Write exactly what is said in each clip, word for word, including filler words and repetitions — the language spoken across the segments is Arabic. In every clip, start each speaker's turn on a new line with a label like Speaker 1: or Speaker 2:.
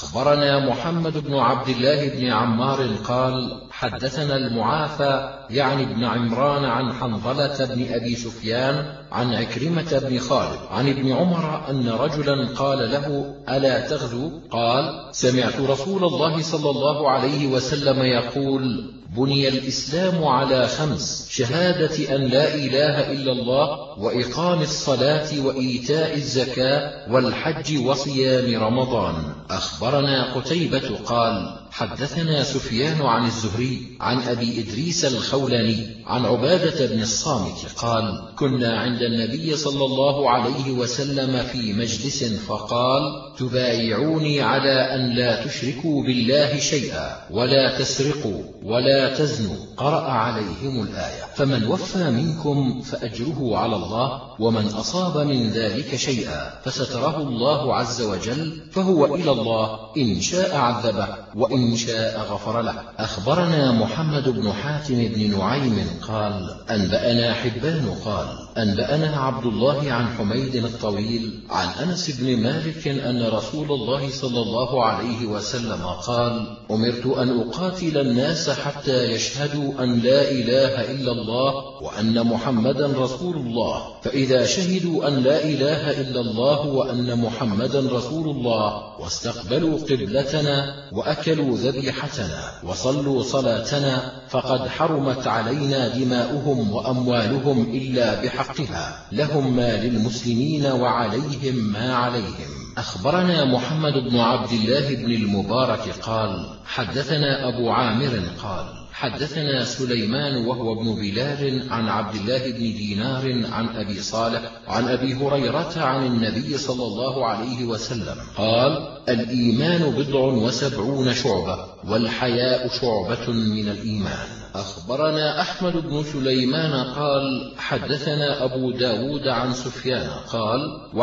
Speaker 1: أخبرنا محمد بن عبد الله بن عمار قال حدثنا المعافى يعني بن عمران عن حنظلة بن أبي سفيان عن عكرمة بن خالد عن ابن عمر أن رجلا قال له ألا تغزو؟ قال سمعت رسول الله صلى الله عليه وسلم يقول بني الإسلام على خمس: شهادة أن لا إله إلا الله، وإقام الصلاة، وإيتاء الزكاة، والحج، وصيام رمضان. أخبرنا قتيبة قال حدثنا سفيان عن الزهري عن أبي إدريس الخولاني عن عبادة بن الصامت قال كنا عند النبي صلى الله عليه وسلم في مجلس فقال تبايعوني على أن لا تشركوا بالله شيئا، ولا تسرقوا، ولا تزنوا. قرأ عليهم الآية: فمن وفى منكم فأجره على الله، ومن أصاب من ذلك شيئا فستره الله عز وجل، فهو إلى الله، إن شاء عذبه وإن شاء غفر له. أخبرنا محمد بن حاتم بن نعيم قال أنبأنا حبان قال أنبأنا عبد الله عن حميد الطويل عن أنس بن مالك أن رسول الله صلى الله عليه وسلم قال أمرت أن أقاتل الناس حتى يشهدوا أن لا إله إلا الله وأن محمدا رسول الله، فإذا شهدوا أن لا إله إلا الله وأن محمدا رسول الله واستقبلوا قبلتنا وأكلوا ذبيحتنا وصلوا صلاتنا فقد حرمت علينا دماؤهم وأموالهم إلا بحقها، لهم ما للمسلمين وعليهم ما عليهم. أخبرنا محمد بن عبد الله بن المبارك قال حدثنا أبو عامر قال حدثنا سليمان وهو ابن بلال عن عبد الله بن دينار عن أبي صالح عن أبي هريرة عن النبي صلى الله عليه وسلم قال الإيمان بضع وسبعون شعبة، والحياء شعبة من الإيمان. أخبرنا أحمد بن سليمان قال حدثنا أبو داود عن سفيان قال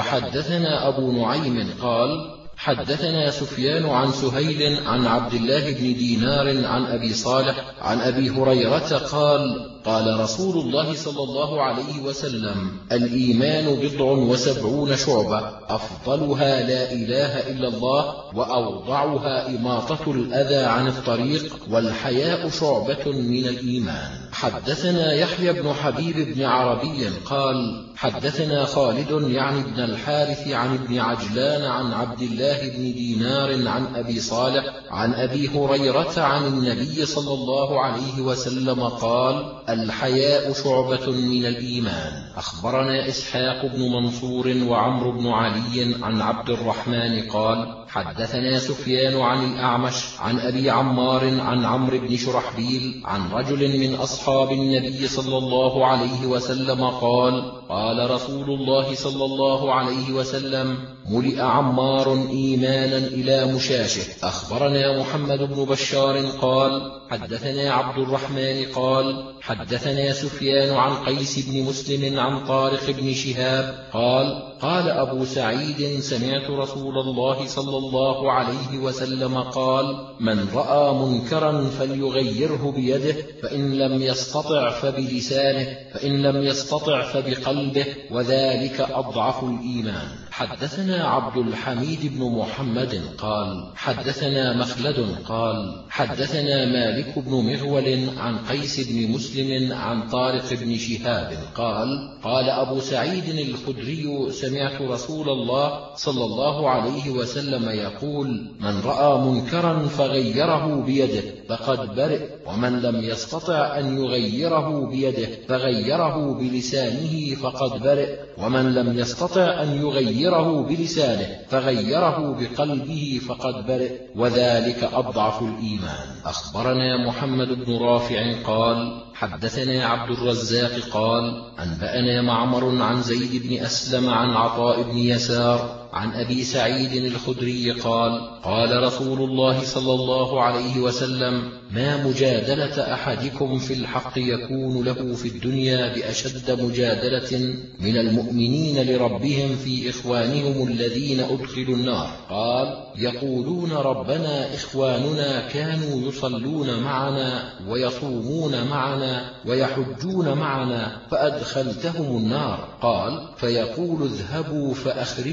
Speaker 1: وحدثنا أبو نعيم قال حدثنا سفيان عن سهيل عن عبد الله بن دينار عن أبي صالح عن أبي هريرة قال قال رسول الله صلى الله عليه وسلم الإيمان بضع وسبعون شعبة، أفضلها لا إله إلا الله، وأوضعها إماطة الأذى عن الطريق، والحياء شعبة من الإيمان. حدثنا يحيى بن حبيب بن عربي قال حدثنا خالد يعني ابن الحارث عن ابن عجلان عن عبد الله بن دينار عن أبي صالح عن أبي هريرة عن النبي صلى الله عليه وسلم قال الحياء شعبة من الإيمان. أخبرنا إسحاق بن منصور وعمرو بن علي عن عبد الرحمن قال حدثنا سفيان عن الأعمش عن أبي عمار عن عمرو بن شرحبيل عن رجل من أصحاب النبي صلى الله عليه وسلم قال قال رسول الله صلى الله عليه وسلم ملئ عمار إيمانا إلى مشاشه. أخبرنا محمد بن بشار قال حدثنا عبد الرحمن قال حدثنا سفيان عن قيس بن مسلم عن طارق بن شهاب قال قال أبو سعيد سمعت رسول الله صلى الله عليه وسلم قال من رأى منكرا فليغيره بيده، فإن لم يستطع فبلسانه، فإن لم يستطع فبقلبه، وذلك أضعف الإيمان. حدثنا عبد الحميد بن محمد قال حدثنا مخلد قال حدثنا مالك بن مغول عن قيس بن مسلم عن طارق بن شهاب قال قال أبو سعيد الخدري سمعت رسول الله صلى الله عليه وسلم يقول من رأى منكرا فغيره بيده فقد برئ، ومن لم يستطع أن يغيره بيده فغيره بلسانه فقد برئ، ومن لم يستطع أن يغيره بلسانه فغيره بقلبه فقد برئ، وذلك أضعف الإيمان. أخبرنا محمد بن رافع قال حدثنا عبد الرزاق قال أنبأنا معمر عن زيد بن أسلم عن عطاء بن يسار عن أبي سعيد الخدري قال قال رسول الله صلى الله عليه وسلم ما مجادلة أحدكم في الحق يكون له في الدنيا بأشد مجادلة من المؤمنين لربهم في إخوانهم الذين أدخلوا النار. قال يقولون ربنا إخواننا كانوا يصلون معنا ويصومون معنا ويحجون معنا فأدخلتهم النار. قال فيقول اذهبوا فأخرجوا من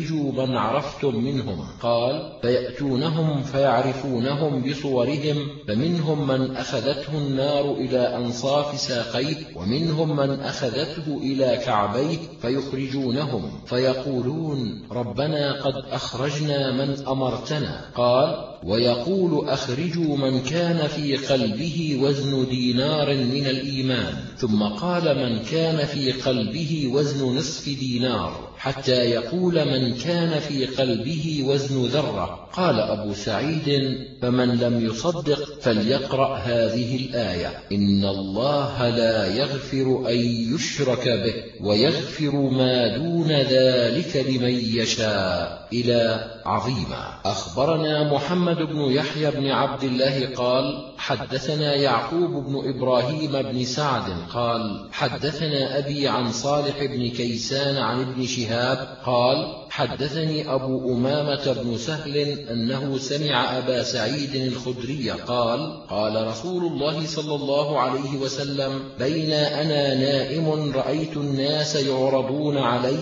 Speaker 1: من عرفتم منهم؟ قال: فيأتونهم فيعرفونهم بصورهم، فمنهم من أخذته النار إلى أنصاف ساقيه، ومنهم من أخذته إلى كعبيه، فيخرجونهم فيقولون: ربنا قد أخرجنا من أمرتنا. قال: ويقول: أخرجوا من كان في قلبه وزن دينار من الإيمان. ثم قال: من كان في قلبه وزن نصف دينار، حتى يقول: من كان في قلبه وزن ذرة. قال أبو سعيد: فمن لم يصدق فليقرأ هذه الآية: إن الله لا يغفر أن يشرك به ويغفر ما دون ذلك لمن يشاء، إلى عظيمة. أخبرنا محمد بن يحيى بن عبد الله قال: حدثنا يعقوب بن إبراهيم بن سعد قال: حدثنا أبي عن صالح بن كيسان عن ابن شهاب قال: حدثني أبو أمامة بن سهل أنه سمع أبا سعيد الخدري قال: قال رسول الله صلى الله عليه وسلم: بين أنا نائم رأيت الناس يعرضون علي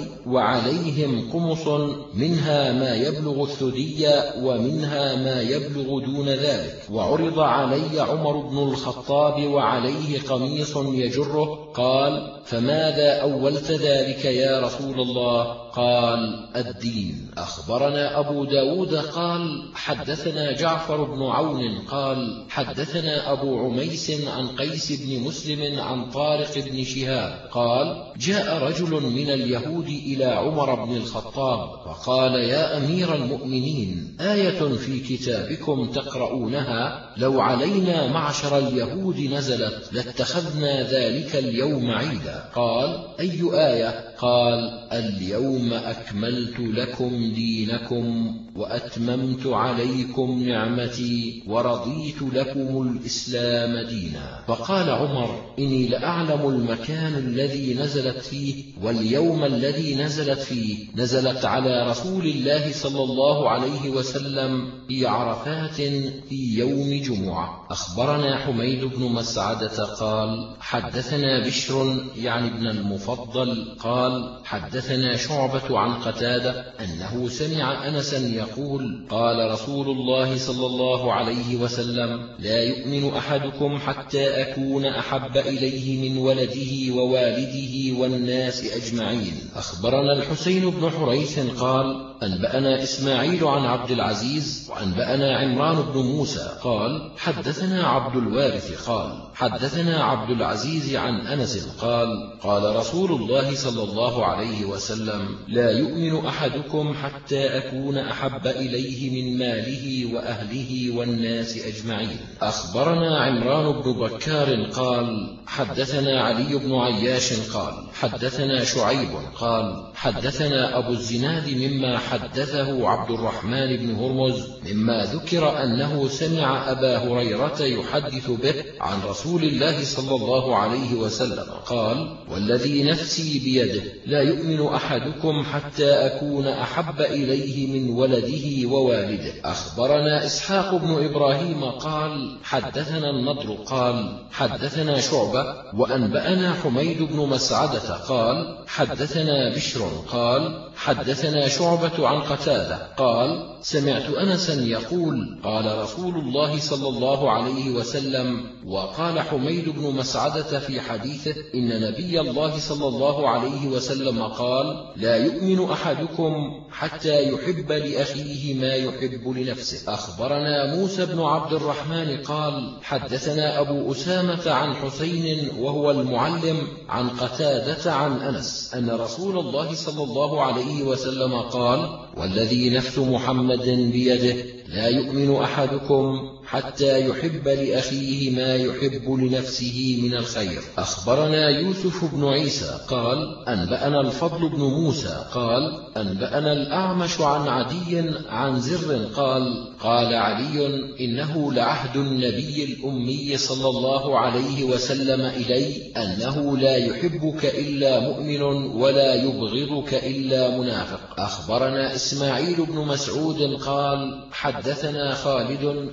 Speaker 1: وعليهم قمص منها ما يبلغ الثدي ومنها ما يبلغ دون ذلك، وعرض علي عمر بن الخطاب وعليه قميص يجره. قال: فماذا أولت ذلك يا رسول الله؟ قال: الدين. أخبرنا أبو داود قال: حدثنا جعفر بن عون قال: حدثنا أبو عميس عن قيس بن مسلم عن طارق بن شهاب قال: جاء رجل من اليهود إلى عمر بن الخطاب فقال: يا أمير المؤمنين، آية في كتابكم تقرؤونها لو علينا معشر اليهود نزلت لاتخذنا ذلك اليوم عيدا. قال: أي آية؟ قال: اليوم أكملت لكم دينكم وأتممت عليكم نعمتي ورضيت لكم الإسلام دينا. فقال عمر: إني لأعلم المكان الذي نزلت فيه، واليوم الذي نزلت فيه نزلت على رسول الله صلى الله عليه وسلم في عرفات في يوم جمعة. أخبرنا حميد بن مسعدة قال: حدثنا بشر يعني ابن المفضل قال: حدثنا شعبة عن قتادة أنه سمع أنسا يقول: قال رسول الله صلى الله عليه وسلم: لا يؤمن أحدكم حتى أكون أحب إليه من ولده ووالده والناس أجمعين. أخبرنا الحسين بن حريث قال: أنبأنا إسماعيل عن عبد العزيز وأنبأنا عمران بن موسى قال: حدثنا عبد الوارث قال: حدثنا عبد العزيز عن أنس قال: قال رسول الله صلى الله عليه وسلم: لا يؤمن أحدكم حتى أكون أحب إليه من ماله وأهله والناس أجمعين. أخبرنا عمران بن بكار قال: حدثنا علي بن عياش قال: حدثنا شعيب قال: حدثنا أبو الزناد مما حدثه عبد الرحمن بن هرمز مما ذكر أنه سمع أبا هريرة يحدث به عن رسول الله صلى الله عليه وسلم قال: والذي نفسي بيده لا يؤمن أحدكم حتى أكون أحب إليه من ولده ووالده. أخبرنا إسحاق بن إبراهيم قال: حدثنا النضر قال: حدثنا شعبة وأنبأنا حميد بن مسعدة قال: حدثنا بشر قال: حدثنا شعبة عن قتادة قال: سمعت أنسا يقول: قال رسول الله صلى الله عليه وسلم. وقال حميد بن مسعدة في حديثه: إن نبي الله صلى الله عليه وسلم قال: لا يؤمن أحدكم حتى يحب لأخيه ما يحب لنفسه. أخبرنا موسى بن عبد الرحمن قال: حدثنا أبو أسامة عن حسين وهو المعلم عن قتادة عن أنس أن رسول الله صلى الله عليه وسلم قال: والذي نفس محمد بيده لا يؤمن أحدكم حتى يحب لأخيه ما يحب لنفسه من الخير. أخبرنا يوسف بن عيسى قال: أنبأنا الفضل بن موسى قال: أنبأنا الأعمش عن عدي عن زر قال: قال علي: إنه لعهد النبي الأمي صلى الله عليه وسلم إلي أنه لا يحبك إلا مؤمن ولا يبغضك إلا منافق. أخبرنا إسماعيل بن مسعود قال: حدثنا خالد يعني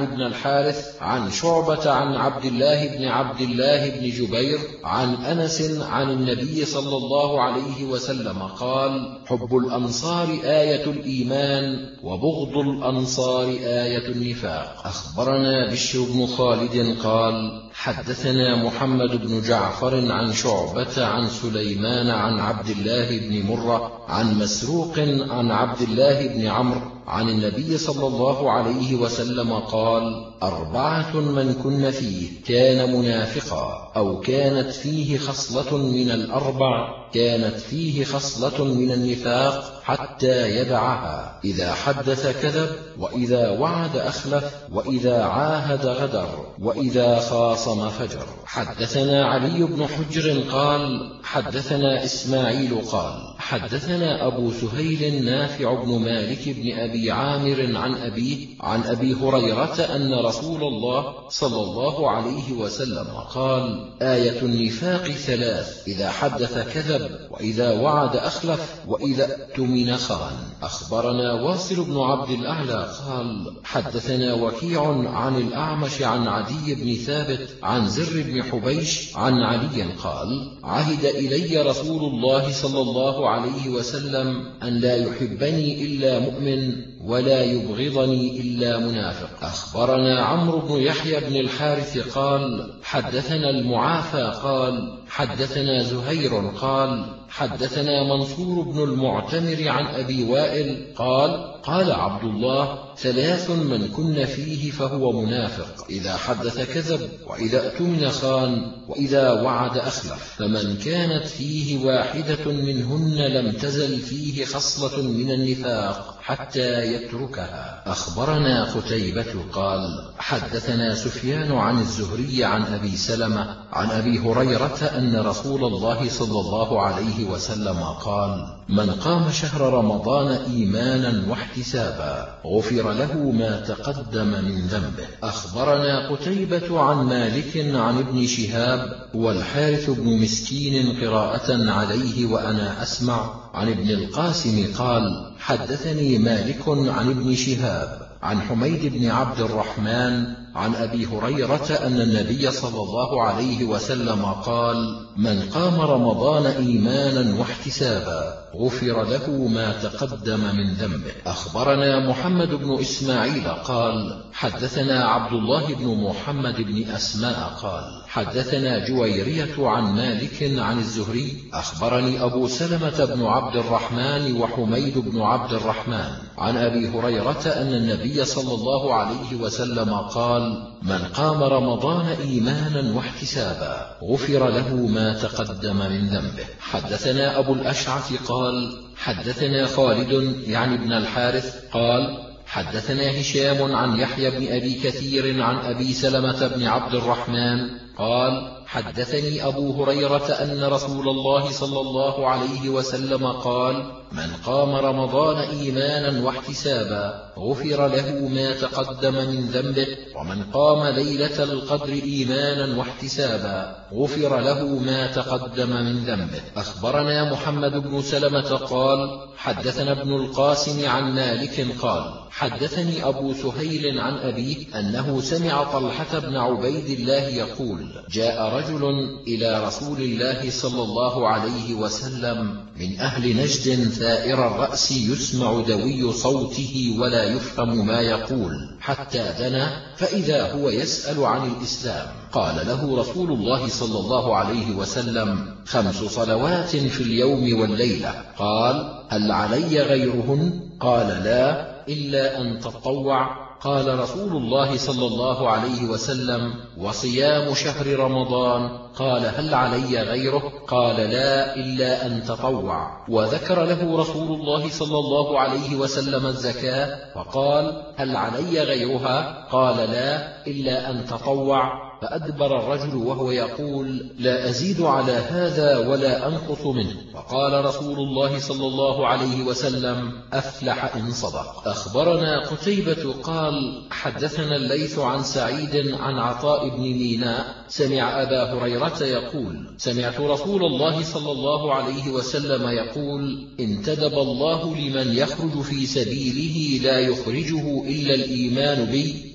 Speaker 1: يعني ابن الحارث عن شعبة عن عبد الله بن عبد الله بن جبير عن أنس عن النبي صلى الله عليه وسلم قال: حب الأنصار آية الإيمان وبغض الأنصار آية النفاق. أخبرنا بشر بن خالد قال: حدثنا محمد بن جعفر عن شعبة عن سليمان عن عبد الله بن مرة عن مسروق عن عبد الله بن عمرو عن النبي صلى الله عليه وسلم قال: أربعة من كن فيه كان منافقا، أو كانت فيه خصلة من الأربع كانت فيه خصلة من النفاق حتى يدعها: إذا حدث كذب، وإذا وعد أخلف، وإذا عاهد غدر، وإذا خاصم فجر. حدثنا علي بن حجر قال: حدثنا إسماعيل قال: حدثنا أبو سهيل نافع بن مالك بن أبي عامر عن أبيه عن أبي هريرة أن رسول الله صلى الله عليه وسلم قال: آية النفاق ثلاث: إذا حدث كذب، وإذا وعد أخلف، وإذا اؤتمن خان. أخبرنا واصل بن عبد الأعلى قال: حدثنا وكيع عن الأعمش عن عدي بن ثابت عن زر بن حبيش عن علي قال: عهد إلي رسول الله صلى الله عليه وسلم أن لا يحبني إلا مؤمن ولا يبغضني إلا منافق. أخبرنا عمرو بن يحيى بن الحارث قال: حدثنا المعافى قال: حدثنا زهير قال: حدثنا منصور بن المعتمر عن أبي وائل قال: قال عبد الله: ثلاث من كن فيه فهو منافق: إذا حدث كذب، وإذا اؤتمن خان، وإذا وعد أخلف. فمن كانت فيه واحدة منهن لم تزل فيه خصلة من النفاق حتى يتركها. أخبرنا قتيبة قال: حدثنا سفيان عن الزهري عن أبي سلمة عن أبي هريرة أن رسول الله صلى الله عليه وسلم قال: من قام شهر رمضان إيمانا واحتسابا غفر له ما تقدم من ذنبه. أخبرنا قتيبة عن مالك عن ابن شهاب والحارث بن مسكين قراءة عليه وأنا أسمع عن ابن القاسم قال: حدثني مالك عن ابن شهاب عن حميد بن عبد الرحمن عن أبي هريرة أن النبي صلى الله عليه وسلم قال: من قام رمضان إيمانا واحتسابا غفر له ما تقدم من ذنبه. أخبرنا محمد بن إسماعيل قال: حدثنا عبد الله بن محمد بن أسماء قال: حدثنا جويرية عن مالك عن الزهري أخبرني أبو سلمة بن عبد الرحمن وحميد بن عبد الرحمن عن أبي هريرة أن النبي صلى الله عليه وسلم قال: من قام رمضان إيمانا واحتسابا غفر له ما تقدم من ذنبه. حدثنا أبو الأشعث قال: حدثنا خالد يعني ابن الحارث قال: حدثنا هشام عن يحيى بن أبي كثير عن أبي سلمة بن عبد الرحمن قال: حدثني أبو هريرة أن رسول الله صلى الله عليه وسلم قال: من قام رمضان إيمانا واحتسابا غفر له ما تقدم من ذنبه، ومن قام ليلة القدر إيمانا واحتسابا غفر له ما تقدم من ذنبه. أخبرنا محمد بن سلمة قال: حدثنا ابن القاسم عن مالك قال: حدثني أبو سهيل عن أبيه أنه سمع طلحة بن عبيد الله يقول: جاء رجل إلى رسول الله صلى الله عليه وسلم من أهل نجد ثائر الرأس يسمع دوي صوته ولا يفهم ما يقول حتى دنا، فإذا هو يسأل عن الإسلام. قال له رسول الله صلى الله عليه وسلم: خمس صلوات في اليوم والليلة. قال: هل علي غيرهن؟ قال: لا، إلا أن تطوع. قال رسول الله صلى الله عليه وسلم: وصيام شهر رمضان؟ قال: هل علي غيره؟ قال: لا، إلا أن تطوع. وذكر له رسول الله صلى الله عليه وسلم الزكاة، فقال: هل علي غيرها؟ قال: لا، إلا أن تطوع. فأدبر الرجل وهو يقول: لا أزيد على هذا ولا أنقص منه. فقال رسول الله صلى الله عليه وسلم: أفلح إن صدق. أخبرنا قتيبة قال: حدثنا الليث عن سعيد عن عطاء بن ميناء سمع أبا هريرة يقول: سمعت رسول الله صلى الله عليه وسلم يقول: انتدب الله لمن يخرج في سبيله لا يخرجه إلا الإيمان بي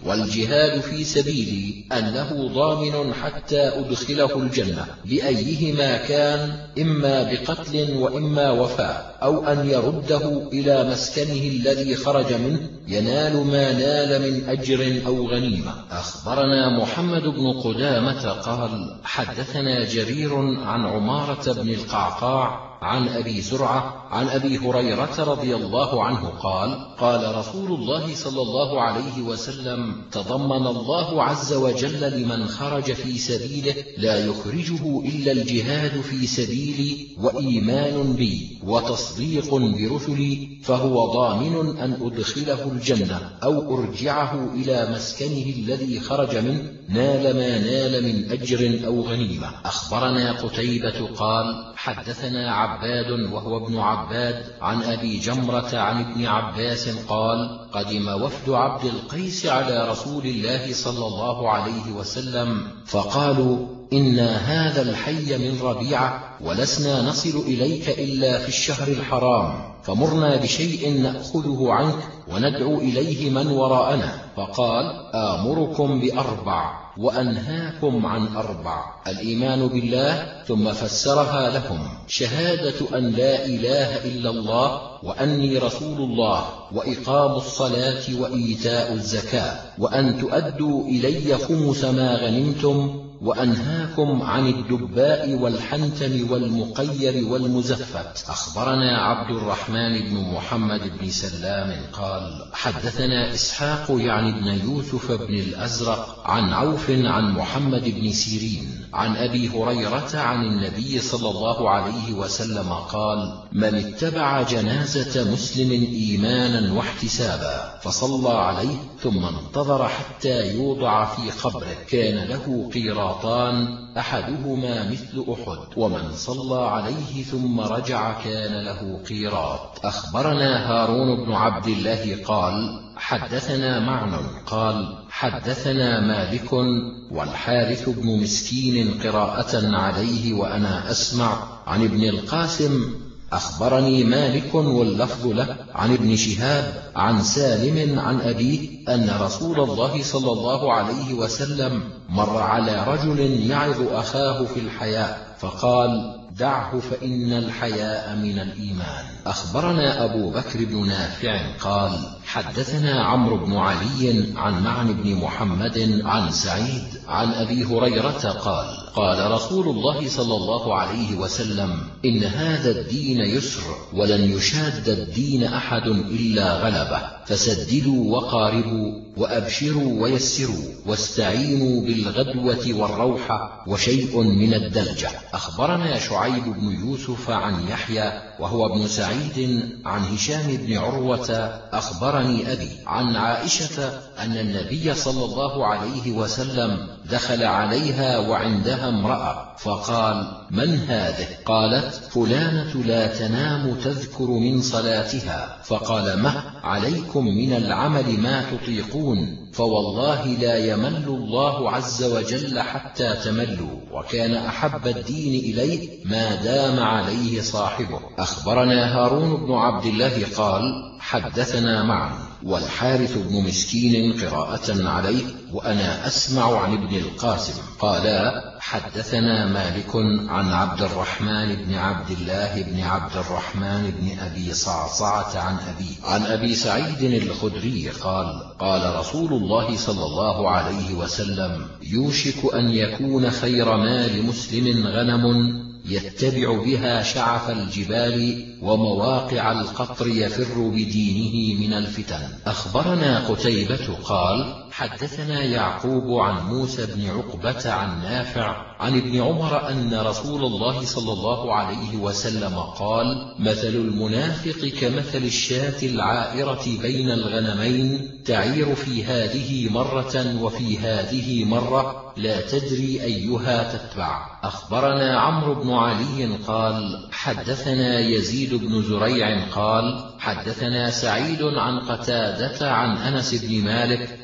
Speaker 1: والجهاد في سبيلي أنه ضامن حتى أدخله الجنة بأيهما كان، إما بقتل وإما وفاء، أو أن يرده إلى مسكنه الذي خرج منه ينال ما نال من أجر أو غنيمة. أخبرنا محمد بن قدامة قال حدثنا جرير عن عمارة بن القعقاع عن أبي زرعة عن أبي هريرة رضي الله عنه قال قال رسول الله صلى الله عليه وسلم تضمن الله عز وجل لمن خرج في سبيله لا يخرجه إلا الجهاد في سبيلي وإيمان بي وتصديق برسلي، فهو ضامن أن أدخله الجنة أو أرجعه إلى مسكنه الذي خرج منه نال ما نال من أجر أو غنيمة. أخبرنا قتيبة قال حدثنا عباد وهو ابن عباد عن أبي جمرة عن ابن عباس قال قدم وفد عبد القيس على رسول الله صلى الله عليه وسلم فقالوا إن هذا الحي من ربيعة ولسنا نصل إليك إلا في الشهر الحرام، فمرنا بشيء نأخذه عنك وندعو إليه من وراءنا. فقال آمركم بأربع وأنهاكم عن أربع: الإيمان بالله، ثم فسرها لهم: شهادة أن لا إله إلا الله وأني رسول الله، وإقام الصلاة وإيتاء الزكاة، وأن تؤدوا إلي خمس ما غنمتم، وأنهاكم عن الدباء والحنتم والمقير والمزفت. أخبرنا عبد الرحمن بن محمد بن سلام قال حدثنا إسحاق يعني بن يوسف بن الأزرق عن عوف عن محمد بن سيرين عن أبي هريرة عن النبي صلى الله عليه وسلم قال من اتبع جنازة مسلم إيمانا واحتسابا فصلى عليه ثم انتظر حتى يوضع في قبره كان له قيراطان أحدهما مثل أحد، ومن صلى عليه ثم رجع كان له قيراط. أخبرنا هارون بن عبد الله قال حدثنا معن قال حدثنا مالك والحارث بن مسكين قراءة عليه وأنا أسمع عن ابن القاسم. أخبرني مالك واللفظ له عن ابن شهاب عن سالم عن أبيه أن رسول الله صلى الله عليه وسلم مر على رجل يعظ أخاه في الحياء فقال دعه فإن الحياء من الإيمان. أخبرنا أبو بكر بن نافع قال حدثنا عمرو بن علي عن معن بن محمد عن سعيد عن أبي هريرة قال قال رسول الله صلى الله عليه وسلم إن هذا الدين يسر ولن يشاد الدين أحد إلا غلبه، فسددوا وقاربوا وأبشروا ويسروا واستعينوا بالغدوة والروحة وشيء من الدلجة. أخبرنا شعيب بن يوسف عن يحيى وهو ابن سعيد عن هشام بن عروة أخبرني أبي عن عائشة أن النبي صلى الله عليه وسلم دخل عليها وعندها امرأة فقال من هذه؟ قالت فلانة لا تنام تذكر من صلاتها. فقال مه عليكم من العمل ما تطيقون، فوالله لا يمل الله عز وجل حتى تملوا، وكان أحب الدين إليه ما دام عليه صاحبه. أخبرنا هارون بن عبد الله قال حدثنا معا والحارث بن مسكين قراءة عليه وأنا أسمع عن ابن القاسم قالا حدثنا مالك عن عبد الرحمن بن عبد الله بن عبد الرحمن بن أبي صعصعة عن أبي عن أبي سعيد الخدري قال قال رسول الله صلى الله عليه وسلم يوشك أن يكون خير مال مسلم غنم يتبع بها شعف الجبال ومواقع القطر يفر بدينه من الفتن. أخبرنا قتيبة قال حدثنا يعقوب عن موسى بن عقبة عن نافع عن ابن عمر أن رسول الله صلى الله عليه وسلم قال مثل المنافق كمثل الشاة العائرة بين الغنمين تعير في هذه مرة وفي هذه مرة لا تدري أيها تتبع. أخبرنا عمرو بن علي قال حدثنا يزيد بن زريع قال حدثنا سعيد عن قتادة عن أنس بن مالك أن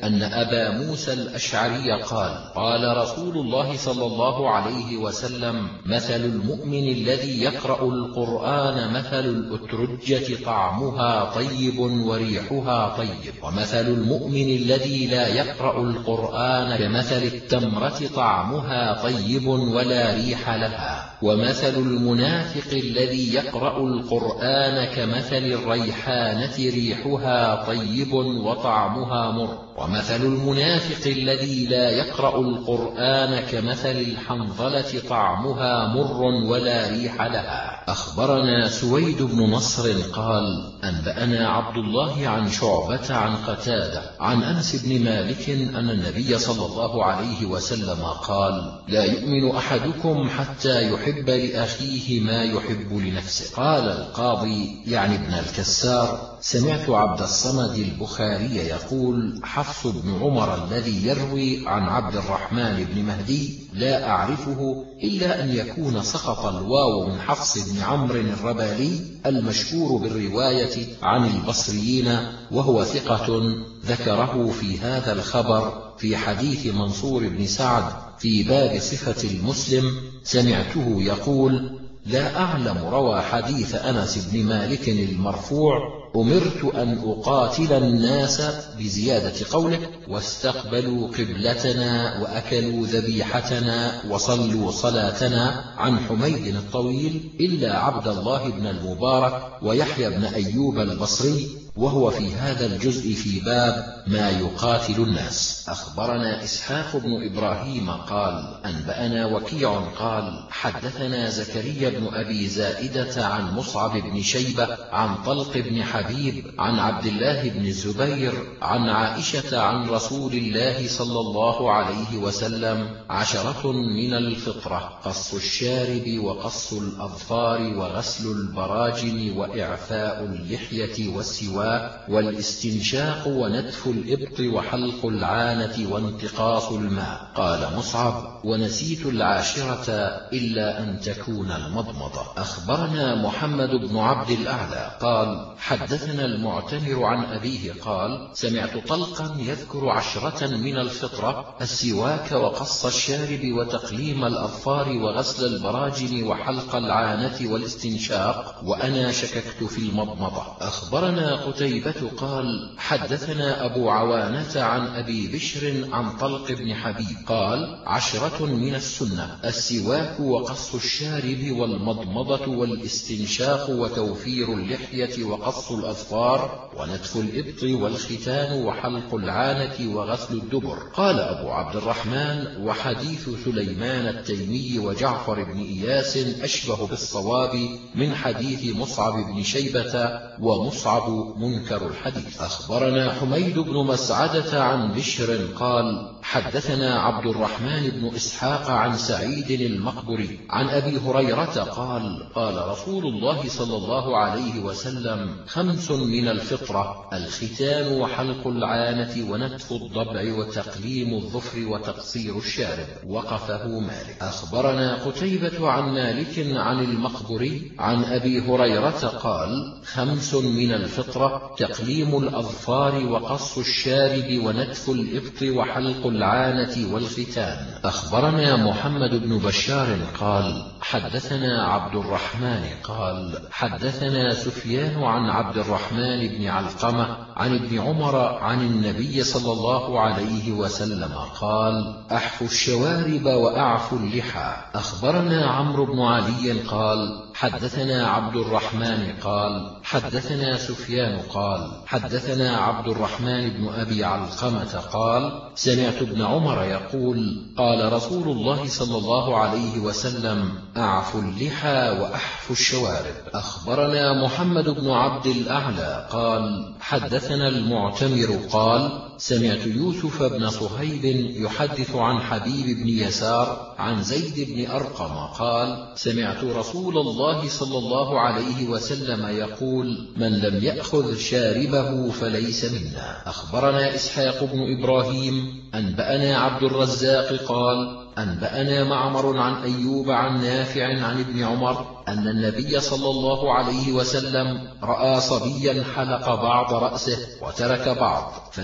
Speaker 1: أبا موسى الأشعري قال: قال رسول الله صلى الله عليه وسلم: مثل المؤمن الذي يقرأ القرآن مثل الأترجة طعمها طيب وريحها طيب، ومثل المؤمن الذي لا يقرأ القرآن كمثل التمرة طعمها طيب ولا ريح لها، ومثل المنافق الذي يقرأ القرآن كمثل الريحانة ريحها طيب وطعمها مر، ومثل المنافق الذي لا يقرأ القرآن كمثل الحنظلة طعمها مر ولا ريح لها. أخبرنا سويد بن نصر قال: أنبأنا عبد الله عن شعبة عن قتادة عن أنس بن مالك أن النبي صلى الله عليه وسلم قال: لا يؤمن أحدكم حتى يحب لأخيه ما يحب لنفسه. قال القاضي يعني ابن الكسار: سمعت عبد الصمد البخاري يقول: حفص بن عمر الذي يروي عن عبد الرحمن بن مهدي لا أعرفه إلا أن يكون سقط الواو من حفص بن عمرو الربالي المشهور بالرواية عن البصريين، وهو ثقة، ذكره في هذا الخبر في حديث منصور بن سعد في باب صفة المسلم. سمعته يقول: لا أعلم روى حديث أنس بن مالك المرفوع: أمرت أن أقاتل الناس بزيادة قوله: واستقبلوا قبلتنا وأكلوا ذبيحتنا وصلوا صلاتنا، عن حميد الطويل، إلا عبد الله بن المبارك ويحيى بن أيوب البصري، وهو في هذا الجزء في باب ما يقاتل الناس. أخبرنا إسحاق بن إبراهيم قال: أنبأنا وكيع قال: حدثنا زكريا بن أبي زائدة عن مصعب بن شيبة عن طلق بن حبيب عن عبد الله بن الزبير عن عائشة عن رسول الله صلى الله عليه وسلم: عشرة من الفطرة: قص الشارب وقص الأظفار وغسل البراجم وإعفاء اللحية والسواك والاستنشاق ونتف الإبط وحلق العانة وانتقاص الماء. قال مصعب: ونسيت العاشرة إلا أن تكون المضمضة. أخبرنا محمد بن عبد الأعلى قال: حدثنا المعتمر عن أبيه قال: سمعت طلقا يذكر عشرة من الفطرة: السواك وقص الشارب وتقليم الأظفار وغسل البراجم وحلق العانة والاستنشاق، وأنا شككت في المضمضة. أخبرنا قتيبة قال: حدثنا أبو عوانة عن أبي بشر عن طلق بن حبيب قال: عشرة من السنة: السواك وقص الشارب والمضمضة والاستنشاق وتوفير اللحية وقص الأظفار ونتف الإبط والختان وحلق العانة وغسل الدبر. قال أبو عبد الرحمن: وحديث سليمان التيمي وجعفر بن إياس أشبه بالصواب من حديث مصعب بن شيبة، ومصعب منكر الحديث. أخبرنا حميد بن مسعدة عن بشر قال: حدثنا عبد الرحمن بن إسحاق عن سعيد المقبري عن أبي هريرة قال: قال رسول الله صلى الله عليه وسلم: خمس من الفطرة: الختان وحلق العانة ونتف الضبع وتقليم الظفر وتقصير الشارب. وقفه مالك. أخبرنا قتيبة عن مالك عن المقبري عن أبي هريرة قال: خمس من الفطرة: تقليم الأظفار وقص الشارب ونتف الإبط وحلق العانة والختان. أخبرنا محمد بن بشار قال: حدثنا عبد الرحمن قال: حدثنا سفيان عن عبد الرحمن بن علقمة عن ابن عمر عن النبي صلى الله عليه وسلم قال: أحفوا الشوارب وأعفوا اللحى. أخبرنا عمرو بن علي قال: حدثنا عبد الرحمن قال: حدثنا سفيان قال: حدثنا عبد الرحمن بن أبي علقمة قال: سمعت ابن عمر يقول: قال رسول الله صلى الله عليه وسلم: أعفوا اللحى وأحفوا الشوارب. أخبرنا محمد بن عبد الأعلى قال: حدثنا المعتمر قال: سمعت يوسف بن صهيب يحدث عن حبيب بن يسار عن زيد بن أرقم قال: سمعت رسول الله صلى الله عليه وسلم يقول: من لم يأخذ شاربه فليس منا. أخبرنا إسحاق بن إبراهيم أنبأنا عبد الرزاق قال: أنبأنا معمر عن أيوب عن نافع عن ابن عمر أن النبي صلى الله عليه وسلم رأى صبيا حلق بعض رأسه وترك بعض، فنهى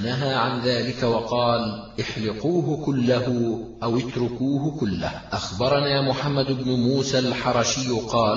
Speaker 1: عن ذلك وقال: احلقوه كله أو اتركوه كله. أخبرنا محمد بن موسى الحرشي قال: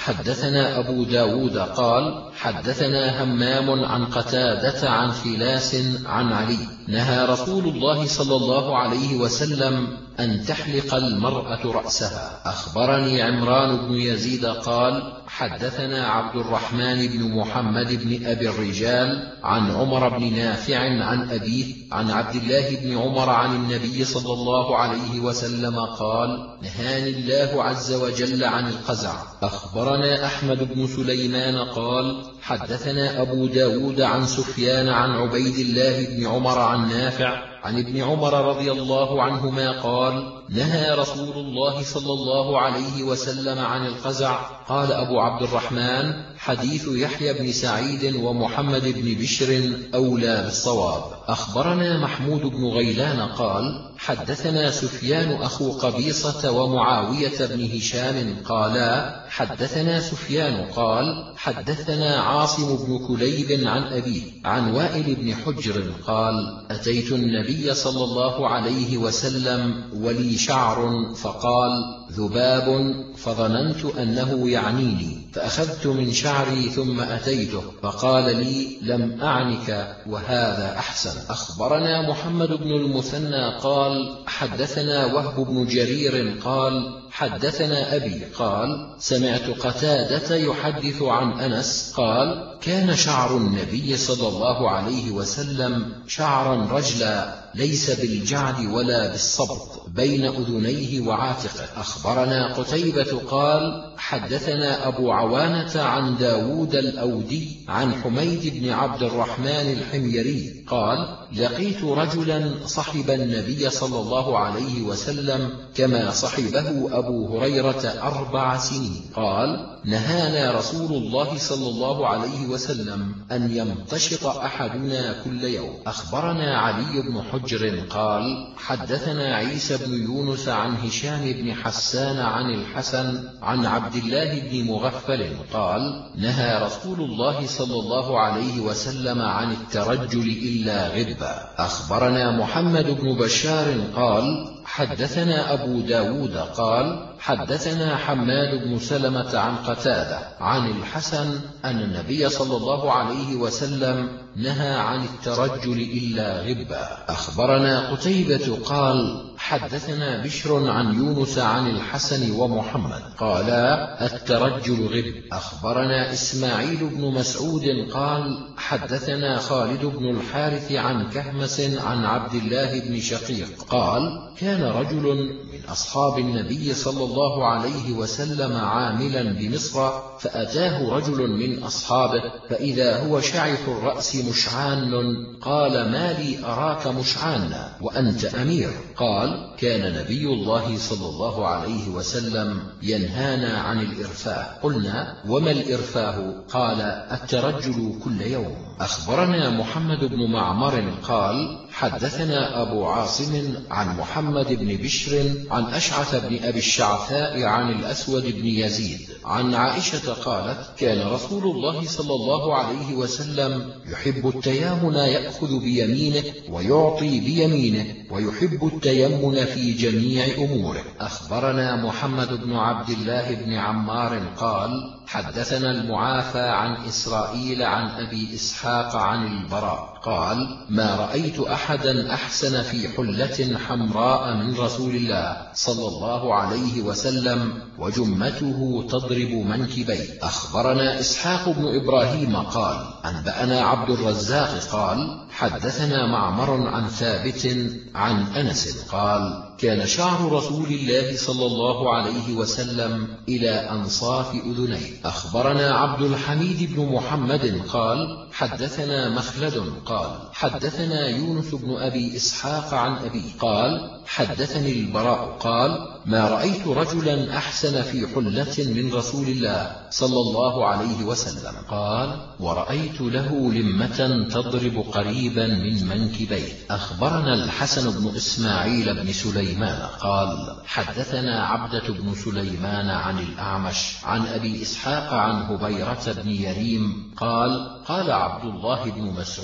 Speaker 1: حدثنا أبو داود قال: حدثنا همام عن قتادة عن فلاس عن علي: نهى رسول الله صلى الله عليه وسلم أن تحلق المرأة رأسها. أخبرني عمران بن يزيد قال: حدثنا عبد الرحمن بن محمد بن أبي الرجال عن عمر بن نافع عن أبيه عن عبد الله بن عمر عن النبي صلى الله عليه وسلم قال: نهاني الله عز وجل عن القزع. أخبرنا أحمد بن سليمان قال: حدثنا أبو داود عن سفيان عن عبيد الله بن عمر عن نافع عن ابن عمر رضي الله عنهما قال: نهى رسول الله صلى الله عليه وسلم عن القزع. قال أبو عبد الرحمن: حديث يحيى بن سعيد ومحمد بن بشر أولى بالصواب. أخبرنا محمود بن غيلان قال: حدثنا سفيان أخو قبيصة ومعاوية بن هشام قالا: حدثنا سفيان قال: حدثنا عاصم بن كليب عن أبيه عن وائل بن حجر قال: أتيت النبي صلى الله عليه وسلم ولي شعر فقال: ذباب، فظننت أنه يعنيني فأخذت من شعري ثم أتيته فقال لي: لم أعنك وهذا أحسن. أخبرنا محمد بن المثنى قال: حدثنا وهب بن جرير قال: حدثنا أبي قال: سمعت قتادة يحدث عن أنس قال: كان شعر النبي صلى الله عليه وسلم شعرا رجلا ليس بالجعد ولا بالصبط بين أذنيه وعاتقه. أخبرنا قتيبة قال: حدثنا أبو عوانة عن داود الأودي عن حميد بن عبد الرحمن الحميري قال: لقيت رجلا صحب النبي صلى الله عليه وسلم كما صحبه أبو هريرة أربع سنين. قال: نهانا رسول الله صلى الله عليه وسلم أن يمتشط أحدنا كل يوم. أخبرنا علي بن حجر قال: حدثنا عيسى بن يونس عن هشام بن حسان عن الحسن عن عبد الله بن مغفل قال: نهى رسول الله صلى الله عليه وسلم عن الترجل إلا غبا. أخبرنا محمد بن بشار قال: حدثنا أبو داود قال: حدثنا حماد بن سلمة عن قتادة عن الحسن أن النبي صلى الله عليه وسلم نهى عن الترجل إلا غبا. أخبرنا قتيبة قال: حدثنا بشر عن يونس عن الحسن ومحمد قالا: الترجل غب. أخبرنا إسماعيل بن مسعود قال: حدثنا خالد بن الحارث عن كهمس عن عبد الله بن شقيق قال: كان رجل من أصحاب النبي صلى الله عليه وسلم عاملا بمصر، فأتاه رجل من أصحابه فإذا هو شعث الرأس مشعان، قال: ما لي أراك مشعانا وأنت أمير؟ قال: كان نبي الله صلى الله عليه وسلم ينهانا عن الإرفاه. قلنا: وما الإرفاه؟ قال: الترجل كل يوم. أخبرنا محمد بن معمر قال: حدثنا أبو عاصم عن محمد بن بشر عن أشعث بن أبي الشعثاء عن الأسود بن يزيد عن عائشة قالت: كان رسول الله صلى الله عليه وسلم يحب التيامن، يأخذ بيمينه ويعطي بيمينه، ويحب التيمن في جميع أموره. أخبرنا محمد بن عبد الله بن عمار قال: حدثنا المعافى عن إسرائيل عن أبي إسحاق عن البراء قال: ما رأيت أحدا أحسن في حلة حمراء من رسول الله صلى الله عليه وسلم وجمته تضرب منكبيه. أخبرنا إسحاق بن إبراهيم قال: أنبأنا عبد الرزاق قال: حدثنا معمر عن ثابت عن أنس قال: كان شعر رسول الله صلى الله عليه وسلم إلى أنصاف أذنيه. أخبرنا عبد الحميد بن محمد قال: حدثنا مخلد قال: حدثنا يونس بن أبي إسحاق عن أبي قال: حدثني البراء قال: ما رأيت رجلا أحسن في حلة من رسول الله صلى الله عليه وسلم. قال: ورأيت له لمة تضرب قريبا من منكبيه. أخبرنا الحسن بن إسماعيل بن سليمان قال: حدثنا عبدة بن سليمان عن الأعمش عن أبي إسحاق عن هبيرة بن يريم قال: قال عبد الله بن مسعود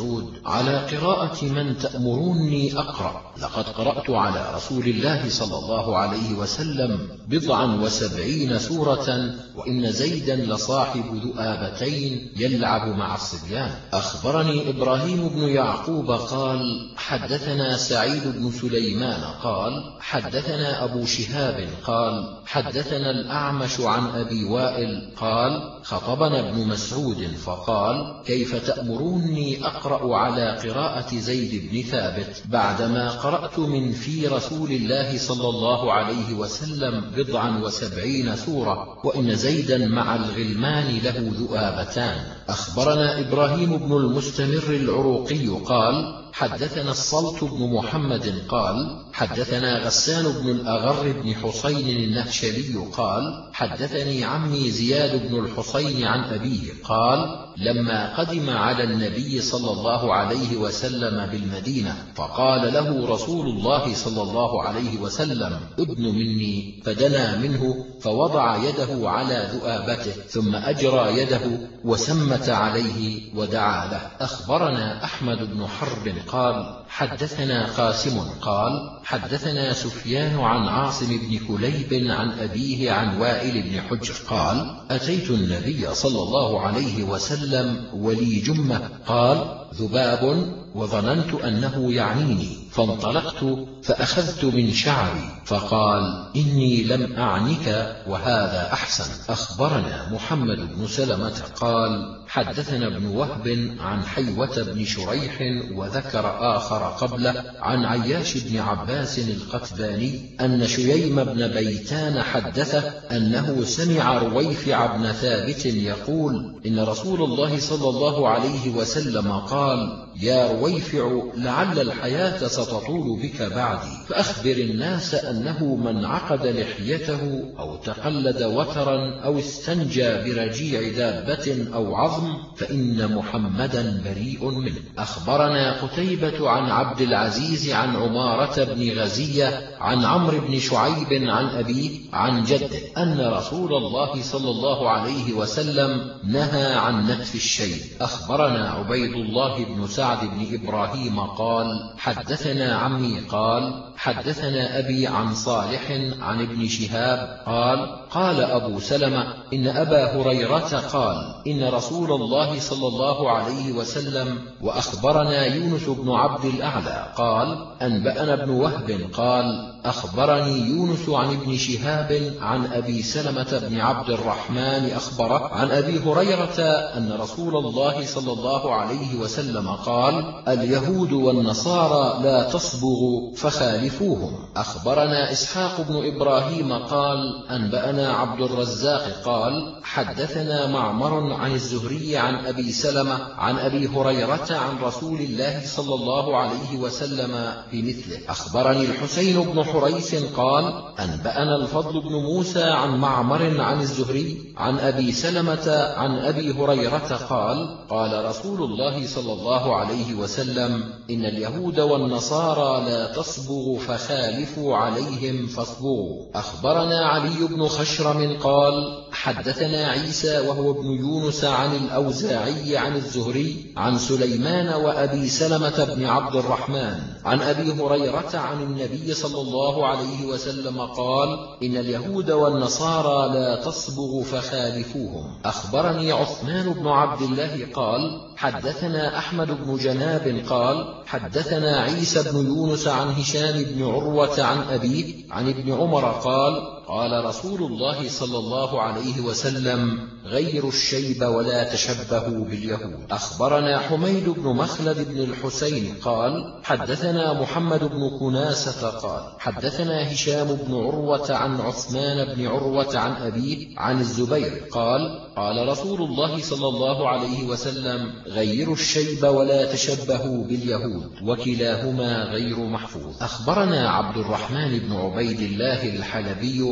Speaker 1: على قراءة من تأمروني أقرأ. لقد قرأت على رسول الله صلى الله عليه وسلم بضعا وسبعين سورة، وإن زيدا لصاحب ذؤابتين يلعب مع الصبيان. أخبرني إبراهيم بن يعقوب قال حدثنا سعيد بن سليمان قال حدثنا أبو شهاب قال حدثنا الأعمش عن أبي وائل قال خطبنا ابن مسعود فقال كيف تأمروني أقرأ على قراءة زيد بن ثابت بعدما قرأت من في رسول الله صلى الله عليه وسلم بضعا وسبعين سورة، وإن زيدا مع الغلمان له ذؤابتان. أخبرنا إبراهيم بن المستمر العروقي قال حدثنا الصلت بن محمد قال حدثنا غسان بن الأغر بن حسين النهشلي قال حدثني عمي زياد بن الحسين عن أبيه قال لما قدم على النبي صلى الله عليه وسلم بالمدينة فقال له رسول الله صلى الله عليه وسلم ابن مني، فدنا منه فوضع يده على ذؤابته ثم أجرى يده وسمت عليه ودعا له. أخبرنا أحمد بن حرب قال حدثنا قاسم قال حدثنا سفيان عن عاصم بن كليب عن أبيه عن وائل بن حجر قال أتيت النبي صلى الله عليه وسلم ولي جمة قال ذباب وظننت أنه يعنيني، فانطلقت فأخذت من شعري فقال إني لم أعنك وهذا أحسن. أخبرنا محمد بن سلمة قال حدثنا ابن وهب عن حيوة بن شريح وذكر آخر قبله عن عياش بن عباس القتباني أن شييم بن بيتان حدثه أنه سمع رويفع بن ثابت يقول إن رسول الله صلى الله عليه وسلم قال يا رويفع لعل الحياة ستطول بك بعدي، فأخبر الناس أنه من عقد لحيته أو تقلد وترا أو استنجى برجيع دابة أو عظم فإن محمدا بريء منه. أخبرنا قتيبة عن عبد العزيز عن عمارة بن غزية عن عمرو بن شعيب عن أبيه عن جده أن رسول الله صلى الله عليه وسلم نهى عن نتف الشيب. أخبرنا عبيد الله بن سعد بن إبراهيم قال حدثنا عمي قال حدثنا أبي عن صالح عن ابن شهاب قال قال أبو سلمة إن أبا هريرة قال إن رسول الله صلى الله عليه وسلم. وأخبرنا يونس بن عبد الأعلى قال أنبأنا ابن وهب قال أخبرني يونس عن ابن شهاب عن أبي سلمة بن عبد الرحمن أخبره عن أبي هريرة أن رسول الله صلى الله عليه وسلم قال اليهود والنصارى لا تصبغوا فخالفوهم. أخبرنا إسحاق بن إبراهيم قال أنبأنا عبد الرزاق قال حدثنا معمر عن الزهري عن أبي سلمة عن أبي هريرة عن رسول الله صلى الله عليه وسلم بمثله. أخبرني الحسين بن حريث قال أنبأنا الفضل بن موسى عن معمر عن الزهري عن أبي سلمة عن أبي هريرة قال قال رسول الله صلى الله عليه وسلم إن اليهود والنصارى لا تصبغوا فخالفوا عليهم فاصبغوا. أخبرنا علي بن خشرم قال حدثنا عيسى وهو ابن يونس عن الأوزاعي عن الزهري عن سليمان وأبي سلمة بن عبد الرحمن عن أبي هريرة عن النبي صلى الله عليه وسلم قال إن اليهود والنصارى لا تصبغوا فخالفوهم. أخبرني عثمان بن عبد الله قال حدثنا أحمد بن جناب قال حدثنا عيسى بن يونس عن هشام بن عروة عن أبيه عن ابن عمر قال قال رسول الله صلى الله عليه وسلم غيروا الشيب ولا تشبهوا باليهود. أخبرنا حميد بن مخلد بن الحسين قال حدثنا محمد بن كناسة قال حدثنا هشام بن عروة عن عثمان بن عروة عن أبيه عن الزبير قال قال رسول الله صلى الله عليه وسلم غيروا الشيب ولا تشبهوا باليهود، وكلاهما غير محفوظ. أخبرنا عبد الرحمن بن عبيد الله الحلبي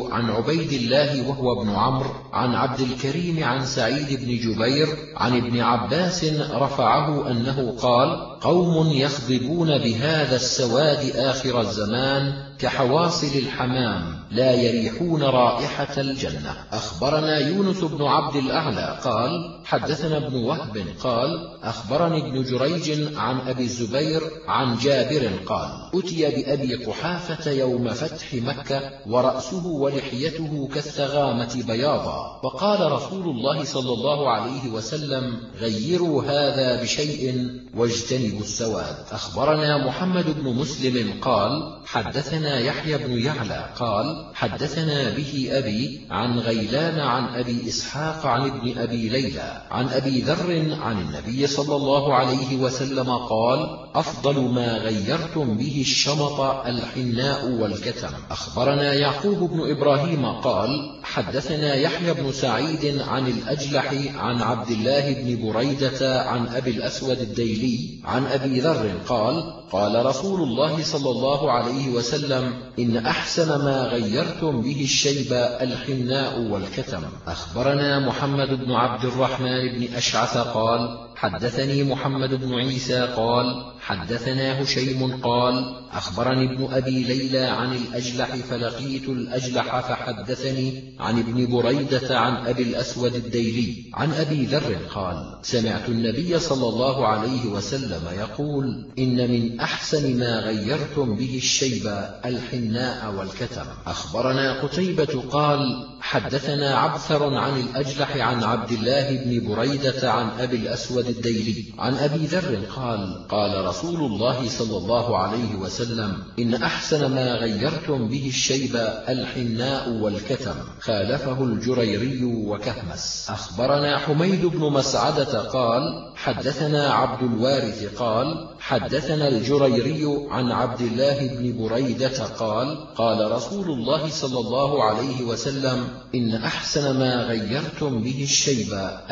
Speaker 1: عن عبيد الله وهو ابن عمرو عن عبد الكريم عن سعيد بن جبير عن ابن عباس رفعه أنه قال: قوم يخضبون بهذا السواد آخر الزمان كحواصل الحمام لا يريحون رائحة الجنة. أخبرنا يونس بن عبد الأعلى قال: حدثنا ابن وهب قال: أخبرني ابن جريج عن أبي الزبير عن جابر قال: أتي بأبي قحافة يوم فتح مكة ورأسه ولحيته كالثغامة بياضا، وقال رسول الله صلى الله عليه وسلم: غيروا هذا بشيء واجتنبوا السواد. أخبرنا محمد بن مسلم قال: حدثنا يحيى بن يعلى قال: حدثنا به أبي عن غيلان عن أبي إسحاق عن ابن أبي ليلى عن أبي ذر عن النبي صلى الله عليه وسلم قال: أفضل ما غيرتم به الشمط الحناء والكتم. أخبرنا يعقوب بن إبراهيم قال: حدثنا يحيى بن سعيد عن الأجلح عن عبد الله بن بريدة عن أبي الأسود الديلي عن أبي ذر قال: قال رسول الله صلى الله عليه وسلم: إن أحسن ما غيرتم به الشيب الحناء والكتم. أخبرنا محمد بن عبد الرحمن بن أشعث قال: حدثني محمد بن عيسى قال: حدثنا هشيم قال: أخبرني ابن أبي ليلى عن الأجلح فلقيت الأجلح فحدثني عن ابن بريدة عن أبي الأسود الديلي عن أبي ذر قال: سمعت النبي صلى الله عليه وسلم يقول: إن من أحسن ما غيرتم به الشيب الحناء والكتم. أخبرنا قتيبة قال: حدثنا عبثر عن الأجلح عن عبد الله بن بريدة عن أبي الأسود الديلي عن أبي ذر قال: قال رسول الله صلى الله عليه وسلم: إن أحسن ما غيرتم به الشيب الحناء والكتم. خالفه الجريري وكهمس. أخبرنا حميد بن مسعدة قال: حدثنا عبد الوارث قال: حدثنا الجريري عن عبد الله بن بريدة قال: قال رسول الله صلى الله عليه وسلم: إن أحسن ما غيرتم به الشيب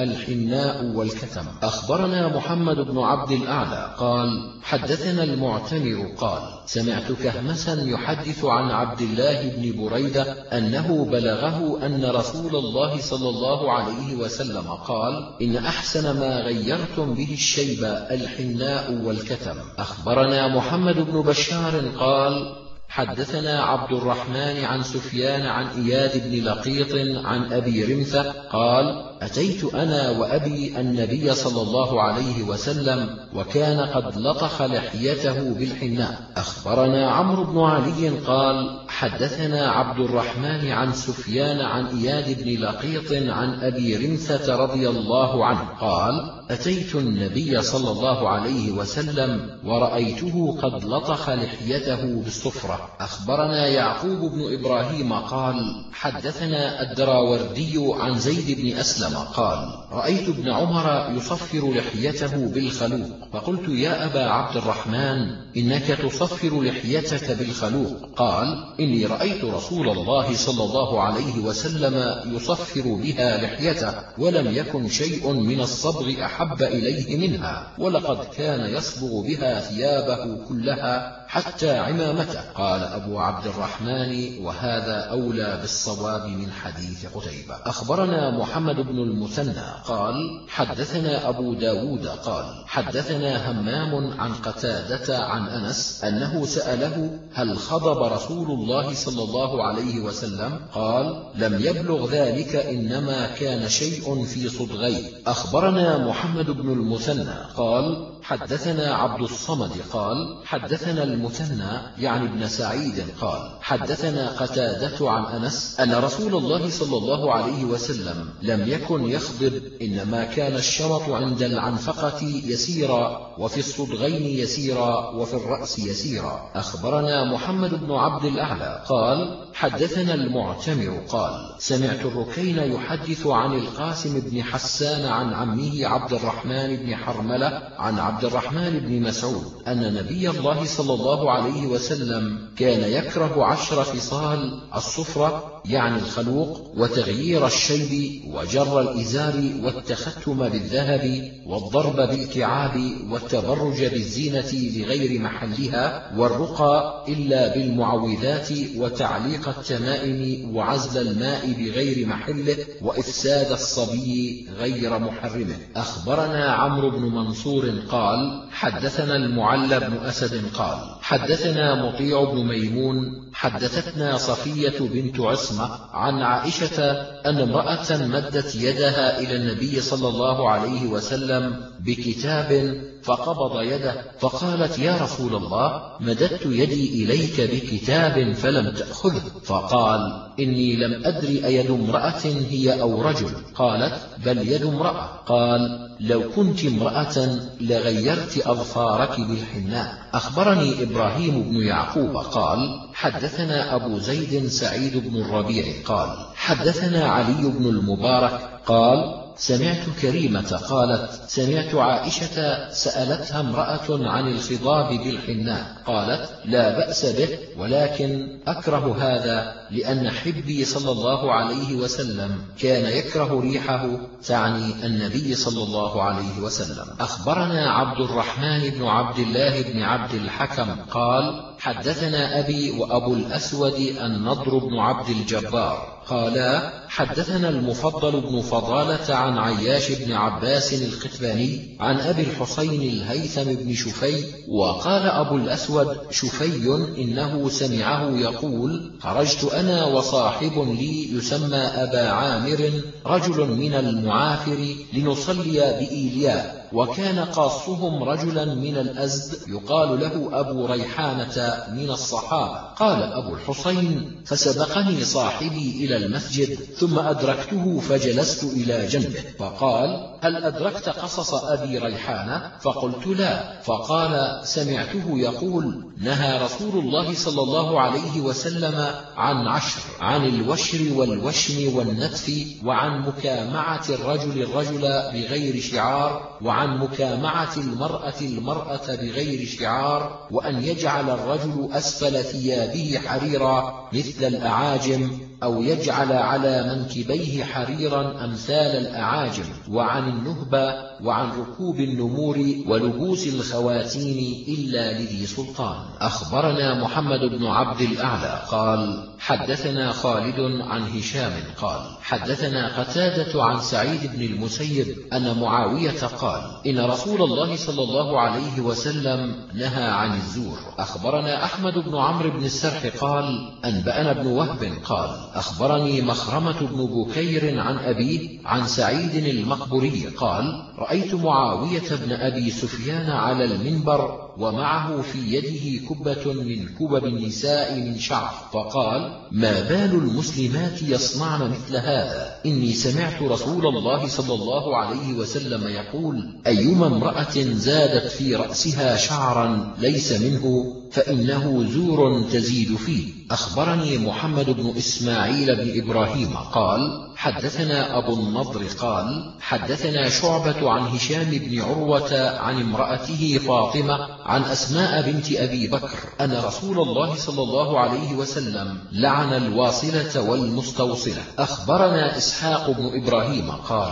Speaker 1: الحناء والكتم. أخبرنا محمد بن عبد الأعلى قال: حدثنا المعتمر قال: سمعت كهمسا يحدث عن عبد الله بن بريدة أنه بلغه أن رسول الله صلى الله عليه وسلم قال: إن أحسن ما غيرتم به الشيب الحناء والكتم. أخبرنا محمد بن بشار قال: حدثنا عبد الرحمن عن سفيان عن إياد بن لقيط عن أبي رمثة قال: أتيت أنا وأبي النبي صلى الله عليه وسلم وكان قد لطخ لحيته بالحناء. أخبرنا عمرو بن علي قال: حدثنا عبد الرحمن عن سفيان عن إياد بن لقيط عن أبي رمثة رضي الله عنه قال: أتيت النبي صلى الله عليه وسلم ورأيته قد لطخ لحيته بالصفرة. أخبرنا يعقوب بن إبراهيم قال: حدثنا الدراوردي عن زيد بن أسلم قال: رأيت ابن عمر يصفر لحيته بالخلوق، فقلت: يا أبا عبد الرحمن، إنك تصفر لحيتك بالخلوق. قال: إني رأيت رسول الله صلى الله عليه وسلم يصفر بها لحيته، ولم يكن شيء من الصبغ أحب إليه منها، ولقد كان يصبغ بها ثيابه كلها حتى عمامته. قال أبو عبد الرحمن: وهذا أولى بالصواب من حديث قتيبة. أخبرنا محمد بن المثنى قال: حدثنا أبو داود قال: حدثنا همام عن قتادة عن أنس أنه سأله: هل خضب رسول الله صلى الله عليه وسلم؟ قال: لم يبلغ ذلك، إنما كان شيء في صدغيه. أخبرنا محمد بن المثنى قال: حدثنا عبد الصمد قال: حدثنا المثنى يعني ابن سعيد قال: حدثنا قتادة عن أنس أن رسول الله صلى الله عليه وسلم لم يكن يخضب، إنما كان الشمط عند العنفقة يسيرا، وفي الصدغين يسيرا، وفي الرأس يسيرا. أخبرنا محمد بن عبد الأعلى قال: حدثنا المعتمر قال: سمعت الركين يحدث عن القاسم بن حسان عن عمه عبد الرحمن بن حرملة عن عبد عبد الرحمن بن مسعود أن نبي الله صلى الله عليه وسلم كان يكره عشر خصال: الصفرة يعني الخلوق، وتغيير الشيب، وجر الإزار، والتختم بالذهب، والضرب بالكعاب، والتبرج بالزينة لغير محلها، والرقى إلا بالمعوذات، وتعليق التمائم، وعزل الماء بغير محله، وإفساد الصبي غير محرمه. أخبرنا عمرو بن منصور قال: حدثنا المعلى بن أسد قال: حدثنا مطيع بن ميمون حدثتنا صفية بنت عصمة عن عائشة أن امرأة مدت يدها إلى النبي صلى الله عليه وسلم بكتاب فقبض يده، فقالت: يا رسول الله، مددت يدي إليك بكتاب فلم تأخذه. فقال: إني لم أدر أيد امرأة هي أو رجل؟ قالت: بل يد امرأة. قال: لو كنت امرأة لغيرت أظفارك بالحناء. أخبرني إبراهيم بن يعقوب قال: حدثنا أبو زيد سعيد بن الربيع قال: حدثنا علي بن المبارك قال: سمعت كريمة قالت: سمعت عائشة سألتها امرأة عن الخضاب بالحناء، قالت: لا بأس به، ولكن أكره هذا لأن حبي صلى الله عليه وسلم كان يكره ريحه، تعني النبي صلى الله عليه وسلم. أخبرنا عبد الرحمن بن عبد الله بن عبد الحكم قال: حدثنا أبي وأبو الأسود النضر بن عبد الجبار قالا: حدثنا المفضل بن فضالة عن عياش بن عباس القتباني عن أبي الحسين الهيثم بن شفي. وقال أبو الأسود: شفي إنه سمعه يقول: خرجت أنا وصاحب لي يسمى أبا عامر رجل من المعافر لنصلي بإيلياء، وكان قاصهم رجلا من الأزد يقال له أبو ريحانة من الصحابة. قال أبو الحسين: فسبقني صاحبي إلى المسجد ثم أدركته فجلست إلى جنبه، فقال: هل أدركت قصص أبي ريحانة؟ فقلت: لا. فقال: سمعته يقول: نهى رسول الله صلى الله عليه وسلم عن عشر: عن الوشر والوشم والنتف، وعن مكامعة الرجل الرجل بغير شعار، وعن مكامعة المرأة المرأة بغير شعار، وأن يجعل الرجل أسفل ثيابه حريرا مثل الأعاجم، أو يجعل على منكبيه حريرا أمثال الأعاجم، وعن النهبة، وعن ركوب النمور ولبوس الخواتيم إلا لذي سلطان. أخبرنا محمد بن عبد الأعلى قال: حدثنا خالد عن هشام قال: حدثنا قتادة عن سعيد بن المسيب أن معاوية قال: إن رسول الله صلى الله عليه وسلم نهى عن الزور. أخبرنا أحمد بن عمرو بن السرح قال: أنبأنا ابن وهب قال: أخبرني مخرمة بن بكير عن أبيه عن سعيد المقبري قال: رأيت معاوية بن أبي سفيان على المنبر ومعه في يده كبة من كبب النساء من شعر، فقال: ما بال المسلمات يصنعن مثل هذا؟ إني سمعت رسول الله صلى الله عليه وسلم يقول: أيما امرأة زادت في رأسها شعرا ليس منه فإنه زور تزيد فيه. أخبرني محمد بن إسماعيل بن إبراهيم قال: حدثنا أبو النضر قال: حدثنا شعبة عن هشام بن عروة عن امرأته فاطمة عن أسماء بنت أبي بكر أن رسول الله صلى الله عليه وسلم لعن الواصلة والمستوصلة. أخبرنا إسحاق بن إبراهيم قال: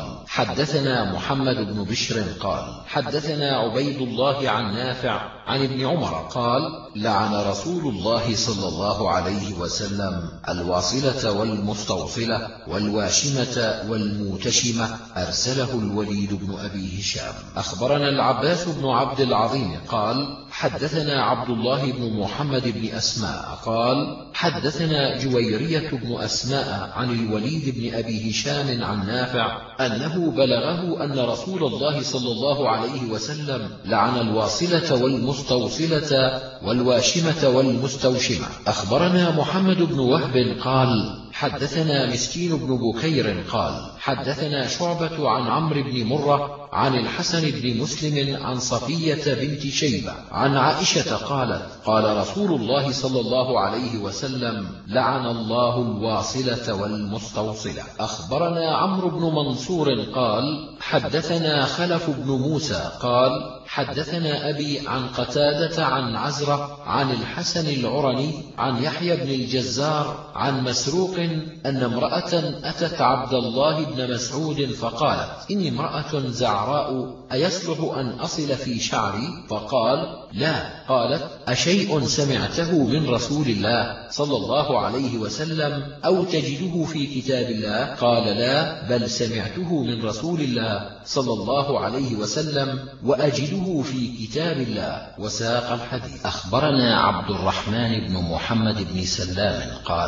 Speaker 1: حدثنا محمد بن بشر قال: حدثنا عبيد الله عن نافع عن ابن عمر قال: لعن رسول الله صلى الله عليه وسلم الواصلة والمستوصلة والواشمة والموتشمة. أرسله الوليد بن أبي هشام. أخبرنا العباس بن عبد العظيم قال: حدثنا عبد الله بن محمد بن أسماء قال: حدثنا جويرية بن أسماء عن الوليد بن أبي هشام عن نافع أنه بلغه أن رسول الله صلى الله عليه وسلم لعن الواصلة والمستوصلة والواشمة والمستوشمة. أخبرنا محمد بن وهب قال: حدثنا مسكين بن بكير قال: حدثنا شعبة عن عمرو بن مرة عن الحسن بن مسلم عن صفية بنت شيبة عن عائشة قالت قال رسول الله صلى الله عليه وسلم لعن الله الواصلة والمستوصلة. أخبرنا عمرو بن منصور قال حدثنا خلف بن موسى قال حدثنا أبي عن قتادة عن عزرة عن الحسن العرني عن يحيى بن الجزار عن مسروق أن امرأة أتت عبد الله بن مسعود فقالت إني امرأة زعراء أيصلح أن أصل في شعري؟ فقال لا. قالت أشيء سمعته من رسول الله صلى الله عليه وسلم أو تجده في كتاب الله؟ قال لا، بل سمعته من رسول الله صلى الله عليه وسلم وأجده في كتاب الله. وساق الحديث. أخبرنا عبد الرحمن بن محمد بن سلام قال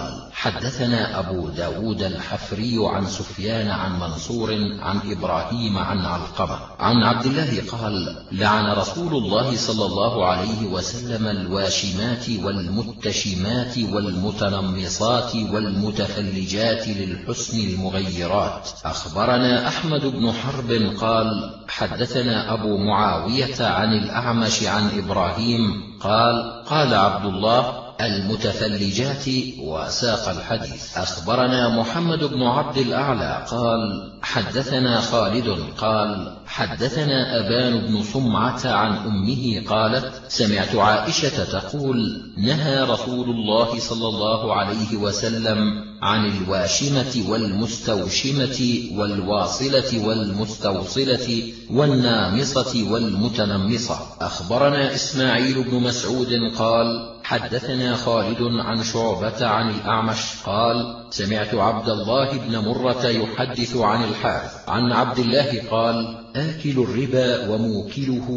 Speaker 1: حدثنا أبو داود الحفري عن سفيان عن منصور عن إبراهيم عن علقمة عن عبد الله قال لعن رسول الله صلى الله عليه وسلم الواشمات والمتشمات والمتنمصات والمتفلجات للحسن المغيرات. أخبرنا أحمد بن حرب قال حدثنا أبو معاوية عن الأعمش عن إبراهيم قال قال عبد الله المتفلجات. وساق الحديث. أخبرنا محمد بن عبد الأعلى قال حدثنا خالد قال حدثنا أبان بن صمعة عن أمه قالت سمعت عائشة تقول نهى رسول الله صلى الله عليه وسلم عن الواشمة والمستوشمة والواصلة والمستوصلة والنامصة والمتنمصة. أخبرنا إسماعيل بن مسعود قال حدثنا خالد عن شعبة عن الأعمش قال سمعت عبد الله بن مرة يحدث عن الحارث عن عبد الله قال آكل الربا وموكله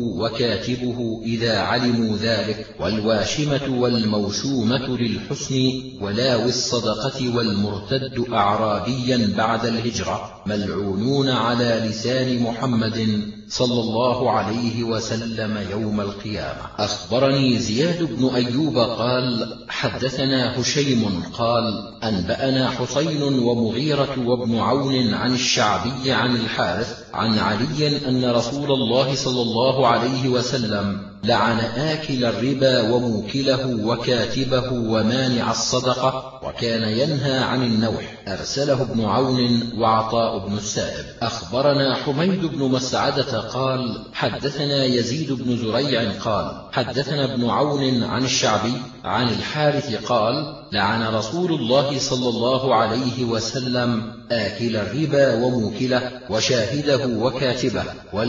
Speaker 1: وكاتبه إذا علموا ذلك والواشمة والموشومة للحسن ولاوي الصدقة والمرتد أعرابيا بعد الهجرة ملعونون على لسان محمد صلى الله عليه وسلم يوم القيامة. أخبرني زياد بن أيوب قال حدثنا هشيم قال أنبأنا حسين ومغيرة وابن عون عن الشعبي عن الحارث عن علي أن رسول الله صلى الله عليه وسلم لعن آكل الربا وموكله وكاتبه ومانع الصدقة وكان ينهى عن النوح. أرسله ابن عون وعطاء بن السائب. أخبرنا حميد بن مسعدة قال حدثنا يزيد بن زريع قال حدثنا ابن عون عن الشعبي عن الحارث قال لعن رسول الله صلى الله عليه وسلم آكل الربا وموكله وشاهده وكاتبه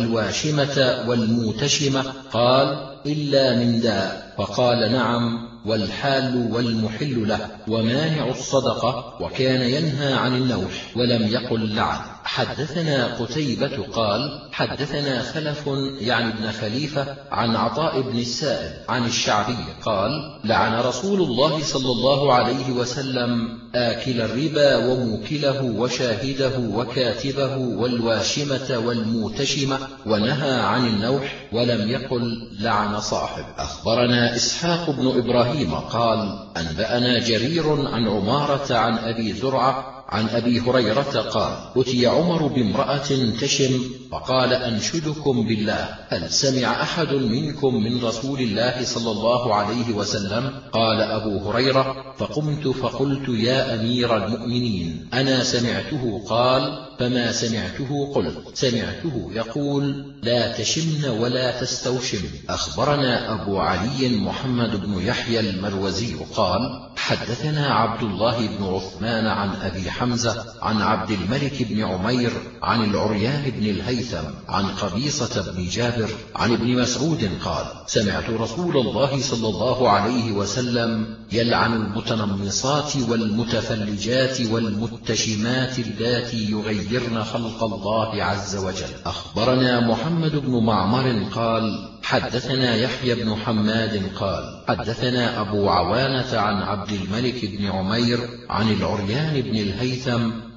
Speaker 1: والواشمة والموتشمة قال إلا من داء فقال نعم والحال والمحل له ومانع الصدقة وكان ينهى عن النوح ولم يقل لعن. حدثنا قتيبة قال حدثنا خلف يعني ابن خليفة عن عطاء بن السائب عن الشعبي قال لعن رسول الله صلى الله عليه وسلم آكل الربا وموكله وشاهده وكاتبه والواشمة والموتشمة ونهى عن النوح ولم يقل لعن صاحب. أخبرنا إسحاق بن إبراهيم قال أنبأنا جرير عن عمارة عن أبي زرعة عن أبي هريرة قال أتي عمر بامرأة تشم فقال أنشدكم بالله هل سمع أحد منكم من رسول الله صلى الله عليه وسلم؟ قال أبو هريرة فقمت فقلت يا أمير المؤمنين أنا سمعته. قال فما سمعته؟ قلت سمعته يقول لا تشمن ولا تستوشم. أخبرنا أبو علي محمد بن يحيى المروزي قال حدثنا عبد الله بن عثمان عن أبي حمزة عن عبد الملك بن عمير عن العريان بن الهيثم عن قبيصة بن جابر عن ابن مسعود قال سمعت رسول الله صلى الله عليه وسلم يلعن المتنمصات والمتفلجات والمتشمات اللاتي يغيرن خلق الله عز وجل. أخبرنا محمد بن معمر قال حدثنا يحيى بن حماد قال حدثنا أبو عوانة عن عبد الملك بن عمير عن العريان بن الهيثم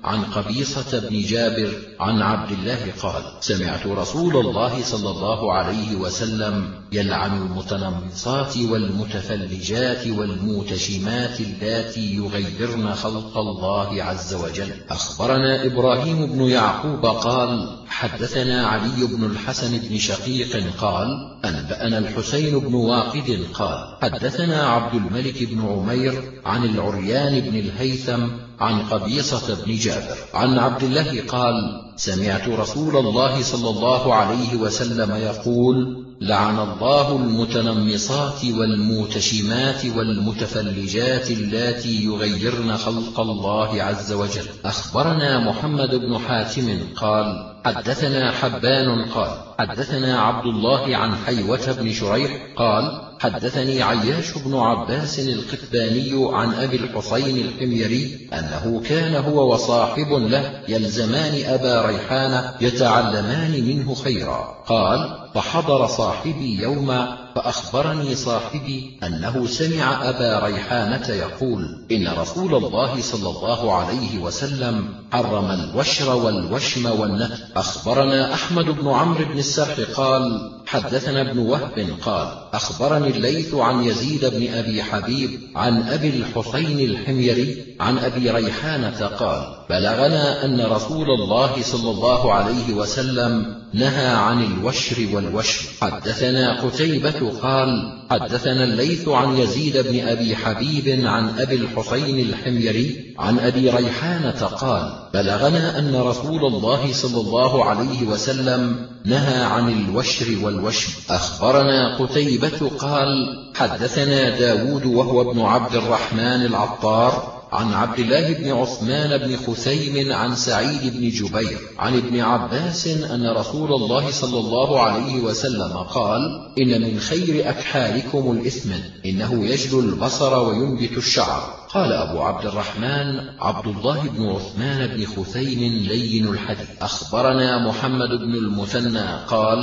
Speaker 1: عن قبيصة بن جابر عن عبد الله قال: سمعت رسول الله صلى الله عليه وسلم يلعن المتنمصات والمتفلجات والموتشمات اللاتي يغيرن خلق الله عز وجل. أخبرنا إبراهيم بن يعقوب قال: حدثنا علي بن الحسن بن شقيق قال: أنبأنا الحسين بن واقد قال: حدثنا عبد الملك بن عمير عن العريان بن الهيثم عن قبيصة بن جابر عن عبد الله قال: سمعت رسول الله صلى الله عليه وسلم يقول: لعن الله المتنمصات والموتشمات والمتفلجات اللاتي يغيرن خلق الله عز وجل. أخبرنا محمد بن حاتم قال: حدثنا حبان قال: حدثنا عبد الله عن حيوة بن شريح قال: حدثني عياش بن عباس القتباني عن أبي الحسين الحميري أنه كان هو وصاحب له يلزمان أبا ريحانة يتعلمان منه خيرا. قال: فحضر صاحبي يوما فأخبرني صاحبي أنه سمع أبا ريحانة يقول: إن رسول الله صلى الله عليه وسلم حرم الوشر والوشم والنتن. أخبرنا أحمد بن عمرو بن السرح قال: حدثنا ابن وهب قال: أخبرني الليث عن يزيد بن أبي حبيب عن أبي الحسين الحميري عن أبي ريحانة قال: بلغنا أن رسول الله صلى الله عليه وسلم نهى عن الوشر والوشم. حدثنا قتيبة قال: حدثنا الليث عن يزيد بن أبي حبيب عن أبي الحسين الحميري عن أبي ريحانة قال: بلغنا أن رسول الله صلى الله عليه وسلم نهى عن الوشر والوشم. أخبرنا قتيبة قال: حدثنا داود وهو ابن عبد الرحمن العطار عن عبد الله بن عثمان بن خثيم عن سعيد بن جبير عن ابن عباس أن رسول الله صلى الله عليه وسلم قال: إن من خير أكحالكم الإثمن، إنه يجلو البصر وينبت الشعر. قال أبو عبد الرحمن: عبد الله بن عثمان بن خثيم لين الحديث. أخبرنا محمد بن المثنى قال: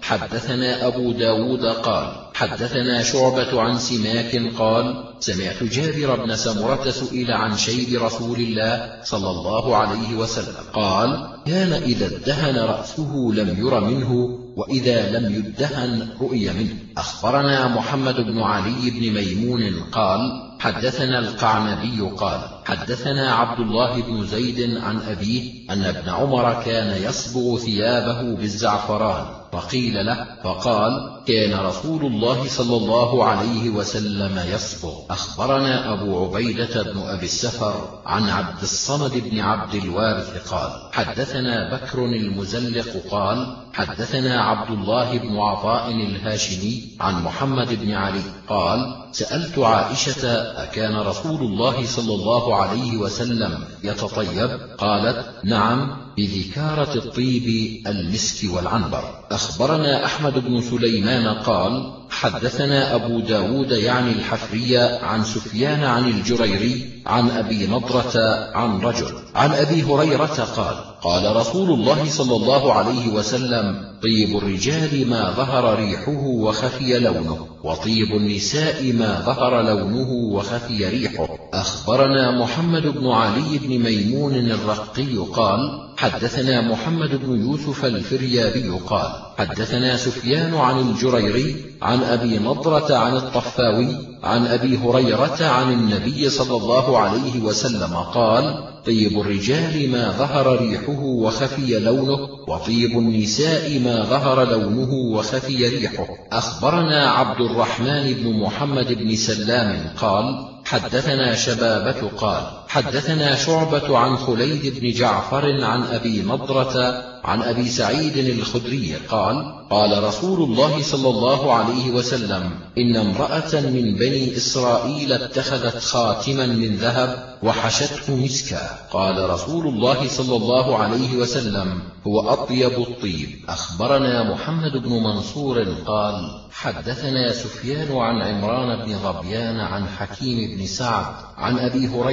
Speaker 1: حدثنا أبو داود قال: حدثنا شعبة عن سماك قال: سمعت جابر بن سمرة سئل عن شيب رسول الله صلى الله عليه وسلم قال: كان إذا ادهن رأسه لم ير منه، وإذا لم يدهن رؤي منه. أخبرنا محمد بن علي بن ميمون قال: حدثنا القعنبي قال: حدثنا عبد الله بن زيد عن أبيه أن ابن عمر كان يصبغ ثيابه بالزعفران، فقيل له فقال: كان رسول الله صلى الله عليه وسلم يصبغ. أخبرنا أبو عبيدة بن أبي السفر عن عبد الصمد بن عبد الوارث قال: حدثنا بكر المزلق قال: حدثنا عبد الله بن عطاء الهاشمي عن محمد بن علي قال: سألت عائشة: أكان رسول الله صلى الله عليه وسلم يتطيب؟ قالت: نعم، بذكارة الطيب المسك والعنبر. أخبرنا أحمد بن سليمان قال: حدثنا أبو داود يعني الحفري عن سفيان عن الجريري عن أبي نضرة عن رجل عن أبي هريرة قال: قال رسول الله صلى الله عليه وسلم: طيب الرجال ما ظهر ريحه وخفي لونه، وطيب النساء ما ظهر لونه وخفي ريحه. أخبرنا محمد بن علي بن ميمون الرقي قال: حدثنا محمد بن يوسف الفريابي قال: حدثنا سفيان عن الجريري عن أبي نضرة عن الطفاوي عن أبي هريرة عن النبي صلى الله عليه وسلم قال: طيب الرجال ما ظهر ريحه وخفي لونه، وطيب النساء ما ظهر لونه وخفي ريحه. أخبرنا عبد الرحمن بن محمد بن سلام قال: حدثنا شبابة قال: حدثنا شعبة عن خليد بن جعفر عن أبي نضرة عن أبي سعيد الخدري قال: قال رسول الله صلى الله عليه وسلم: إن امرأة من بني إسرائيل اتخذت خاتما من ذهب وحشته مسكا. قال رسول الله صلى الله عليه وسلم: هو أطيب الطيب. أخبرنا محمد بن منصور قال: حدثنا سفيان عن عمران بن ظبيان عن حكيم بن سعد عن أبي هريرة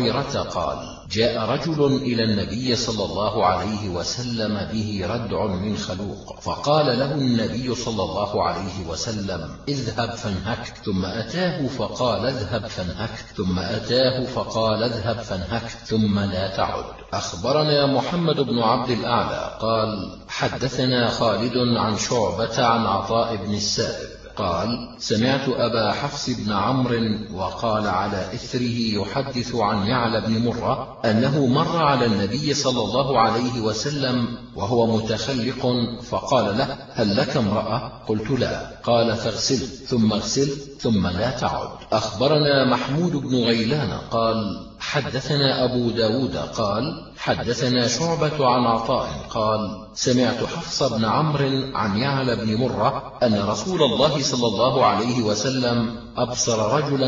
Speaker 1: قال: جاء رجل إلى النبي صلى الله عليه وسلم به ردع من خلوق، فقال له النبي صلى الله عليه وسلم: اذهب فانهك. ثم أتاه فقال: اذهب فانهك. ثم أتاه فقال: اذهب فانهك ثم لا تعد. أخبرنا محمد بن عبد الأعلى قال: حدثنا خالد عن شعبة عن عطاء بن السائب قال: سمعت أبا حفص بن عمرو وقال على إثره يحدث عن يعلى بن مرة أنه مر على النبي صلى الله عليه وسلم وهو متخلق فقال له: هل لك امرأة؟ قلت: لا. قال: فاغسل ثم اغسل ثم لا تعد. أخبرنا محمود بن غيلان قال: حدثنا أبو داود قال: حدثنا شعبة عن عطاء قال: سمعت حفص بن عمرو عن يعلى بن مرة أن رسول الله صلى الله عليه وسلم أبصر رجلا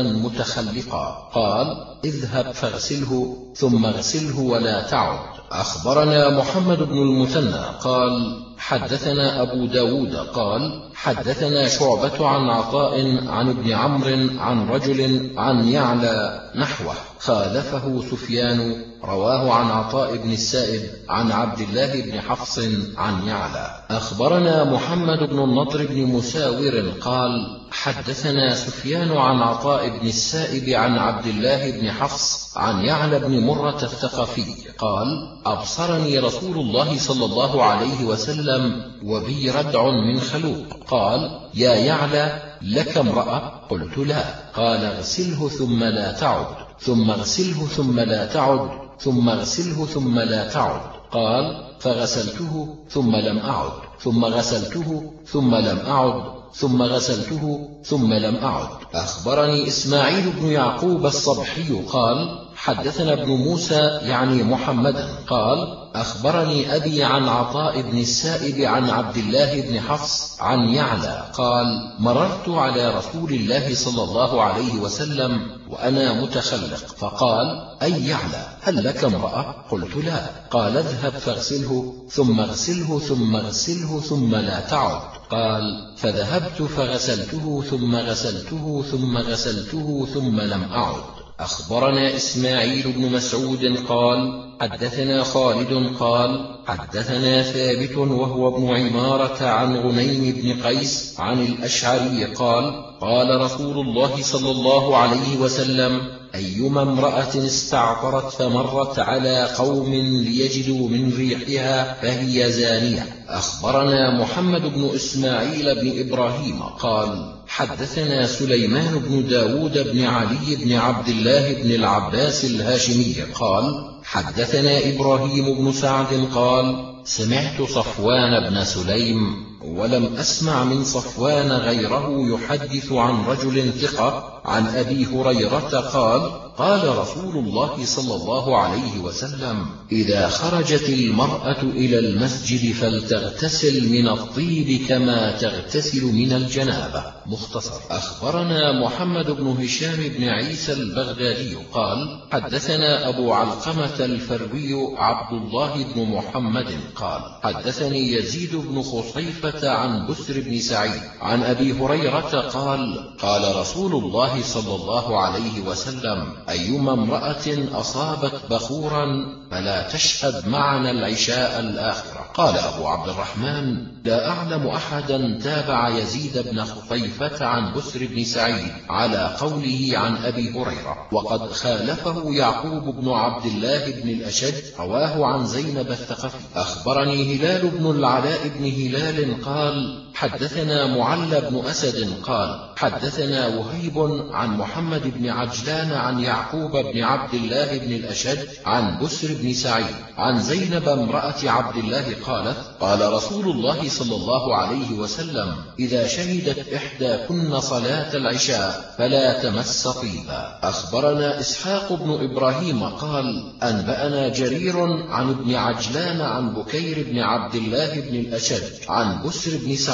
Speaker 1: متخلقا قال: اذهب فاغسله ثم اغسله ولا تعد. أخبرنا محمد بن المثنى قال: حدثنا أبو داود قال: حدثنا شعبة عن عطاء عن ابن عمرو عن رجل عن يعلى نحوه، خالفه سفيان رواه عن عطاء بن السائب عن عبد الله بن حفص عن يعلى. أخبرنا محمد بن النضر بن مساور قال: حدثنا سفيان عن عطاء بن السائب عن عبد الله بن حفص عن يعلى بن مرة الثقفي قال: أبصرني رسول الله صلى الله عليه وسلم وبي ردع من خلوق، قال: يا يعلى لك امرأة؟ قلت: لا. قال: اغسله ثم لا تعد، ثم اغسله ثم لا تعد، ثم اغسله ثم لا تعد. قال: فغسلته ثم لم أعد، ثم غسلته ثم لم أعد، ثم غسلته ثم لم أعد. أخبرني إسماعيل بن يعقوب الصبحي قال: حدثنا ابن موسى يعني محمدا قال: أخبرني أبي عن عطاء بن السائب عن عبد الله بن حفص عن يعلى قال: مررت على رسول الله صلى الله عليه وسلم وأنا متخلق، فقال: أي يعلى هل لك امرأة؟ قلت: لا. قال: اذهب فاغسله ثم اغسله ثم اغسله ثم لا تعد. قال: فذهبت فغسلته ثم غسلته ثم غسلته ثم لم أعد. أخبرنا إسماعيل بن مسعود قال: حدثنا خالد قال: حدثنا ثابت وهو ابن عمارة عن غنيم بن قيس عن الأشعري قال: قال رسول الله صلى الله عليه وسلم: أيما امرأة استعطرت فمرت على قوم ليجدوا من ريحها فهي زانية. أخبرنا محمد بن إسماعيل بن إبراهيم قال: حدثنا سليمان بن داود بن علي بن عبد الله بن العباس الهاشمي قال: حدثنا إبراهيم بن سعد قال: سمعت صفوان بن سليم ولم أسمع من صفوان غيره يحدث عن رجل ثقة عن أبي هريرة قال: قال رسول الله صلى الله عليه وسلم: إذا خرجت المرأة إلى المسجد فلتغتسل من الطيب كما تغتسل من الجنابة. مختصر. أخبرنا محمد بن هشام بن عيسى البغدادي قال: حدثنا أبو علقمة الفروي عبد الله بن محمد قال: حدثني يزيد بن خصيفة عن بسر بن سعيد عن أبي هريرة قال: قال رسول الله صلى الله عليه وسلم: أيما امرأة أصابت بخورا فلا تشهد معنا العشاء الآخرة. قال أبو عبد الرحمن: لا أعلم أحدا تابع يزيد بن خصيفة عن بسر بن سعيد على قوله عن أبي هريرة، وقد خالفه يعقوب بن عبد الله بن الأشج رواه عن زينب الثقفي. أخبرني هلال بن العلاء بن هلال قال: حدثنا معل بن أسد قال: حدثنا وهيب عن محمد بن عجلان عن يعقوب بن عبد الله بن الأشج عن بسر بن سعيد عن زينب امرأة عبد الله قالت: قال رسول الله صلى الله عليه وسلم: إذا شهدت إحداكن صلاة العشاء فلا تمس طيبا. أخبرنا إسحاق بن إبراهيم قال: أنبأنا جرير عن ابن عجلان عن بكير بن عبد الله بن الأشج عن بسر بن سعيد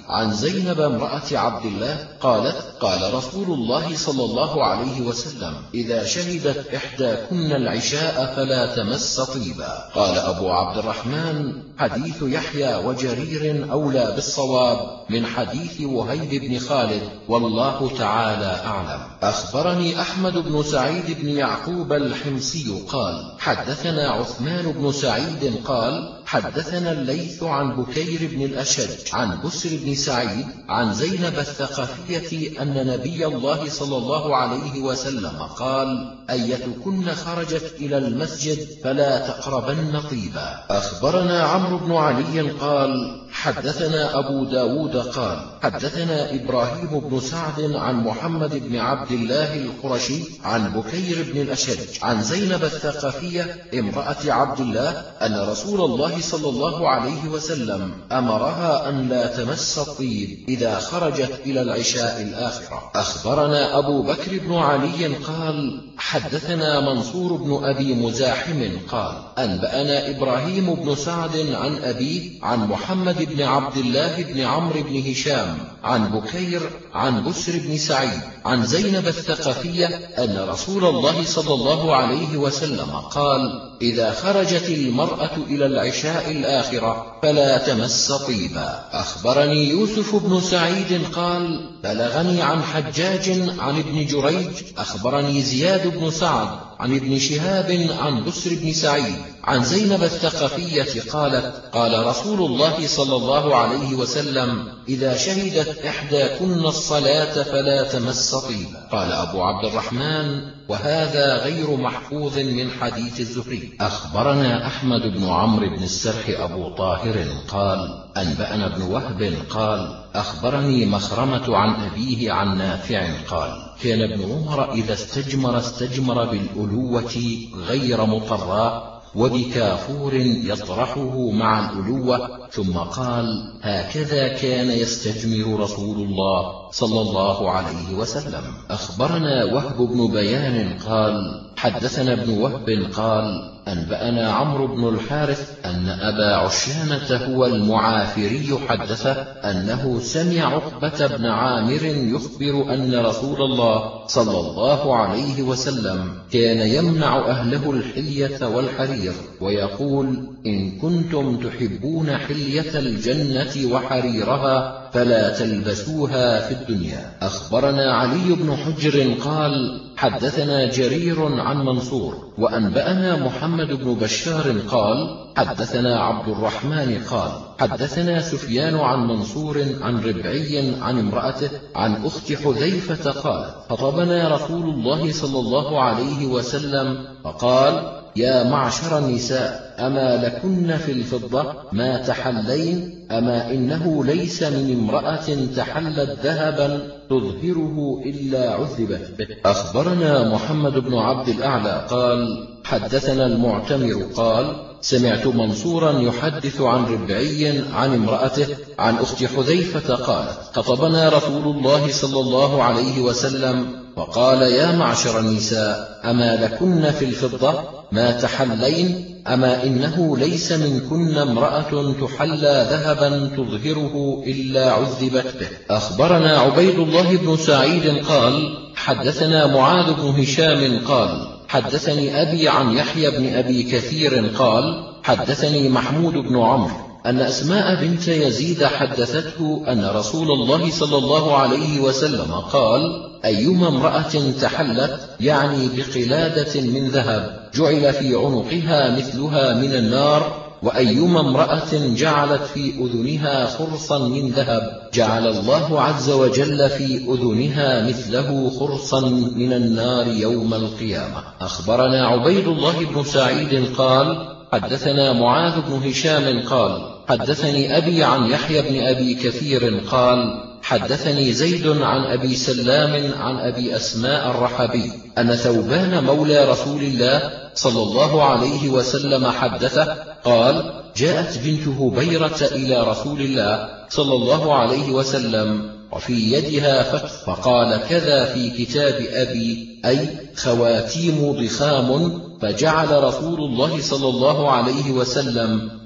Speaker 1: عن زينب امرأة عبد الله قالت: قال رسول الله صلى الله عليه وسلم: إذا شهدت إحداكن العشاء فلا تمس طيبا. قال أبو عبد الرحمن: حديث يحيى وجرير أولى بالصواب من حديث وهيب بن خالد، والله تعالى أعلم. أخبرني أحمد بن سعيد بن يعقوب الحمصي قال: حدثنا عثمان بن سعيد قال: حدثنا الليث عن بكير بن الأشج عن بسر بن سعيد عن زينب الثقفية أن نبي الله صلى الله عليه وسلم قال: أيتكن خرجت إلى المسجد فلا تقربن طيبا. أخبرنا عمرو بن علي قال: حدثنا أبو داود قال: حدثنا إبراهيم بن سعد عن محمد بن عبد الله القرشي عن بكير بن الأشج عن زينب الثقفية امرأة عبد الله أن رسول الله صلى الله عليه وسلم أمرها أن لا تمس الطيب إذا خرجت إلى العشاء الآخرة. أخبرنا أبو بكر بن علي قال: حدثنا منصور بن أبي مزاحم قال: أنبأنا إبراهيم بن سعد عن أبيه عن محمد بن عبد الله بن عمرو بن هشام عن بكير عن بسر بن سعيد عن زينب الثقفية أن رسول الله صلى الله عليه وسلم قال: إذا خرجت المرأة إلى العشاء الآخرة فلا تمس طيبا. أخبرني يوسف بن سعيد قال: بلغني عن حجاج عن ابن جريج أخبرني زياد بن سعد عن ابن شهاب عن بسر بن سعيد عن زينب الثقفية قالت: قال رسول الله صلى الله عليه وسلم: إذا شهدت إحداكن الصلاة فلا تمس طيبا. قال أبو عبد الرحمن: وهذا غير محفوظ من حديث الزهري. أخبرنا أحمد بن عمرو بن السرح أبو طاهر قال: أنبأنا ابن وهب قال: أخبرني مخرمة عن أبيه عن نافع قال: كان ابن عمر إذا استجمر استجمر بالألوة غير مطراه وبكافور يطرحه مع الألوة، ثم قال: هكذا كان يستجمر رسول الله صلى الله عليه وسلم. أخبرنا وهب بن بيان قال: حدثنا ابن وهب قال: أنبأنا عمرو بن الحارث أن أبا عشانة هو المعافري حدثه أنه سمع عقبة بن عامر يخبر أن رسول الله صلى الله عليه وسلم كان يمنع أهله الحلية والحرير ويقول: إن كنتم تحبون حلية الجنة وحريرها فلا تلبسوها في الدنيا. أخبرنا علي بن حجر قال: حدثنا جرير عن منصور وأنبأنا محمد بن بشار قال: حدثنا عبد الرحمن قال: حدثنا سفيان عن منصور عن ربعي عن امرأته عن أخت حذيفة قالت: خطبنا رسول الله صلى الله عليه وسلم فقال: يا معشر النساء، أما لكن في الفضة ما تحلين؟ أما إنه ليس من امرأة تحلت ذهبا تظهره إلا عذبت به. أخبرنا محمد بن عبد الأعلى قال: حدثنا المعتمر قال: سمعت منصورا يحدث عن ربعي عن امرأته عن أخت حذيفة قالت: خطبنا رسول الله صلى الله عليه وسلم وقال: يا معشر النساء، أما لكن في الفضة ما تحلين؟ أما إنه ليس منكن امرأة تحلى ذهبا تظهره إلا عذبت به. أخبرنا عبيد الله بن سعيد قال: حدثنا معاذ بن هشام قال: حدثني أبي عن يحيى بن أبي كثير قال: حدثني محمود بن عمرو أن أسماء بنت يزيد حدثته أن رسول الله صلى الله عليه وسلم قال: أيما امرأة تحلت يعني بقلادة من ذهب جعل في عنقها مثلها من النار، وأيما امرأة جعلت في أذنها خرصا من ذهب جعل الله عز وجل في أذنها مثله خرصا من النار يوم القيامة. أخبرنا عبيد الله بن سعيد قال: حدثنا معاذ بن هشام قال: حدثني أبي عن يحيى بن أبي كثير قال: حدثني زيد عن أبي سلام عن أبي أسماء الرحبي أن ثوبان مولى رسول الله صلى الله عليه وسلم حدثه قال: جاءت بنت هبيرة إلى رسول الله صلى الله عليه وسلم وفي يدها فتح، فقال: كذا في كتاب أبي، أي خواتيم ضخام. فجعل رسول الله صلى الله عليه وسلم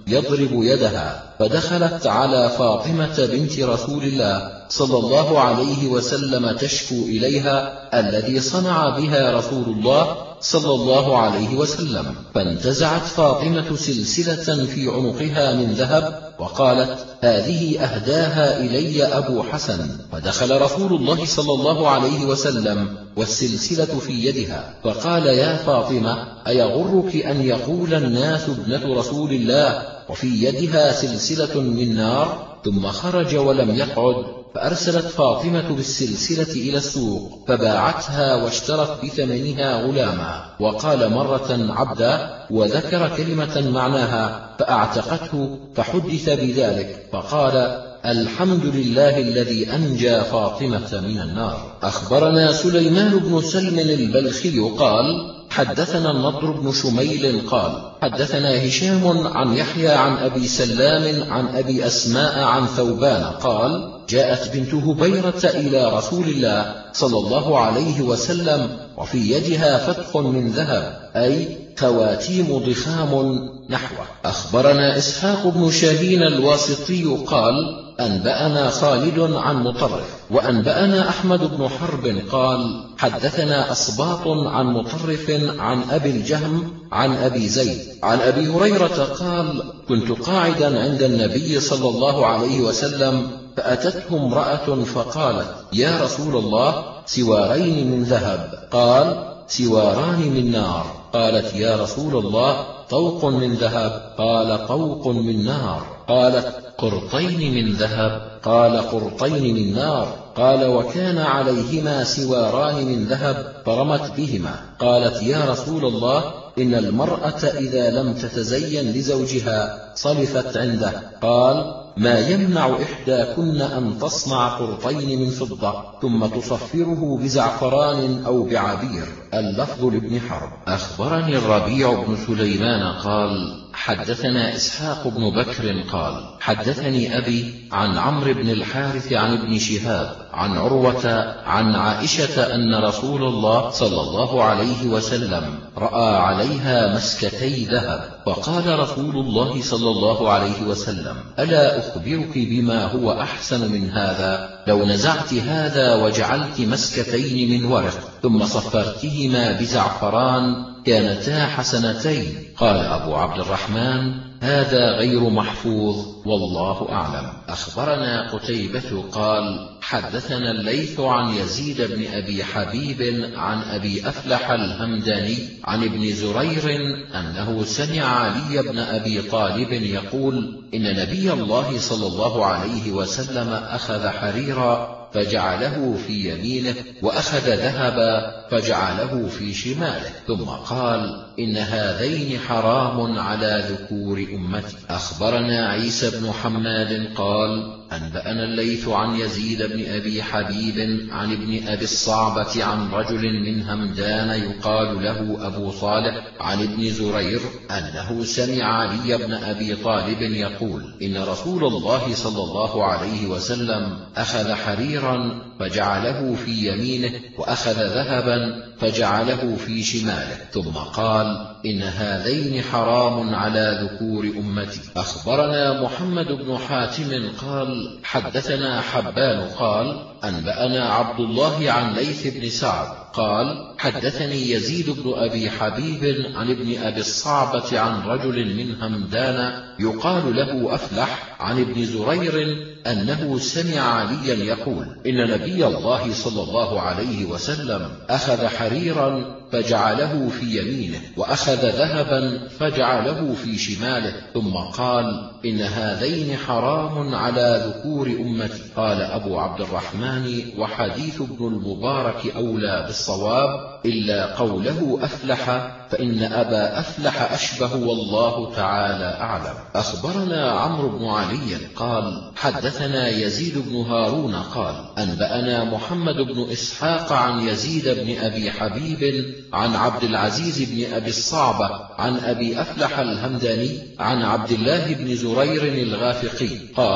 Speaker 1: يضرب يدها، فدخلت على فاطمة بنت رسول الله صلى الله عليه وسلم تشكو إليها الذي صنع بها رسول الله صلى الله عليه وسلم، فانتزعت فاطمة سلسلة في عنقها من ذهب وقالت: هذه أهداها إلي أبو حسن. فدخل رسول الله صلى الله عليه وسلم والسلسلة في يدها، فقال: يا فاطمة، أيغرك أن يقول الناس ابنة رسول الله وفي يدها سلسلة من نار؟ ثم خرج ولم يقعد، فأرسلت فاطمة بالسلسلة إلى السوق فباعتها واشترت بثمنها غلاما، وقال مرة عبدا، وذكر كلمة معناها، فأعتقته، فحدث بذلك فقال: الحمد لله الذي أنجى فاطمة من النار. أخبرنا سليمان بن سلم البلخي قال: حدثنا النضر بن شميل قال: حدثنا هشام عن يحيى عن أبي سلام عن أبي أسماء عن ثوبان قال: جاءت بنت هبيرة إلى رسول الله صلى الله عليه وسلم وفي يدها فتح من ذهب، أي خواتيم ضخام نحوه. أخبرنا إسحاق بن شاهين الواسطي قال: أنبأنا خالد عن مطرف، وأنبأنا أحمد بن حرب قال: حدثنا أصباط عن مطرف عن أبي الجهم عن أبي زيد عن أبي هريرة قال: كنت قاعدا عند النبي صلى الله عليه وسلم فأتته امرأة فقالت: يا رسول الله، سوارين من ذهب. قال: سواران من نار. قالت: يا رسول الله، طوق من ذهب. قال: طوق من نار. قالت: قرطين من ذهب. قال: قرطين من نار. قال: وكان عليهما سواران من ذهب فرمت بهما. قالت: يا رسول الله، إن المرأة إذا لم تتزين لزوجها صلفت عنده. قال: ما يمنع إحداكن أن تصنع قرطين من فضة ثم تصفره بزعفران أو بعبير. اللفظ لابن حرب. أخبرني الربيع بن سليمان قال: حدثنا إسحاق بن بكر قال: حدثني أبي عن عمرو بن الحارث عن ابن شهاب عن عروة عن عائشة أن رسول الله صلى الله عليه وسلم رأى عليها مسكتي ذهب، فقال رسول الله صلى الله عليه وسلم: ألا أخبرك بما هو أحسن من هذا؟ لو نزعت هذا وجعلت مسكتين من ورق ثم صفرتهما بزعفران كانتا حسنتين. قال أبو عبد الرحمن: هذا غير محفوظ، والله أعلم. أخبرنا قتيبة قال: حدثنا الليث عن يزيد بن أبي حبيب عن أبي أفلح الهمداني عن ابن زرير أنه سمع علي بن أبي طالب يقول: إن نبي الله صلى الله عليه وسلم أخذ حريرا فجعله في يمينه، وأخذ ذهبا فجعله في شماله، ثم قال: إن هذين حرام على ذكور أمتي. أخبرنا عيسى بن حماد قال: أنبأنا الليث عن يزيد بن أبي حبيب عن ابن أبي الصعبة عن رجل من همدان يقال له أبو صالح عن ابن زرير أنه سمع علي بن أبي طالب يقول: إن رسول الله صلى الله عليه وسلم أخذ حريرا فجعله في يمينه، وأخذ ذهبا فجعله في شماله، ثم قال: إن هذين حرام على ذكور أمتي. أخبرنا محمد بن حاتم قال: حدثنا حبان قال: أنبأنا عبد الله عن ليث بن سعد قال: حدثني يزيد بن أبي حبيب عن ابن أبي الصعبة عن رجل من همدان يقال له أفلح عن ابن زرير أنه سمع عليا يقول: إن نبي الله صلى الله عليه وسلم أخذ حريرا فجعله في يمينه، وأخذ ذهبا فجعله في شماله، ثم قال: إن هذين حرام على ذكور أمتي. قال أبو عبد الرحمن: وحديث ابن المبارك أولى بالصواب إلا قوله أفلح، فإن أبا أفلح أشبه، والله تعالى أعلم. أخبرنا عمرو بن علي قال: حدثنا يزيد بن هارون قال: أنبأنا محمد بن إسحاق عن يزيد بن أبي حبيب عن عبد العزيز بن أبي الصعبة عن أبي أفلح الهمداني عن عبد الله بن زرير الغافقي قال: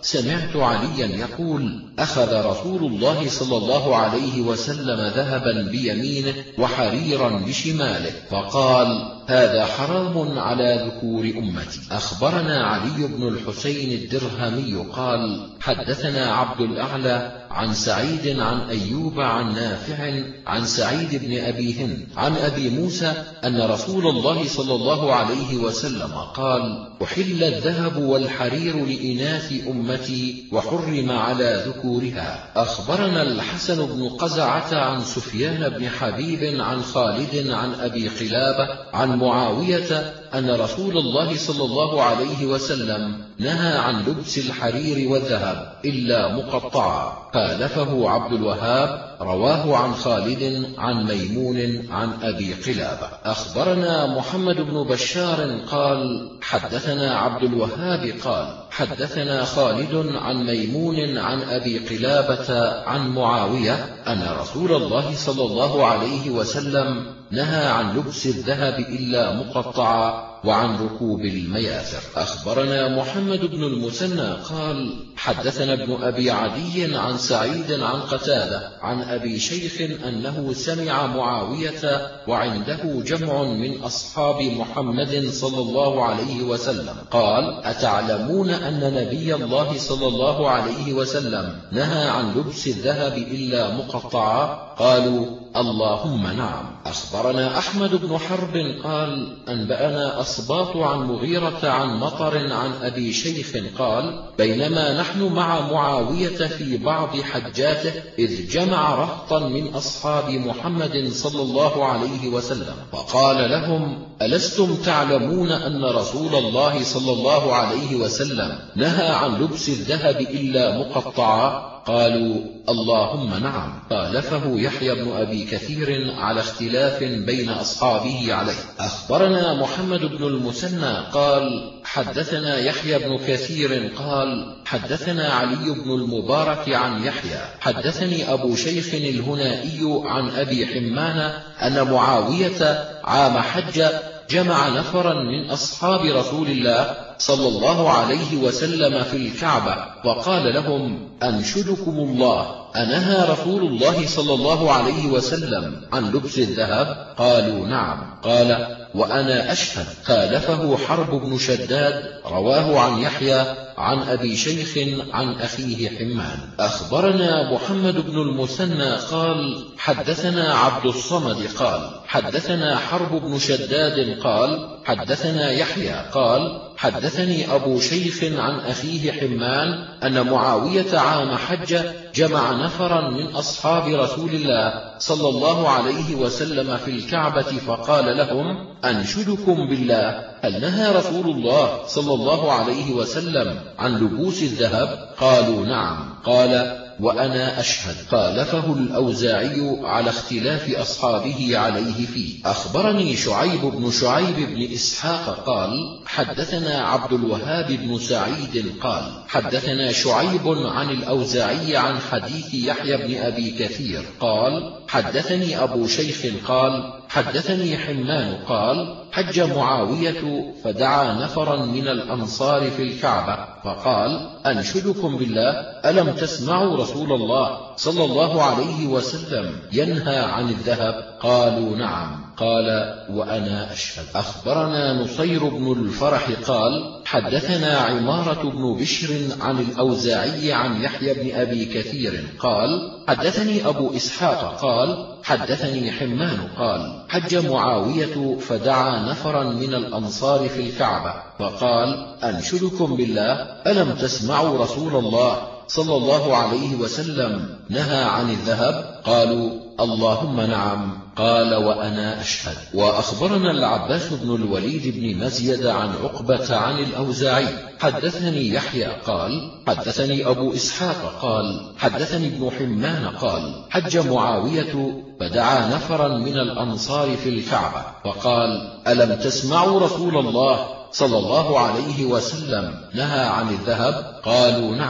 Speaker 1: سمعت عليا يقول: أخذ رسول الله صلى الله عليه وسلم ذهبا بيمينه وحريرا بشماله، فقال: هذا حرام على ذكور أمتي. أخبرنا علي بن الحسين الدرهمي قال: حدثنا عبد الأعلى عن سعيد عن أيوب عن نافع عن سعيد بن أبي هند عن أبي موسى أن رسول الله صلى الله عليه وسلم قال: أحل الذهب والحرير لإناث أمتي وحرم على ذكورها. أخبرنا الحسن بن قزعة عن سفيان بن حبيب عن خالد عن أبي قلابة عن معاوية أن رسول الله صلى الله عليه وسلم نهى عن لبس الحرير والذهب إلا مقطعا. خالفه عبد الوهاب، رواه عن خالد عن ميمون عن أبي قلابة. أخبرنا محمد بن بشار قال: حدثنا عبد الوهاب قال: حدثنا خالد عن ميمون عن أبي قلابة عن معاوية أن رسول الله صلى الله عليه وسلم نهى عن لبس الذهب إلا مقطعا وعن ركوب المياثر. أخبرنا محمد بن المثنى قال: حدثنا ابن أبي عدي عن سعيد عن قتادة عن أبي شيخ أنه سمع معاوية وعنده جمع من أصحاب محمد صلى الله عليه وسلم قال: أتعلمون أن نبي الله صلى الله عليه وسلم نهى عن لبس الذهب إلا مقطعا؟ قالوا: اللهم نعم. أخبرنا أحمد بن حرب قال: أنبأنا أصباط عن مغيرة عن مطر عن أبي شيخ قال: بينما نحن مع معاوية في بعض حجاته إذ جمع رهطا من أصحاب محمد صلى الله عليه وسلم فقال لهم: ألستم تعلمون أن رسول الله صلى الله عليه وسلم نهى عن لبس الذهب إلا مقطعا؟ قالوا: اللهم نعم. خالفه يحيى بن أبي كثير على اختلاف بين أصحابه عليه. أخبرنا محمد بن المثنى قال: حدثنا يحيى بن كثير قال: حدثنا علي بن المبارك عن يحيى حدثني أبو شيخ الهنائي عن أبي حمان أن معاوية عام حج جمع نفرا من أصحاب رسول الله صلى الله عليه وسلم في الكعبة وقال لهم: أنشدكم الله، أنهى رسول الله صلى الله عليه وسلم عن لبس الذهب؟ قالوا: نعم. قال: وأنا أشهد. خالفه حرب بن شداد، رواه عن يحيى عن أبي شيخ عن أخيه حمان. أخبرنا محمد بن المثنى قال: حدثنا عبد الصمد قال: حدثنا حرب بن شداد قال: حدثنا يحيى قال: حدثني أبو شيخ عن أخيه حمان أن معاوية عام حج جمع نفرا من أصحاب رسول الله صلى الله عليه وسلم في الكعبة فقال لهم: أنشدكم بالله، هل نهى رسول الله صلى الله عليه وسلم عن لبوس الذهب؟ قالوا: نعم. قال: وأنا أشهد. خالفه الأوزاعي على اختلاف أصحابه عليه فيه. أخبرني شعيب بن شعيب بن إسحاق قال: حدثنا عبد الوهاب بن سعيد قال: حدثنا شعيب عن الأوزاعي عن حديث يحيى بن أبي كثير قال: حدثني أبو شيخ قال: حدثني حمان قال: حج معاوية فدعا نفرا من الأنصار في الكعبة فقال: أنشدكم بالله، ألم تسمعوا رسول الله صلى الله عليه وسلم ينهى عن الذهب؟ قالوا: نعم. قال: وأنا أشهد. أخبرنا نصير بن الفرح قال: حدثنا عمارة بن بشر عن الأوزاعي عن يحيى بن أبي كثير قال: حدثني أبو إسحاق قال: حدثني حمان قال: حج معاوية فدعا نفرا من الأنصار في الكعبة فقال: أنشدكم بالله، ألم تسمعوا رسول الله صلى الله عليه وسلم نهى عن الذهب؟ قالوا: اللهم نعم. قال: وأنا أشهد. وأخبرنا العباس بن الوليد بن مزيد عن عقبة عن الأوزاعي حدثني يحيى قال: حدثني أبو إسحاق قال: حدثني ابن حمان قال: حج معاوية فدعا نفرا من الأنصار في الكعبة فقال: ألم تسمعوا رسول الله صلى الله عليه وسلم نهى عن الذهب؟ قالوا: نعم.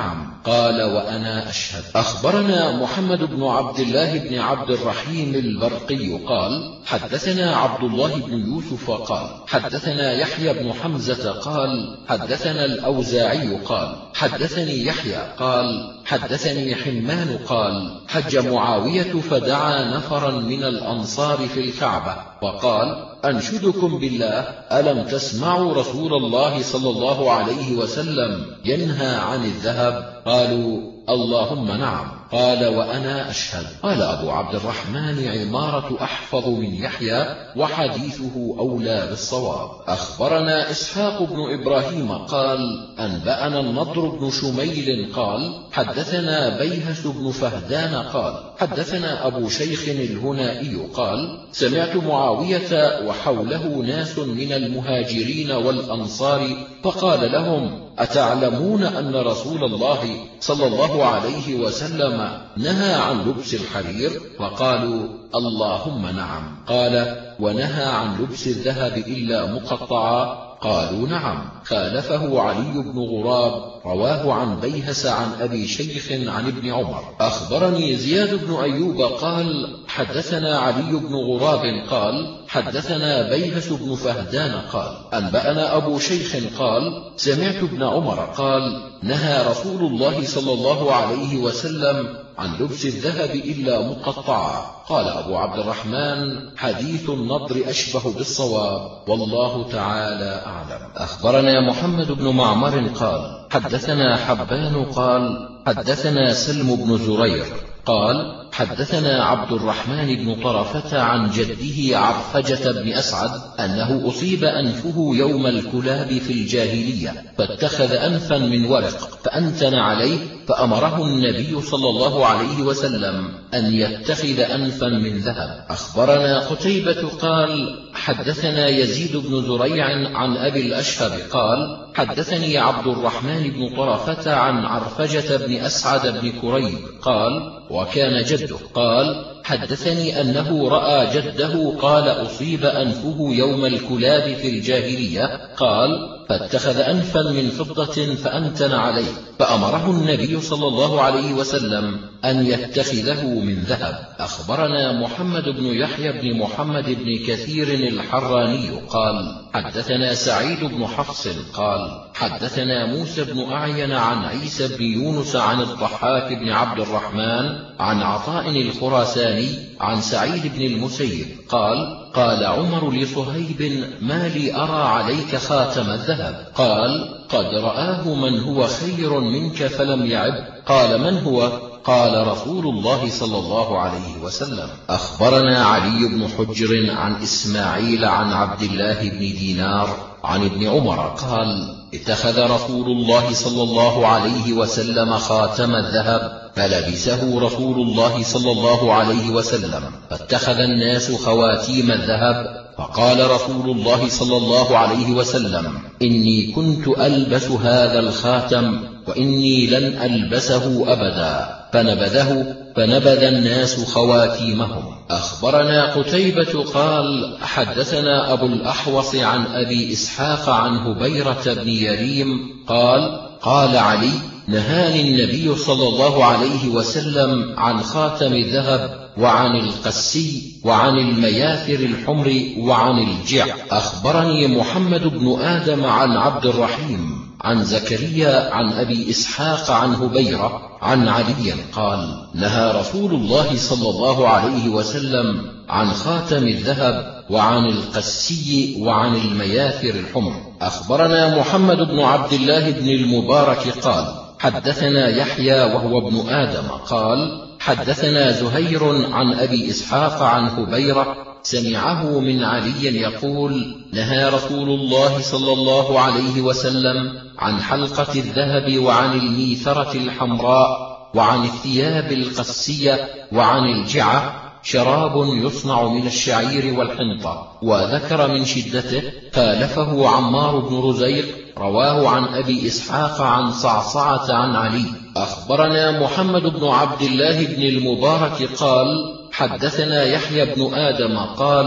Speaker 1: قال وأنا أشهد. أخبرنا محمد بن عبد الله بن عبد الرحيم البرقي قال حدثنا عبد الله بن يوسف قال حدثنا يحيى بن حمزة قال حدثنا الأوزاعي قال حدثني يحيى قال حدثني حمان قال حج معاوية فدعا نفرا من الأنصار في الكعبة وقال أنشدكم بالله ألم تسمعوا رسول الله صلى الله عليه وسلم ينهى عن الذهب؟ قالوا اللهم نعم. قال وأنا أشهد. قال أبو عبد الرحمن عمارة أحفظ من يحيى وحديثه أولى بالصواب. أخبرنا إسحاق بن إبراهيم قال أنبأنا النضر بن شميل قال حدثنا بيهس بن فهدان قال حدثنا أبو شيخ الهنائي قال سمعت معاوية وحوله ناس من المهاجرين والأنصار فقال لهم أتعلمون أن رسول الله صلى الله عليه وسلم نهى عن لبس الحرير؟ فقالوا اللهم نعم. قال ونهى عن لبس الذهب إلا مقطعا؟ قالوا نعم. خالفه علي بن غراب رواه عن بيهس عن أبي شيخ عن ابن عمر. أخبرني زياد بن أيوب قال حدثنا علي بن غراب قال حدثنا بيهس بن فهدان قال أنبأنا أبو شيخ قال سمعت ابن عمر قال نهى رسول الله صلى الله عليه وسلم عن لبس الذهب إلا مقطعا. قال أبو عبد الرحمن حديث النضر أشبه بالصواب والله تعالى أعلم. أخبرنا محمد بن معمر قال حدثنا حبان قال حدثنا سلم بن زرير قال حدثنا عبد الرحمن بن طرفة عن جده عرفجة بن أسعد أنه أصيب أنفه يوم الكلاب في الجاهلية فاتخذ أنفا من ورق فأنتن عليه فأمره النبي صلى الله عليه وسلم أن يتخذ أنفا من ذهب. أخبرنا قتيبة قال حدثنا يزيد بن زريع عن أبي الأشهب قال حدثني عبد الرحمن بن طرفة عن عرفجة بن أسعد بن كريب قال وكان جده قال حدثني أنه رأى جده قال أصيب أنفه يوم الكلاب في الجاهلية قال فاتخذ أنفا من فضة فأنتن عليه فأمره النبي صلى الله عليه وسلم أن يتخذه من ذهب. أخبرنا محمد بن يحيى بن محمد بن كثير الحراني قال حدثنا سعيد بن حفص قال حدثنا موسى بن أعين عن عيسى بن يونس عن الضحاك بن عبد الرحمن عن عطاء الخراساني عن سعيد بن المسيب قال قال عمر لصهيب ما لي أرى عليك خاتم الذهب؟ قال قد رآه من هو خير منك فلم يعب. قال من هو؟ قال رسول الله صلى الله عليه وسلم. أخبرنا علي بن حجر عن إسماعيل عن عبد الله بن دينار عن ابن عمر قال اتخذ رسول الله صلى الله عليه وسلم خاتم الذهب فلبسه رسول الله صلى الله عليه وسلم فاتخذ الناس خواتيم الذهب فقال رسول الله صلى الله عليه وسلم إني كنت ألبس هذا الخاتم وإني لن ألبسه أبدا فنبذه فنبذ الناس خواتيمهم. أخبرنا قتيبة قال حدثنا أبو الأحوص عن أبي إسحاق عن هبيرة بن يريم قال قال علي نهاني النبي صلى الله عليه وسلم عن خاتم الذهب وعن القسي وعن المياثر الحمر وعن الجع. أخبرني محمد بن آدم عن عبد الرحيم عن زكريا عن أبي إسحاق عن هبيرة عن علي قال نهى رسول الله صلى الله عليه وسلم عن خاتم الذهب وعن القسي وعن المياثر الحمر. أخبرنا محمد بن عبد الله بن المبارك قال حدثنا يحيى وهو ابن آدم قال حدثنا زهير عن أبي إسحاق عن هبيرة سمعه من علي يقول نهى رسول الله صلى الله عليه وسلم عن حلقة الذهب وعن الميثرة الحمراء وعن الثياب القسية وعن الجعة شراب يصنع من الشعير والحنطة. وذكر من شدته خالفه عمار بن رزيق رواه عن أبي إسحاق عن صعصعة عن علي. أخبرنا محمد بن عبد الله بن المبارك قال حدثنا يحيى بن آدم قال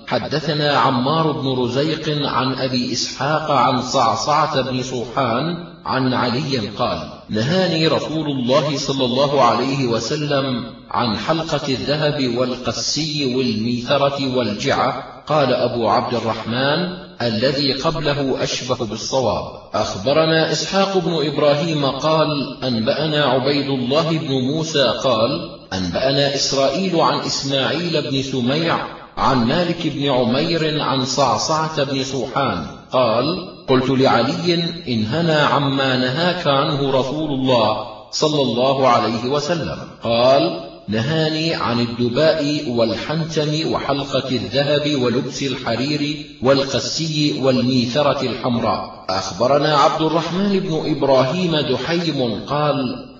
Speaker 1: حدثنا عمار بن رزيق عن أبي إسحاق عن صعصعة بن صوحان عن علي قال: نهاني رسول الله صلى الله عليه وسلم عن حلقة الذهب والقسي والميثرة والجعة. قال أبو عبد الرحمن: الذي قبله أشبه بالصواب. أخبرنا إسحاق بن إبراهيم قال: أنبأنا عبيد الله بن موسى قال: أنبأنا إسرائيل عن إسماعيل بن سميع عن مالك بن عمير عن صعصعة بن صوحان قال: قلت لعلي: انهنا عما نهاك عنه رسول الله صلى الله عليه وسلم. قال: نهاني عن الدباء والحنتم وحلقة الذهب ولبس الحرير والقسي والميثرة الحمراء. أخبرنا عبد الرحمن بن إبراهيم دحيم قال: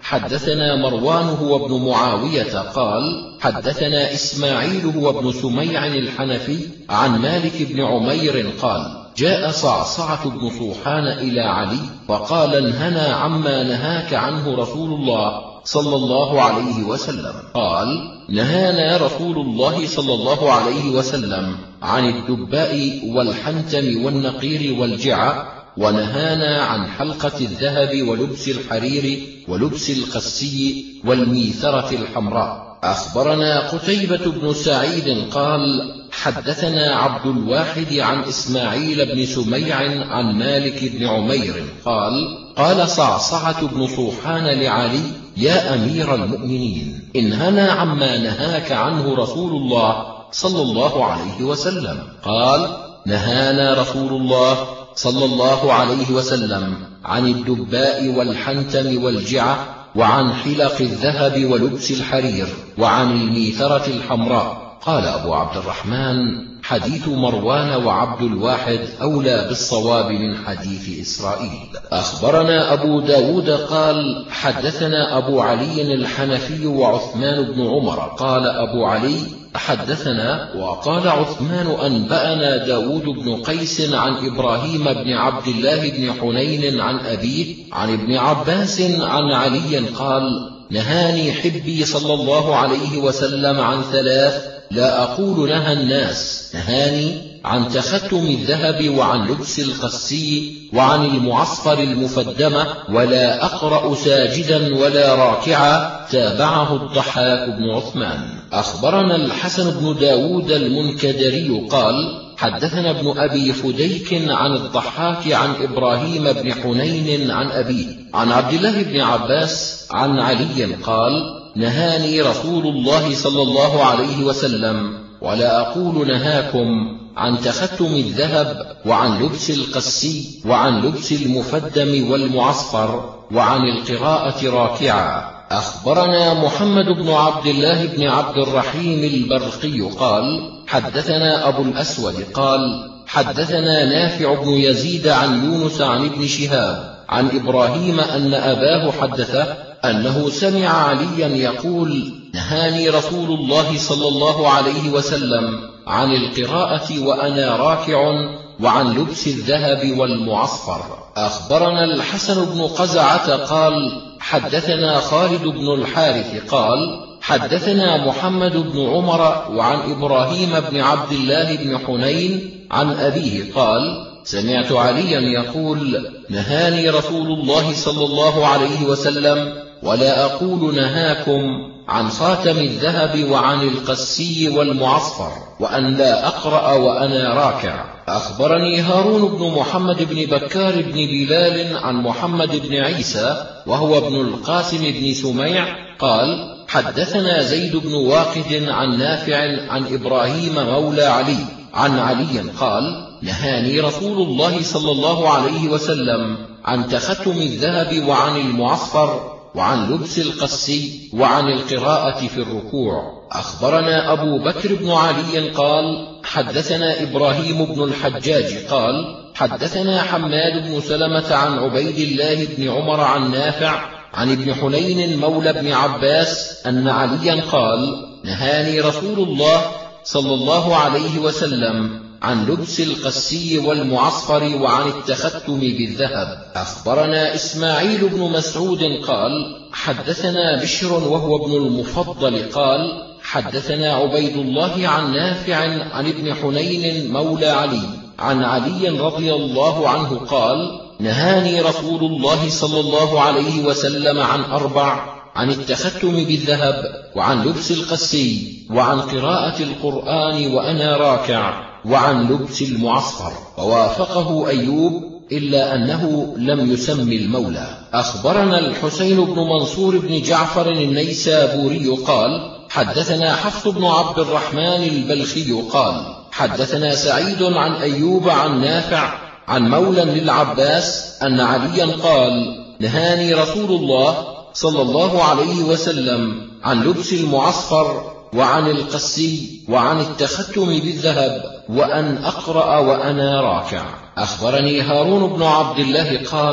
Speaker 1: حدثنا مروان هو ابن معاوية قال: حدثنا إسماعيل هو ابن سميع الحنفي عن مالك بن عمير قال: جاء صعصعة بن صوحان إلى علي وقال: انهنا عما نهاك عنه رسول الله صلى الله عليه وسلم. قال: نهانا رسول الله صلى الله عليه وسلم عن الدباء والحنتم والنقير والجعة، ونهانا عن حلقة الذهب ولبس الحرير ولبس القسي والميثرة الحمراء. أخبرنا قتيبة بن سعيد قال: حدثنا عبد الواحد عن إسماعيل بن سميع عن مالك بن عمير قال: قال صعصعة بن صوحان لعلي: يا أمير المؤمنين، انهنا عما نهاك عنه رسول الله صلى الله عليه وسلم. قال: نهانا رسول الله صلى الله عليه وسلم عن الدباء والحنتم والجعة، وعن حلق الذهب ولبس الحرير، وعن الميثرة الحمراء. قال أبو عبد الرحمن: حديث مروان وعبد الواحد أولى بالصواب من حديث إسرائيل. أخبرنا أبو داود قال: حدثنا أبو علي الحنفي وعثمان بن عمر. قال أبو علي: حدثنا. وقال عثمان: أنبأنا داود بن قيس عن إبراهيم بن عبد الله بن حنين عن أبيه عن ابن عباس عن علي قال: نهاني حبي صلى الله عليه وسلم عن ثلاث لا أقول نهى الناس. نهاني عن تختم الذهب وعن لبس القسي وعن المعصفر المفدمة، ولا أقرأ ساجدا ولا راكعا. تابعه الضحاك بن عثمان. أخبرنا الحسن بن داود المنكدري قال: حدثنا ابن أبي فديك عن الضحاك عن إبراهيم بن حنين عن أبيه عن عبد الله بن عباس عن علي قال: نهاني رسول الله صلى الله عليه وسلم ولا أقول نهاكم عن تختم الذهب وعن لبس القسي وعن لبس المفدم والمعصفر وعن القراءة راكعا. أخبرنا محمد بن عبد الله بن عبد الرحيم البرقي قال: حدثنا أبو الأسود قال: حدثنا نافع بن يزيد عن يونس عن ابن شهاب عن إبراهيم أن أباه حدثه أنه سمع عليا يقول: نهاني رسول الله صلى الله عليه وسلم عن القراءة وأنا راكع وعن لبس الذهب والمعصفر. أخبرنا الحسن بن قزعة قال: حدثنا خالد بن الحارث قال: حدثنا محمد بن عمر وعن إبراهيم بن عبد الله بن حنين عن أبيه قال: سمعت عليا يقول: نهاني رسول الله صلى الله عليه وسلم ولا أقول نهاكم عن خاتم الذهب وعن القسي والمعصفر، وأن لا أقرأ وأنا راكع. أخبرني هارون بن محمد بن بكار بن بلال عن محمد بن عيسى وهو ابن القاسم بن سميع قال: حدثنا زيد بن واقد عن نافع عن إبراهيم مولى علي عن علي قال: نهاني رسول الله صلى الله عليه وسلم عن تختم الذهب وعن المعصفر وعن لبس القسي وعن القراءة في الركوع. أخبرنا أبو بكر بن علي قال: حدثنا إبراهيم بن الحجاج قال: حدثنا حماد بن سلمة عن عبيد الله بن عمر عن نافع عن ابن حنين مولى بن عباس أن عليا قال: نهاني رسول الله صلى الله عليه وسلم عن لبس القسي والمعصفر وعن التختم بالذهب. أخبرنا إسماعيل بن مسعود قال: حدثنا بشر وهو ابن المفضل قال: حدثنا عبيد الله عن نافع عن ابن حنين مولى علي عن علي رضي الله عنه قال: نهاني رسول الله صلى الله عليه وسلم عن أربع: عن التختم بالذهب، وعن لبس القسي، وعن قراءة القرآن وأنا راكع، وعن لبس المعصفر. ووافقه أيوب إلا أنه لم يسم المولى. أخبرنا الحسين بن منصور بن جعفر النيسابوري قال: حدثنا حفص بن عبد الرحمن البلخي قال: حدثنا سعيد عن أيوب عن نافع عن مولى للعباس أن عليا قال: نهاني رسول الله صلى الله عليه وسلم عن لبس المعصفر، وعن القسي، وعن التختم بالذهب، وأن أقرأ وأنا راكع. أخبرني هارون بن عبد الله قال: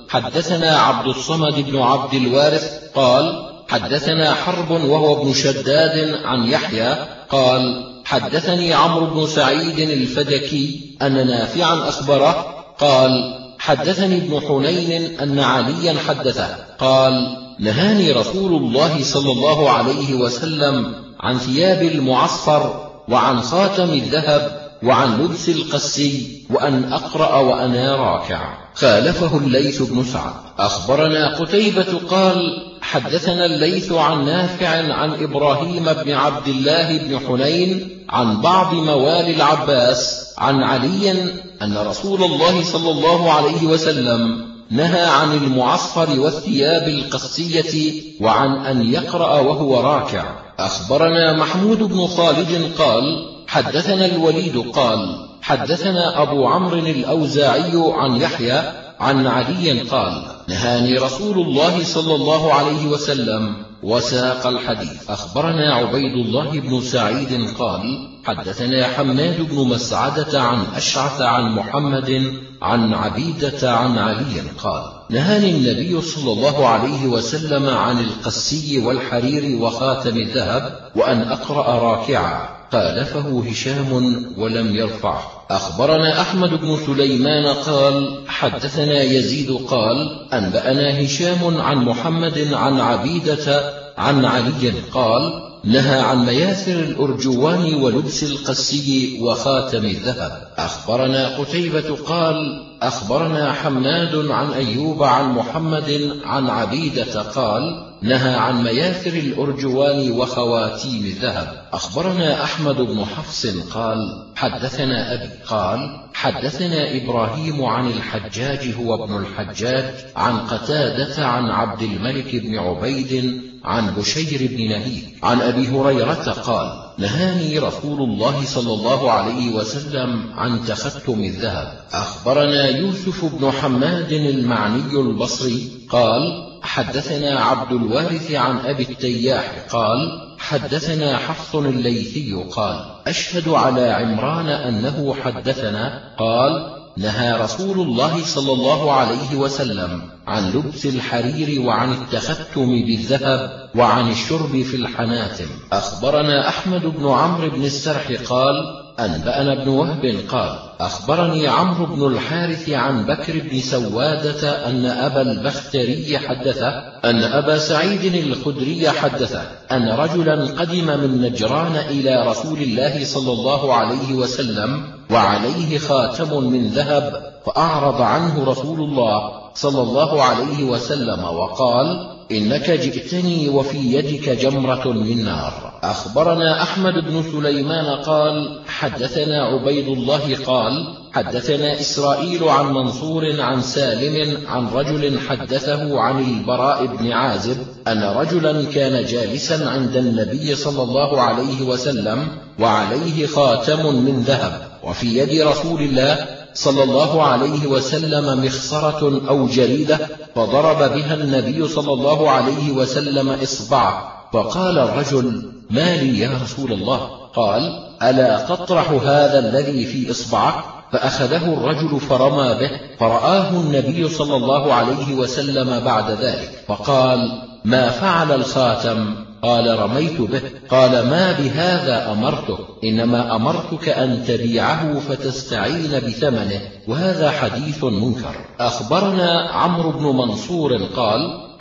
Speaker 1: حدثنا عبد الصمد بن عبد الوارث قال: حدثنا حرب وهو ابن شداد عن يحيى قال: حدثني عمرو بن سعيد الفدكي أن نافعا أخبره قال: حدثني ابن حنين أن عليا حدثه قال: نهاني رسول الله صلى الله عليه وسلم عن ثياب المعصفر، وعن خاتم الذهب، وعن لبس القسي، وأن أقرأ وأنا راكع. خالفه الليث بن سعد. أخبرنا قتيبة قال: حدثنا الليث عن نافع عن إبراهيم بن عبد الله بن حنين عن بعض موالي العباس عن علي أن رسول الله صلى الله عليه وسلم نهى عن المعصفر والثياب القسية، وعن أن يقرأ وهو راكع. أخبرنا محمود بن خالد قال: حدثنا الوليد قال: حدثنا أبو عمرو الأوزاعي عن يحيى عن علي قال: نهاني رسول الله صلى الله عليه وسلم، وساق الحديث. أخبرنا عبيد الله بن سعيد قال: حدثنا حماد بن مسعدة عن أشعث عن محمد عن عبيدة عن علي قال: نهاني النبي صلى الله عليه وسلم عن القسي والحرير وخاتم الذهب، وأن أقرأ راكعا. خالفه هشام ولم يرفعه. أخبرنا أحمد بن سليمان قال: حدثنا يزيد قال: أنبأنا هشام عن محمد عن عبيدة عن علي قال: نهى عن مياثر الأرجوان ولبس القسي وخاتم الذهب. أخبرنا قتيبة قال: أخبرنا حماد عن أيوب عن محمد عن عبيدة قال: نهى عن مياثر الأرجوان وخواتيم الذهب. أخبرنا أحمد بن حفص قال: حدثنا أبي قال: حدثنا إبراهيم عن الحجاج هو ابن الحجاج عن قتادة عن عبد الملك بن عبيد عن بشير بن نهيد عن أبي هريرة قال: نهاني رسول الله صلى الله عليه وسلم عن تختم الذهب. أخبرنا يوسف بن حماد المعني البصري قال: حدثنا عبد الوارث عن أبي التياح قال: حدثنا حفص الليثي قال: أشهد على عمران أنه حدثنا قال: نهى رسول الله صلى الله عليه وسلم عن لبس الحرير، وعن التختم بالذهب، وعن الشرب في الحناتم. أخبرنا أحمد بن عمرو بن السرح قال: أنبأنا ابن وهب قال: أخبرني عمرو بن الحارث عن بكر بن سوادة أن أبا البختري حدثه أن أبا سعيد الخدري حدثه أن رجلا قدم من نجران إلى رسول الله صلى الله عليه وسلم وعليه خاتم من ذهب، فأعرض عنه رسول الله صلى الله عليه وسلم وقال: إنك جئتني وفي يدك جمرة من نار. أخبرنا أحمد بن سليمان قال: حدثنا عبيد الله قال: حدثنا إسرائيل عن منصور عن سالم عن رجل حدثه عن البراء بن عازب أن رجلا كان جالسا عند النبي صلى الله عليه وسلم وعليه خاتم من ذهب، وفي يد رسول الله صلى الله عليه وسلم مخصرة أو جريدة، فضرب بها النبي صلى الله عليه وسلم إصبعه، فقال الرجل: ما لي يا رسول الله؟ قال: ألا تطرح هذا الذي في إصبعك؟ فأخذه الرجل فرمى به، فرآه النبي صلى الله عليه وسلم بعد ذلك، فقال: ما فعل الخاتم؟ قال: رميت به. قال: ما بهذا أمرتك، إنما أمرتك أن تبيعه فتستعين بثمنه، وهذا حديث منكر. أخبرنا عمرو بن منصور قال: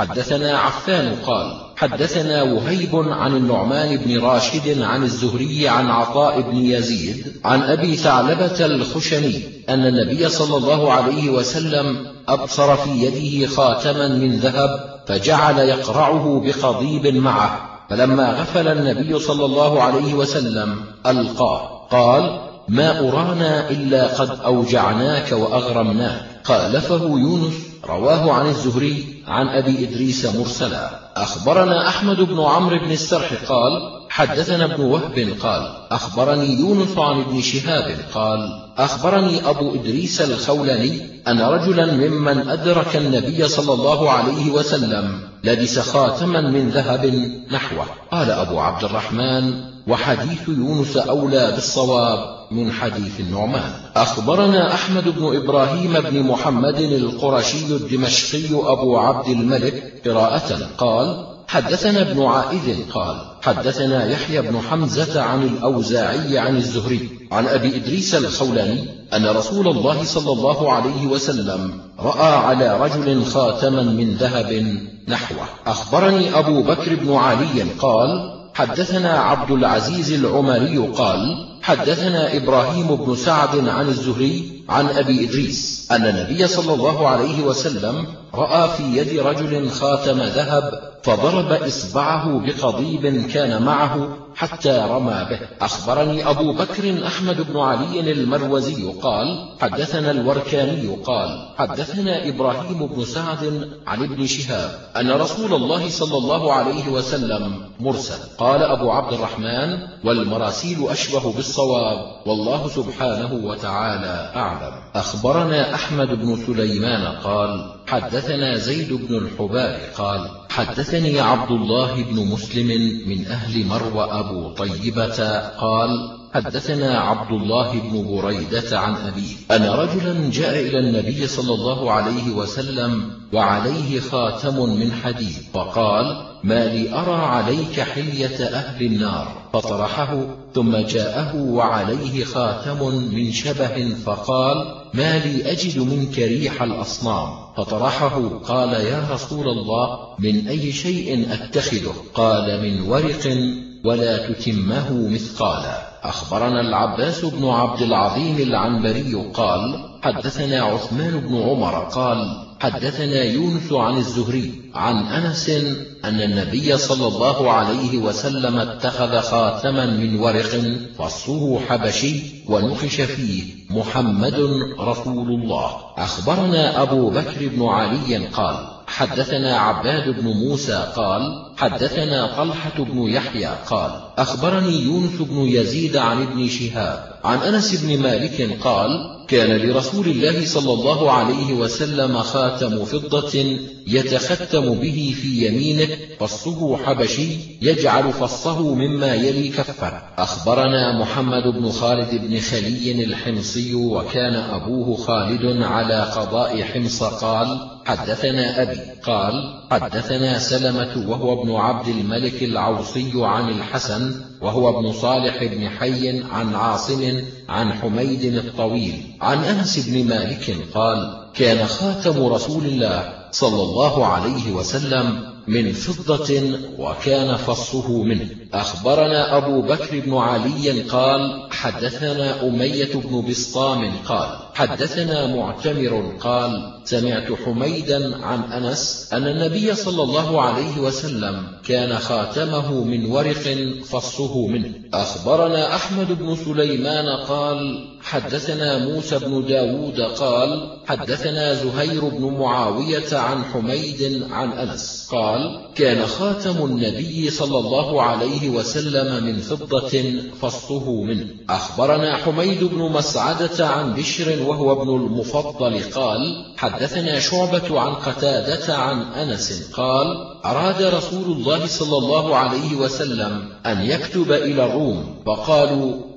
Speaker 1: حدثنا عفان قال حدثنا وهيب عن النعمان بن راشد عن الزهري عن عطاء بن يزيد عن أبي ثعلبة الخشني أن النبي صلى الله عليه وسلم أبصر في يده خاتما من ذهب فجعل يقرعه بقضيب معه، فلما غفل النبي صلى الله عليه وسلم ألقاه قال: ما أرانا إلا قد أوجعناك وأغرمناك. خالفه يونس رواه عن الزهري عن أبي إدريس مرسلا. أخبرنا أحمد بن عمرو بن السرح قال حدثنا ابن وهب قال أخبرني يونس عن ابن شهاب قال أخبرني أبو إدريس الخولاني أن رجلا ممن أدرك النبي صلى الله عليه وسلم لبس خاتما من ذهب نحوه. قال أبو عبد الرحمن: وحديث يونس أولى بالصواب من حديث النعمان. أخبرنا أحمد بن إبراهيم بن محمد القرشي الدمشقي أبو عبد الملك قراءة قال حدثنا ابن عائذ قال حدثنا يحيى بن حمزة عن الأوزاعي عن الزهري عن أبي إدريس الخولاني أن رسول الله صلى الله عليه وسلم رأى على رجل خاتما من ذهب نحوه. أخبرني أبو بكر بن علي قال حدثنا عبد العزيز العمري قال حدثنا إبراهيم بن سعد عن الزهري عن أبي إدريس أن النبي صلى الله عليه وسلم رأى في يد رجل خاتم ذهب فضرب إصبعه بقضيب كان معه حتى رمى به. أخبرني أبو بكر أحمد بن علي المروزي قال حدثنا الوركاني قال حدثنا إبراهيم بن سعد عن ابن شهاب أن رسول الله صلى الله عليه وسلم مرسل. قال أبو عبد الرحمن: والمراسيل أشبه بالصواب، والله سبحانه وتعالى أعلم. أخبرنا أحمد بن سليمان قال حدثنا زيد بن الحباب قال حدثني عبد الله بن مسلم من أهل مروى أبو طيبة قال حدثنا عبد الله بن بريدة عن أبيه أن رجلا جاء إلى النبي صلى الله عليه وسلم وعليه خاتم من حديد فقال: ما لي أرى عليك حلية أهل النار، فطرحه. ثم جاءه وعليه خاتم من شبه فقال: ما لي أجد منك ريح الأصنام، فطرحه. قال: يا رسول الله، من أي شيء أتخذه؟ قال: من ورق ولا تتمه مثقالا. أخبرنا العباس بن عبد العظيم العنبري قال حدثنا عثمان بن عمر قال حدثنا يونس عن الزهري عن أنس أن النبي صلى الله عليه وسلم اتخذ خاتما من ورق فصه حبشي ونقش فيه محمد رسول الله. أخبرنا أبو بكر بن علي قال حدثنا عباد بن موسى قال حدثنا طلحة بن يحيى قال أخبرني يونس بن يزيد عن ابن شهاب عن أنس بن مالك قال كان لرسول الله صلى الله عليه وسلم خاتم فضة يتختم به في يمينه فصه حبشي يجعل فصه مما يلي كفه. أخبرنا محمد بن خالد بن خلي الحمصي وكان أبوه خالد على قضاء حمص قال حدثنا أبي قال حدثنا سلمة وهو ابن عبد الملك العوصي عن الحسن وهو ابن صالح بن حي عن عاصم عن حميد الطويل عن أنس بن مالك قال كان خاتم رسول الله صلى الله عليه وسلم من فضة وكان فصه منه. أخبرنا أبو بكر بن علي قال حدثنا أمية بن بسطام قال حدثنا معتمر قال سمعت حميدا عن أنس أن النبي صلى الله عليه وسلم كان خاتمه من ورق فصه منه. أخبرنا أحمد بن سليمان قال حدثنا موسى بن داود قال حدثنا زهير بن معاوية عن حميد عن أنس قال كان خاتم النبي صلى الله عليه وسلم من فضة فصه منه. أخبرنا حميد بن مسعدة عن بشر وهو ابن المفضل قال حدثنا شعبة عن قتادة عن أنس قال أراد رسول الله صلى الله عليه وسلم أن يكتب إلى الروم فقالوا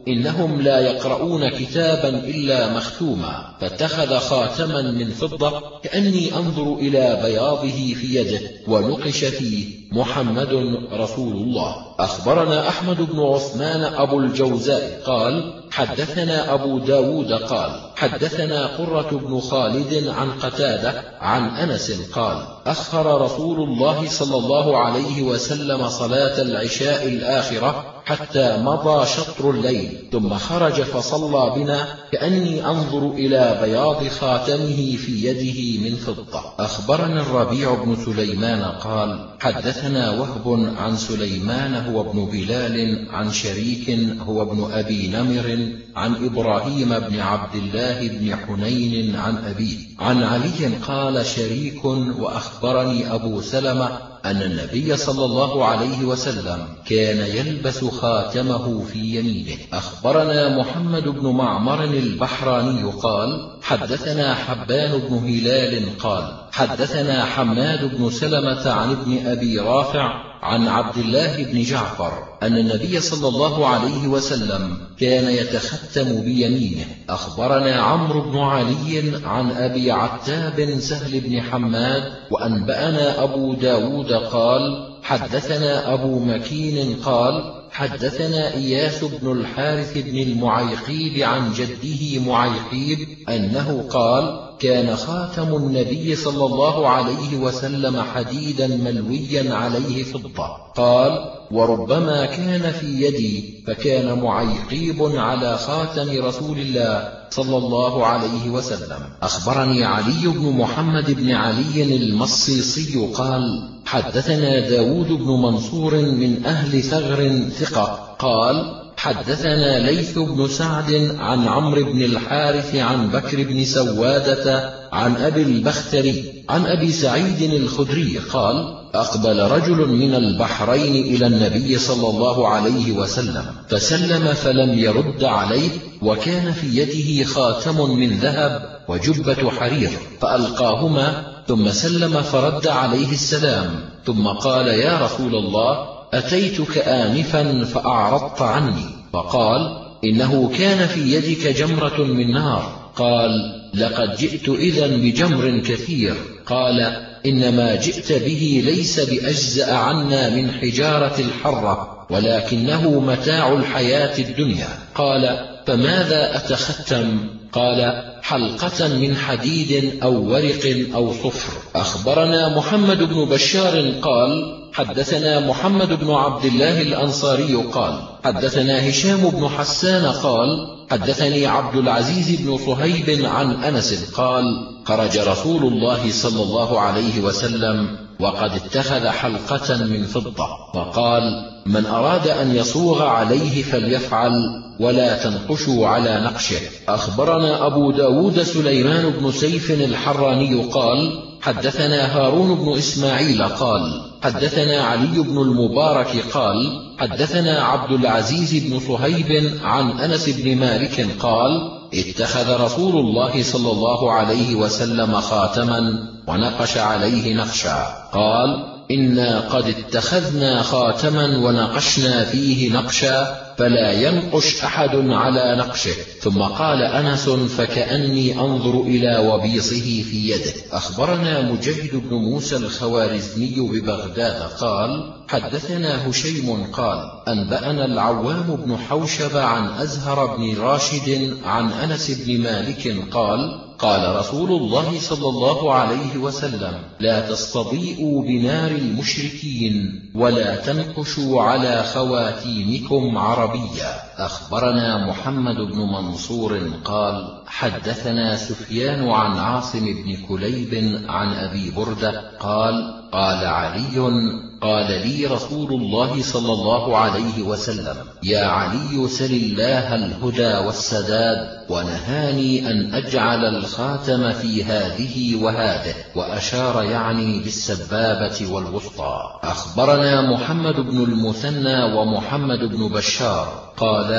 Speaker 1: إنهم لا يقرؤون كتابا إلا مختوما، فاتخذ خاتما من فضة كأني أنظر إلى بياضه في يده ونقش فيه محمد رسول الله. أخبرنا أحمد بن عثمان أبو الجوزاء قال حدثنا أبو داود قال حدثنا قرة بن خالد عن قتادة عن أنس قال أخر رسول الله صلى الله عليه وسلم صلاة العشاء الآخرة حتى مضى شطر الليل، ثم خرج فصلى بنا كأني أنظر إلى بياض خاتمه في يده من فضة. أخبرنا الربيع بن سليمان قال حدثنا وهب عن سليمان هو ابن بلال عن شريك هو ابن أبي نمر عن إبراهيم بن عبد الله بن حنين عن أبيه عن علي قال شريك وأخبرني أبو سلمة أن النبي صلى الله عليه وسلم كان يلبس خاتمه في يمينه. أخبرنا محمد بن معمر البحراني قال حدثنا حبان بن هلال قال حدثنا حماد بن سلمة عن ابن أبي رافع عن عبد الله بن جعفر أن النبي صلى الله عليه وسلم كان يتختم بيمينه. أخبرنا عمرو بن علي عن أبي عتاب سهل بن حماد وأنبأنا أبو داود قال حدثنا أبو مكين قال حدثنا إياس بن الحارث بن المعيقيب عن جده معيقيب أنه قال كان خاتم النبي صلى الله عليه وسلم حديدا ملويا عليه فضة. قال وربما كان في يدي فكان معيقيب على خاتم رسول الله صلى الله عليه وسلم. أخبرني علي بن محمد بن علي المصيصي قال حدثنا داود بن منصور من أهل ثغر ثقة قال حدثنا ليث بن سعد عن عمرو بن الحارث عن بكر بن سوادة عن أبي البختري عن أبي سعيد الخدري قال أقبل رجل من البحرين إلى النبي صلى الله عليه وسلم فسلم فلم يرد عليه، وكان في يده خاتم من ذهب وجبة حرير، فألقاهما ثم سلم فرد عليه السلام، ثم قال يا رسول الله أتيتك آنفا فأعرضت عني، فقال إنه كان في يدك جمرة من نار. قال لقد جئت إذن بجمر كثير. قال إنما جئت به ليس بأجزأ عنا من حجارة الحرة، ولكنه متاع الحياة الدنيا. قال فماذا أتختم؟ قال حلقة من حديد أو ورق أو صفر. أخبرنا محمد بن بشار قال حدثنا محمد بن عبد الله الأنصاري قال حدثنا هشام بن حسان قال حدثني عبد العزيز بن صهيب عن أنس قال خرج رسول الله صلى الله عليه وسلم وقد اتخذ حلقة من فضة، فقال من أراد أن يصوغ عليه فليفعل ولا تنقشوا على نقشه. أخبرنا أبو داود سليمان بن سيف الحراني قال حدثنا هارون بن إسماعيل قال حدثنا علي بن المبارك قال حدثنا عبد العزيز بن صهيب عن أنس بن مالك قال اتخذ رسول الله صلى الله عليه وسلم خاتما ونقش عليه نقشا. قال إنا قد اتخذنا خاتما ونقشنا فيه نقشا فلا ينقش أحد على نقشه. ثم قال أنس فكأني أنظر إلى وبيصه في يده. أخبرنا مجاهد بن موسى الخوارزمي ببغداد قال حدثنا هشيم قال أنبأنا العوام بن حوشب عن أزهر بن راشد عن أنس بن مالك قال قال رسول الله صلى الله عليه وسلم لا تستضيئوا بنار المشركين ولا تنقشوا على خواتيمكم عربيا. أخبرنا محمد بن منصور قال حدثنا سفيان عن عاصم بن كليب عن أبي بردة قال قال علي قال لي رسول الله صلى الله عليه وسلم يا علي سل الله الهدى والسداد، ونهاني أن أجعل الخاتم في هذه وهذه، وأشار يعني بالسبابة والوسطى. أخبرنا محمد بن المثنى ومحمد بن بشار قالا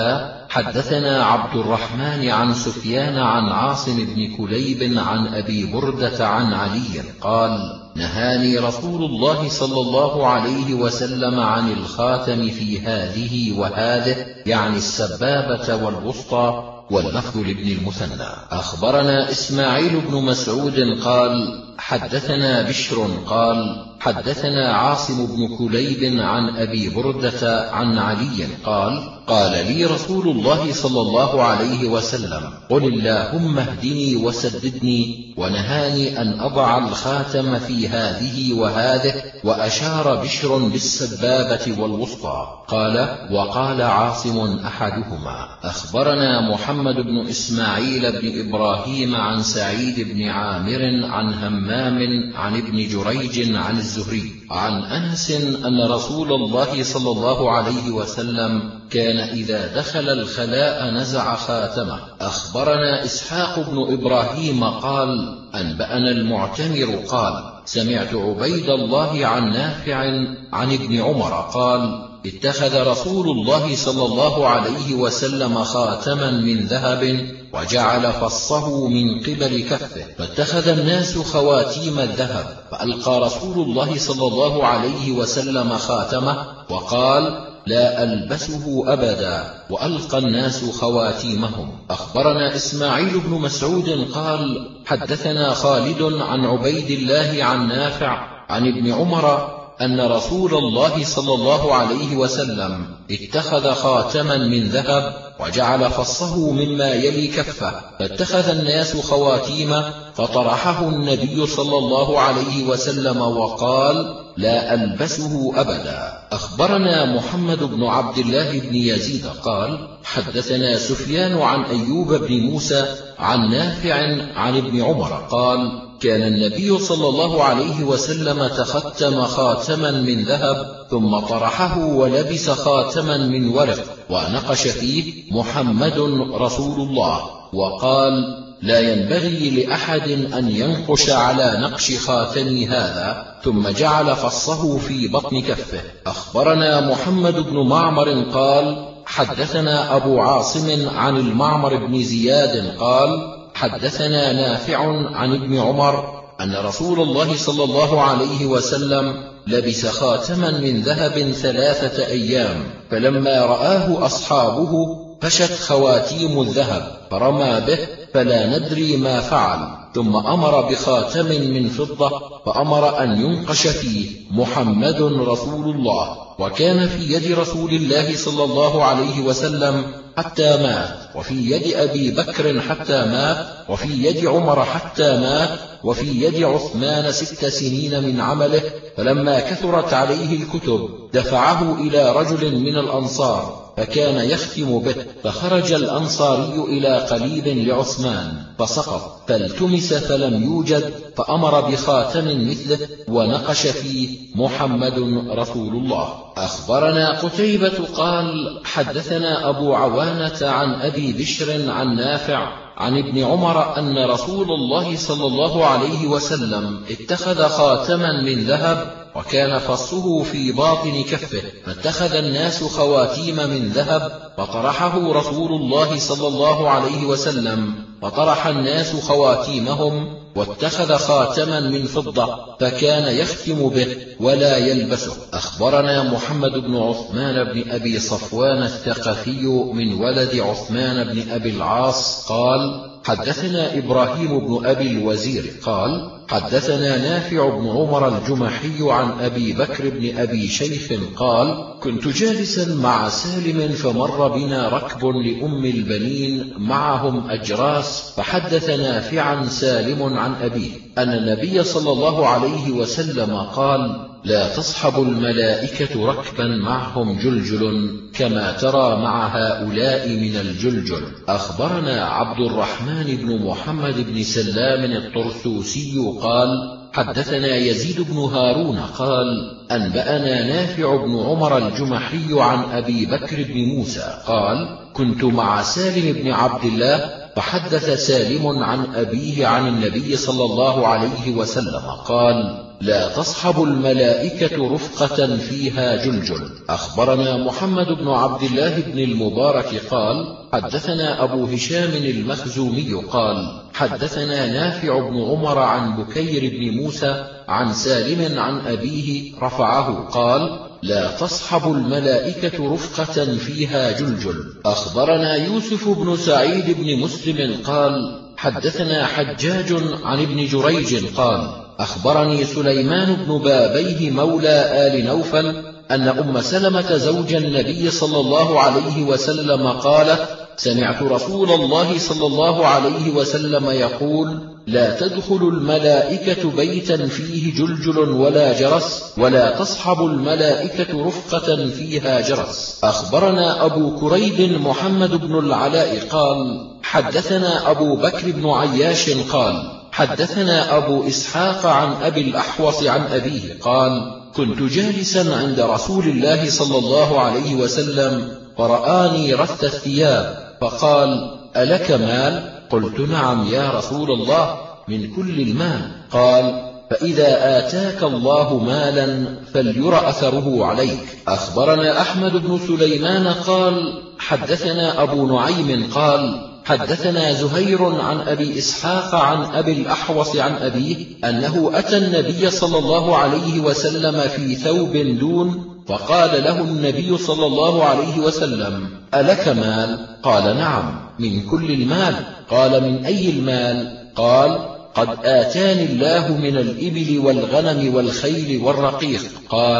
Speaker 1: حدثنا عبد الرحمن عن سفيان عن عاصم بن كليب عن أبي بردة عن علي قال نهاني رسول الله صلى الله عليه وسلم عن الخاتم في هذه وهذه، يعني السبابة والوسطى، واللفظ لابن المثنى. أخبرنا إسماعيل بن مسعود قال حدثنا بشر قال حدثنا عاصم بن كليب عن أبي بردة عن علي قال قال لي رسول الله صلى الله عليه وسلم قل اللهم اهدني وسددني، ونهاني أن أضع الخاتم في هذه وهذه، وأشار بشر بالسبابة والوسطى. قال وقال عاصم أحدهما. أخبرنا محمد بن إسماعيل بن إبراهيم عن سعيد بن عامر عن همام عن ابن جريج عن الزهري عن أنس أن رسول الله صلى الله عليه وسلم كان إذا دخل الخلاء نزع خاتمه. أخبرنا إسحاق بن إبراهيم قال أنبأنا المعتمر قال سمعت عبيد الله عن نافع عن ابن عمر قال اتخذ رسول الله صلى الله عليه وسلم خاتما من ذهب وجعل فصه من قبل كفه، فاتخذ الناس خواتيم الذهب، فألقى رسول الله صلى الله عليه وسلم خاتمه وقال لا ألبسه أبدا، وألقى الناس خواتيمهم. أخبرنا إسماعيل بن مسعود قال حدثنا خالد عن عبيد الله عن نافع عن ابن عمر أن رسول الله صلى الله عليه وسلم اتخذ خاتما من ذهب وجعل فصه مما يلي كفه، فاتخذ الناس خواتيم فطرحه النبي صلى الله عليه وسلم وقال لا ألبسه أبدا. أخبرنا محمد بن عبد الله بن يزيد قال حدثنا سفيان عن أيوب بن موسى عن نافع عن ابن عمر قال كان النبي صلى الله عليه وسلم تختم خاتما من ذهب ثم طرحه ولبس خاتما من ورق ونقش فيه محمد رسول الله، وقال لا ينبغي لأحد أن ينقش على نقش خاتمي هذا، ثم جعل فصه في بطن كفه. أخبرنا محمد بن معمر قال حدثنا أبو عاصم عن المعمر بن زياد قال حدثنا نافع عن ابن عمر أن رسول الله صلى الله عليه وسلم لبس خاتما من ذهب ثلاثة أيام، فلما رآه أصحابه فشت خواتيم الذهب فرمى به، فلا ندري ما فعل، ثم أمر بخاتم من فضة فأمر أن ينقش فيه محمد رسول الله، وكان في يد رسول الله صلى الله عليه وسلم حتى مات، وفي يد أبي بكر حتى مات، وفي يد عمر حتى مات، وفي يد عثمان ست سنين من عمله، فلما كثرت عليه الكتب دفعه إلى رجل من الأنصار فكان يختم به، فخرج الأنصاري إلى قليل لعثمان فسقط، فالتمس فلم يوجد، فأمر بخاتم مثله ونقش فيه محمد رسول الله. أخبرنا قتيبة قال حدثنا أبو عوانة عن أبي بشر عن نافع عن ابن عمر أن رسول الله صلى الله عليه وسلم اتخذ خاتما من ذهب وكان فصه في باطن كفه، فاتخذ الناس خواتيم من ذهب فطرحه رسول الله صلى الله عليه وسلم، فطرح الناس خواتيمهم واتخذ خاتما من فضة فكان يختم به ولا يلبسه. أخبرنا محمد بن عثمان بن أبي صفوان الثقفي من ولد عثمان بن أبي العاص قال حدثنا إبراهيم بن أبي الوزير قال حدثنا نافع بن عمر الجمحي عن أبي بكر بن أبي شيخ قال كنت جالسا مع سالم فمر بنا ركب لأم البنين معهم أجراس، فحدث نافعا سالم عن أبيه أن النبي صلى الله عليه وسلم قال لا تصحب الملائكة ركبا معهم جلجل كما ترى مع هؤلاء من الجلجل. أخبرنا عبد الرحمن بن محمد بن سلام الطرسوسي قال حدثنا يزيد بن هارون قال أنبأنا نافع بن عمر الجمحي عن أبي بكر بن موسى قال كنت مع سالم بن عبد الله، فحدث سالم عن أبيه عن النبي صلى الله عليه وسلم قال لا تصحب الملائكة رفقة فيها جلجل. أخبرنا محمد بن عبد الله بن المبارك قال حدثنا أبو هشام المخزومي قال حدثنا نافع بن عمر عن بكير بن موسى عن سالم عن أبيه رفعه قال لا تصحب الملائكة رفقة فيها جلجل. أخبرنا يوسف بن سعيد بن مسلم قال حدثنا حجاج عن ابن جريج قال أخبرني سليمان بن بابيه مولى آل نوفل أن أم سلمة زوج النبي صلى الله عليه وسلم قال سمعت رسول الله صلى الله عليه وسلم يقول لا تدخل الملائكة بيتا فيه جلجل ولا جرس ولا تصحب الملائكة رفقة فيها جرس. أخبرنا أبو كريب محمد بن العلاء قال حدثنا أبو بكر بن عياش قال حدثنا أبو إسحاق عن أبي الأحوص عن أبيه قال كنت جالسا عند رسول الله صلى الله عليه وسلم فرآني رث الثياب فقال ألك مال؟ قلت نعم يا رسول الله من كل المال. قال فإذا آتاك الله مالا فلير أثره عليك. أخبرنا أحمد بن سليمان قال حدثنا أبو نعيم قال حدثنا زهير عن أبي إسحاق عن أبي الأحوص عن أبيه أنه أتى النبي صلى الله عليه وسلم في ثوب دون فقال له النبي صلى الله عليه وسلم ألك مال؟ قال نعم من كل المال. قال من أي المال؟ قال قد آتاني الله من الإبل والغنم والخيل والرقيق. قال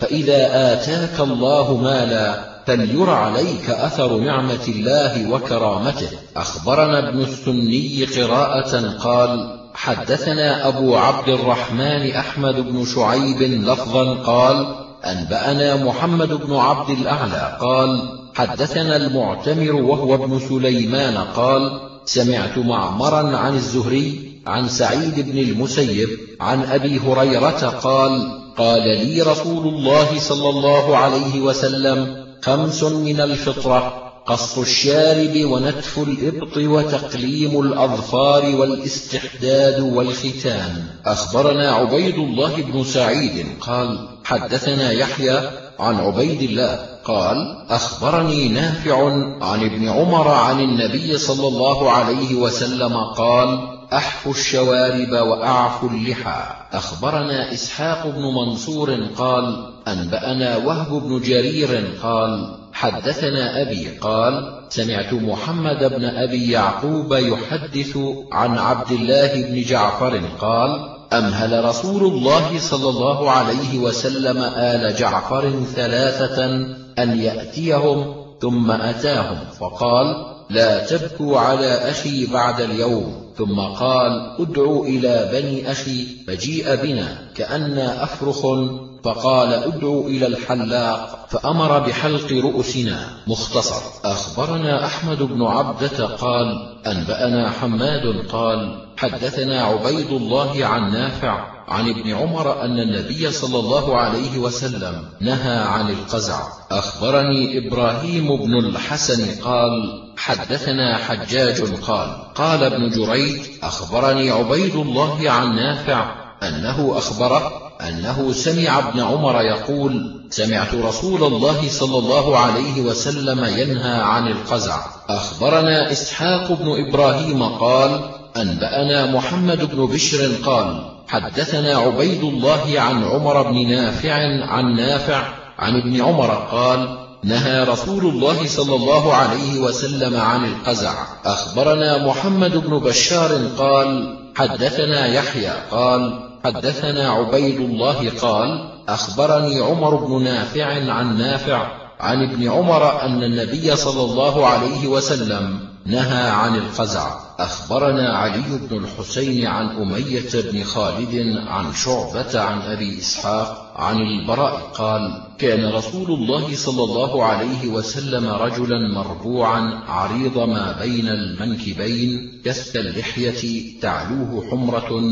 Speaker 1: فإذا آتاك الله مالا فلير عليك أثر نعمة الله وكرامته. أخبرنا ابن السني قراءة قال حدثنا أبو عبد الرحمن أحمد بن شعيب لفظا قال أنبأنا محمد بن عبد الأعلى قال حدثنا المعتمر وهو ابن سليمان قال سمعت معمرا عن الزهري عن سعيد بن المسيب عن أبي هريرة قال قال لي رسول الله صلى الله عليه وسلم خمس من الفطرة قص الشارب ونتف الإبط وتقليم الأظفار والاستحداد والختان. أخبرنا عبيد الله بن سعيد قال حدثنا يحيى عن عبيد الله قال أخبرني نافع عن ابن عمر عن النبي صلى الله عليه وسلم قال أحفوا الشوارب وأعفوا اللحى. أخبرنا إسحاق بن منصور قال أنبأنا وهب بن جرير قال حدثنا أبي قال سمعت محمد بن أبي يعقوب يحدث عن عبد الله بن جعفر قال أمهل رسول الله صلى الله عليه وسلم آل جعفر ثلاثة أن يأتيهم ثم أتاهم فقال لا تبكوا على أخي بعد اليوم. ثم قال ادعوا إلى بني أخي فجيء بنا كأننا أفرخ فقال ادعوا إلى الحلاق فأمر بحلق رؤوسنا. مختصر. أخبرنا أحمد بن عبدة قال أنبأنا حماد قال حدثنا عبيد الله عن نافع عن ابن عمر أن النبي صلى الله عليه وسلم نهى عن القزع. أخبرني إبراهيم بن الحسن قال حدثنا حجاج قال قال ابن جريج أخبرني عبيد الله عن نافع أنه أخبره أنه سمع ابن عمر يقول سمعت رسول الله صلى الله عليه وسلم ينهى عن القزع. أخبرنا إسحاق بن إبراهيم قال أنبأنا محمد بن بشر قال حدثنا عبيد الله عن عمر بن نافع عن نافع عن ابن عمر قال نهى رسول الله صلى الله عليه وسلم عن القزع. أخبرنا محمد بن بشار قال حدثنا يحيى قال حدثنا عبيد الله قال أخبرني عمر بن نافع عن نافع عن ابن عمر أن النبي صلى الله عليه وسلم نهى عن القزع. أخبرنا علي بن الحسين عن أمية بن خالد عن شعبة عن أبي إسحاق عن البراء قال كان رسول الله صلى الله عليه وسلم رجلا مربوعا عريض ما بين المنكبين كث اللحية تعلوه حمرة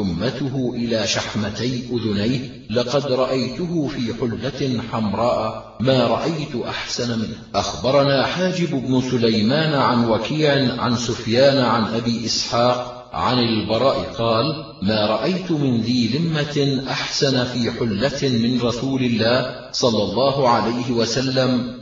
Speaker 1: يمته إلى شحمتي أذنيه لقد رأيته في حلة حمراء ما رأيت أحسن منه. أخبرنا حاجب بن سليمان عن وكيع عن سفيان عن أبي إسحاق عن البراء قال ما رأيت من ذي لمة أحسن في حلة من رسول الله صلى الله عليه وسلم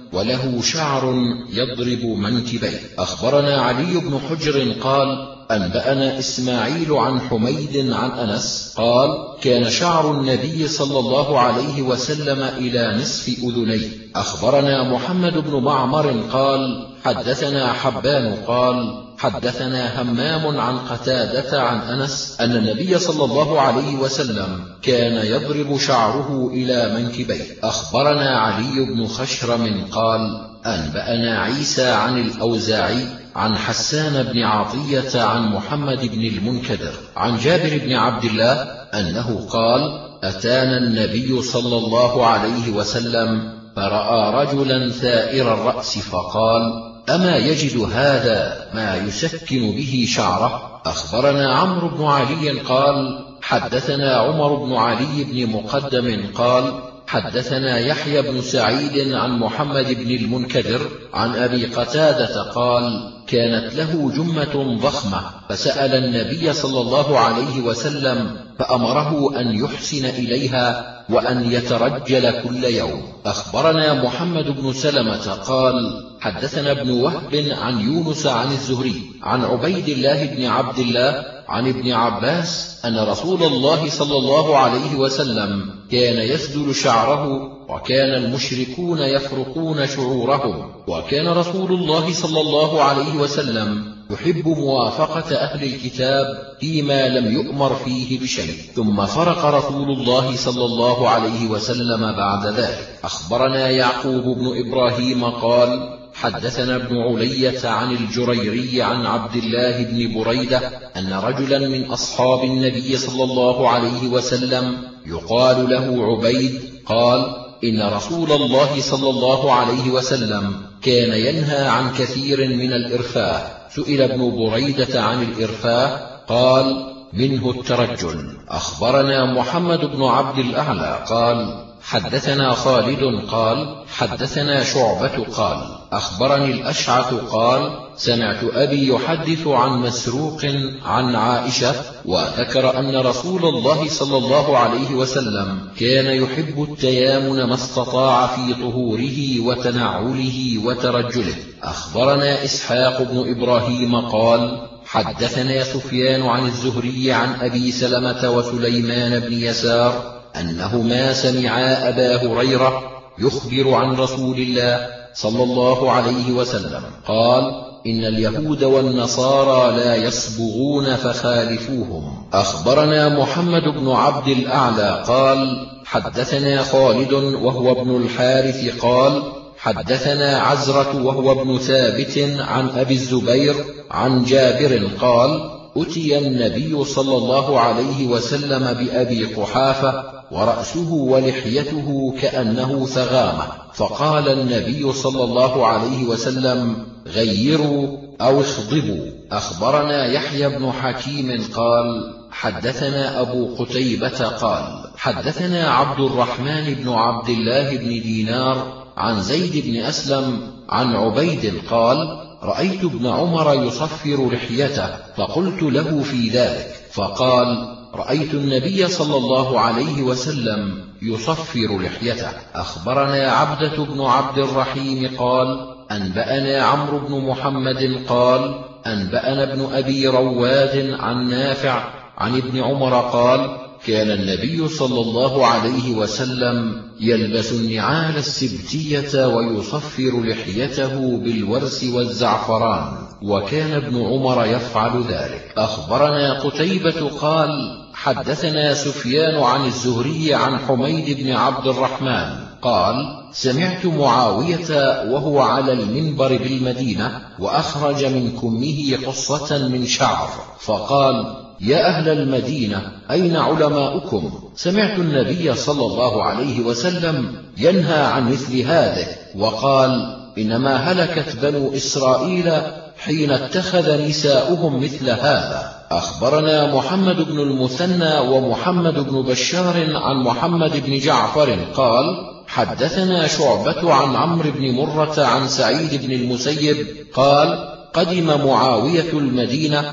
Speaker 1: وله شعر يضرب منكبيه. أخبرنا علي بن حجر قال أنبأنا إسماعيل عن حميد عن أنس قال كان شعر النبي صلى الله عليه وسلم إلى نصف أذنيه. أخبرنا محمد بن معمر قال حدثنا حبان قال حدثنا همام عن قتادة عن أنس أن النبي صلى الله عليه وسلم كان يضرب شعره إلى منكبيه. أخبرنا علي بن خشرم قال أنبأنا عيسى عن الأوزاعي عن حسان بن عطية عن محمد بن المنكدر عن جابر بن عبد الله أنه قال أتانا النبي صلى الله عليه وسلم فرأى رجلا ثائر الرأس فقال أما يجد هذا ما يسكن به شعره؟ أخبرنا عمرو بن علي قال حدثنا عمر بن علي بن مقدم قال حدثنا يحيى بن سعيد عن محمد بن المنكدر عن أبي قتادة قال كانت له جمة ضخمة فسأل النبي صلى الله عليه وسلم فأمره أن يحسن إليها وأن يترجل كل يوم. أخبرنا محمد بن سلمة قال حدثنا ابن وهب عن يونس عن الزهري عن عبيد الله بن عبد الله عن ابن عباس أن رسول الله صلى الله عليه وسلم كان يسدل شعره وكان المشركون يفرقون شعورهم، وكان رسول الله صلى الله عليه وسلم يحب موافقة أهل الكتاب فيما لم يؤمر فيه بشيء. ثم فرق رسول الله صلى الله عليه وسلم بعد ذلك. أخبرنا يعقوب بن إبراهيم قال حدثنا ابن علية عن الجريري عن عبد الله بن بريدة أن رجلا من أصحاب النبي صلى الله عليه وسلم يقال له عبيد قال إن رسول الله صلى الله عليه وسلم كان ينهى عن كثير من الإرفاه. سئل ابن بريدة عن الإرفاه قال منه الترجل. أخبرنا محمد بن عبد الأعلى قال حدثنا خالد قال حدثنا شعبة قال أخبرني الأشعث قال سمعت أبي يحدث عن مسروق عن عائشة وذكر أن رسول الله صلى الله عليه وسلم كان يحب التيامن ما استطاع في طهوره وتنعله وترجله. أخبرنا إسحاق بن إبراهيم قال حدثنا سفيان عن الزهري عن أبي سلمة وسليمان بن يسار أنهما سمعا أبا هريرة يخبر عن رسول الله صلى الله عليه وسلم قال إن اليهود والنصارى لا يصبغون فخالفوهم. أخبرنا محمد بن عبد الأعلى قال حدثنا خالد وهو ابن الحارث قال حدثنا عزرة وهو ابن ثابت عن أبي الزبير عن جابر قال أتي النبي صلى الله عليه وسلم بأبي قحافة ورأسه ولحيته كأنه ثغامة، فقال النبي صلى الله عليه وسلم غيروا أو اخضبوا. أخبرنا يحيى بن حكيم قال حدثنا أبو قتيبة قال حدثنا عبد الرحمن بن عبد الله بن دينار عن زيد بن أسلم عن عبيد قال رأيت ابن عمر يصفر لحيته فقلت له في ذلك فقال رأيت النبي صلى الله عليه وسلم يصفر لحيته. أخبرنا عبدة بن عبد الرحيم قال أنبأنا عمرو بن محمد قال أنبأنا ابن أبي رواد عن نافع عن ابن عمر قال كان النبي صلى الله عليه وسلم يلبس النعال السبتية ويصفر لحيته بالورس والزعفران، وكان ابن عمر يفعل ذلك. أخبرنا قتيبة قال حدثنا سفيان عن الزهري عن حميد بن عبد الرحمن قال سمعت معاوية وهو على المنبر بالمدينة وأخرج من كمه قصة من شعر فقال يا أهل المدينة أين علماؤكم؟ سمعت النبي صلى الله عليه وسلم ينهى عن مثل هذه، وقال إنما هلكت بنو إسرائيل حين اتخذ نساؤهم مثل هذا. أخبرنا محمد بن المثنى ومحمد بن بشار عن محمد بن جعفر قال حدثنا شعبة عن عمرو بن مرة عن سعيد بن المسيب قال قدم معاوية المدينة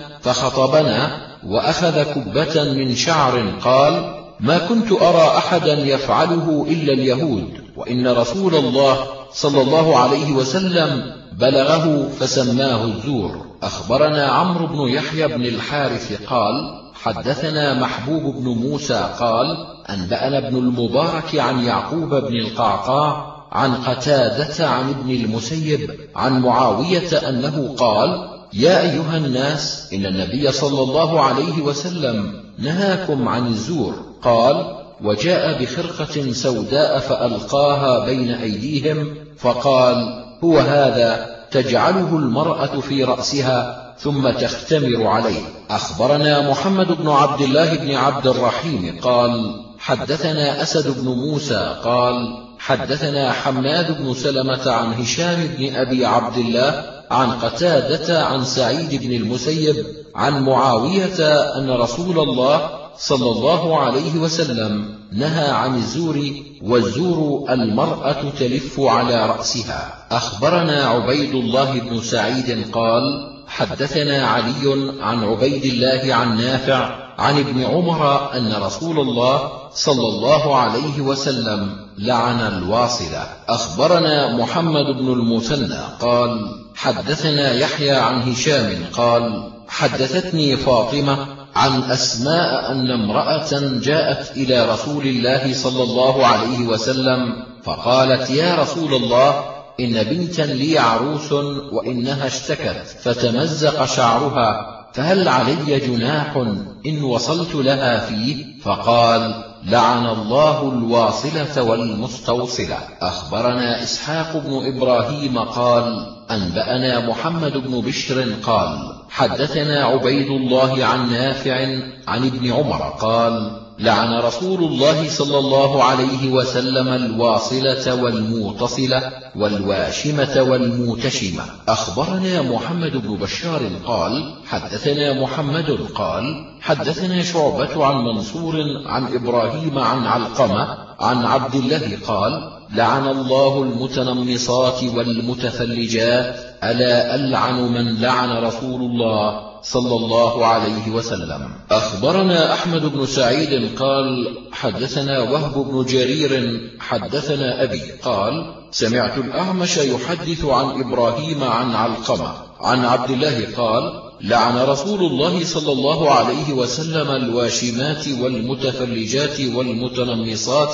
Speaker 1: فخطبنا وأخذ كبة من شعر قال ما كنت أرى أحدا يفعله إلا اليهود، وإن رسول الله صلى الله عليه وسلم بلغه فسماه الزور. أخبرنا عمرو بن يحيى بن الحارث قال حدثنا محبوب بن موسى قال أنبأنا ابن المبارك عن يعقوب بن القعقاع عن قتادة عن ابن المسيب عن معاوية أنه قال يا أيها الناس إن النبي صلى الله عليه وسلم نهاكم عن الزور. قال وجاء بخرقة سوداء فألقاها بين أيديهم فقال هو هذا تجعله المرأة في رأسها ثم تختمر عليه. أخبرنا محمد بن عبد الله بن عبد الرحيم قال حدثنا أسد بن موسى قال حدثنا حماد بن سلمة عن هشام بن أبي عبد الله عن قتادة عن سعيد بن المسيب عن معاوية أن رسول الله صلى الله عليه وسلم نهى عن الزور، والزور المرأة تلف على رأسها. أخبرنا عبيد الله بن سعيد قال حدثنا علي عن عبيد الله عن نافع عن ابن عمر أن رسول الله صلى الله عليه وسلم لعن الواصلة. أخبرنا محمد بن المثنى قال حدثنا يحيى عن هشام قال حدثتني فاطمة عن أسماء أن امرأة جاءت إلى رسول الله صلى الله عليه وسلم فقالت يا رسول الله إن بنتا لي عروس وإنها اشتكت فتمزق شعرها فهل علي جناح إن وصلت لها فيه؟ فقال لعن الله الواصلة والمستوصلة. أخبرنا إسحاق بن إبراهيم قال أنبأنا محمد بن بشر قال حدثنا عبيد الله عن نافع عن ابن عمر قال لعن رسول الله صلى الله عليه وسلم الواصلة والموتصلة والواشمة والموتشمة. أخبرنا محمد بن بشار قال حدثنا محمد قال حدثنا شعبة عن منصور عن إبراهيم عن علقمة عن عبد الله قال لعن الله المتنمصات والمتفلجات ألا ألعن من لعن رسول الله صلى الله عليه وسلم. أخبرنا أحمد بن سعيد قال حدثنا وهب بن جرير حدثنا أبي قال سمعت الأعمش يحدث عن إبراهيم عن علقمة عن عبد الله قال لعن رسول الله صلى الله عليه وسلم الواشمات والمتفلجات والمتنمصات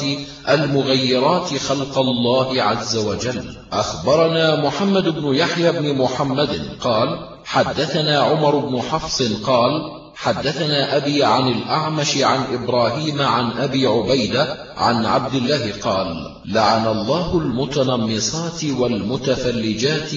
Speaker 1: المغيرات خلق الله عز وجل. أخبرنا محمد بن يحيى بن محمد قال حدثنا عمر بن حفص قال حدثنا أبي عن الأعمش عن إبراهيم عن أبي عبيدة عن عبد الله قال لعن الله المتنمصات والمتفلجات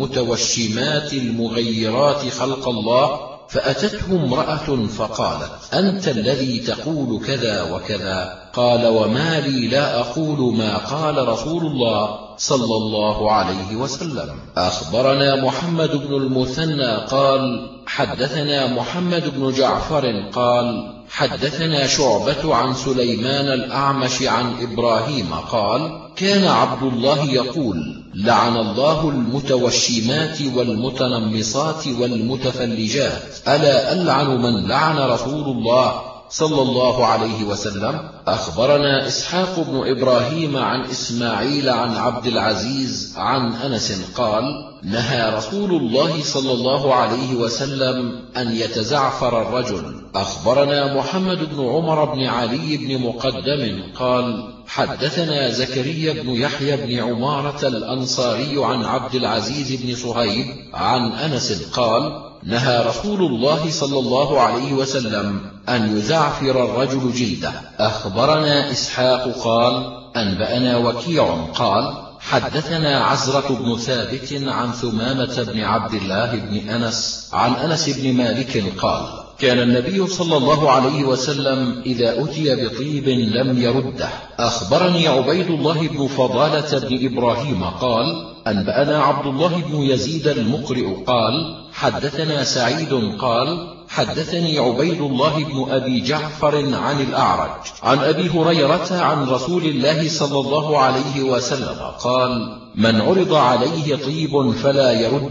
Speaker 1: والمتوشمات المغيرات خلق الله. فأتته امرأة فقالت أنت الذي تقول كذا وكذا؟ قال وما لي لا أقول ما قال رسول الله صلى الله عليه وسلم. أخبرنا محمد بن المثنى قال حدثنا محمد بن جعفر قال حدثنا شعبة عن سليمان الأعمش عن إبراهيم قال كان عبد الله يقول لعن الله المتوشمات والمتنمصات والمتفلجات ألا ألعن من لعن رسول الله صلى الله عليه وسلم. أخبرنا إسحاق بن إبراهيم عن إسماعيل عن عبد العزيز عن أنس قال نهى رسول الله صلى الله عليه وسلم أن يتزعفر الرجل. أخبرنا محمد بن عمر بن علي بن مقدم قال حدثنا زكريا بن يحيى بن عمارة الأنصاري عن عبد العزيز بن صهيب عن أنس قال نهى رسول الله صلى الله عليه وسلم أن يزعفر الرجل جلده. أخبرنا إسحاق قال أنبأنا وكيع قال حدثنا عزرة بن ثابت عن ثمامة بن عبد الله بن أنس عن أنس بن مالك قال كان النبي صلى الله عليه وسلم إذا أتي بطيب لم يرده. أخبرني عبيد الله بن فضالة بن إبراهيم قال أنبأنا عبد الله بن يزيد المقرئ قال حدثنا سعيد قال حدثني عبيد الله بن أبي جعفر عن الأعرج عن أبي هريرة عن رسول الله صلى الله عليه وسلم قال من عرض عليه طيب فلا يرده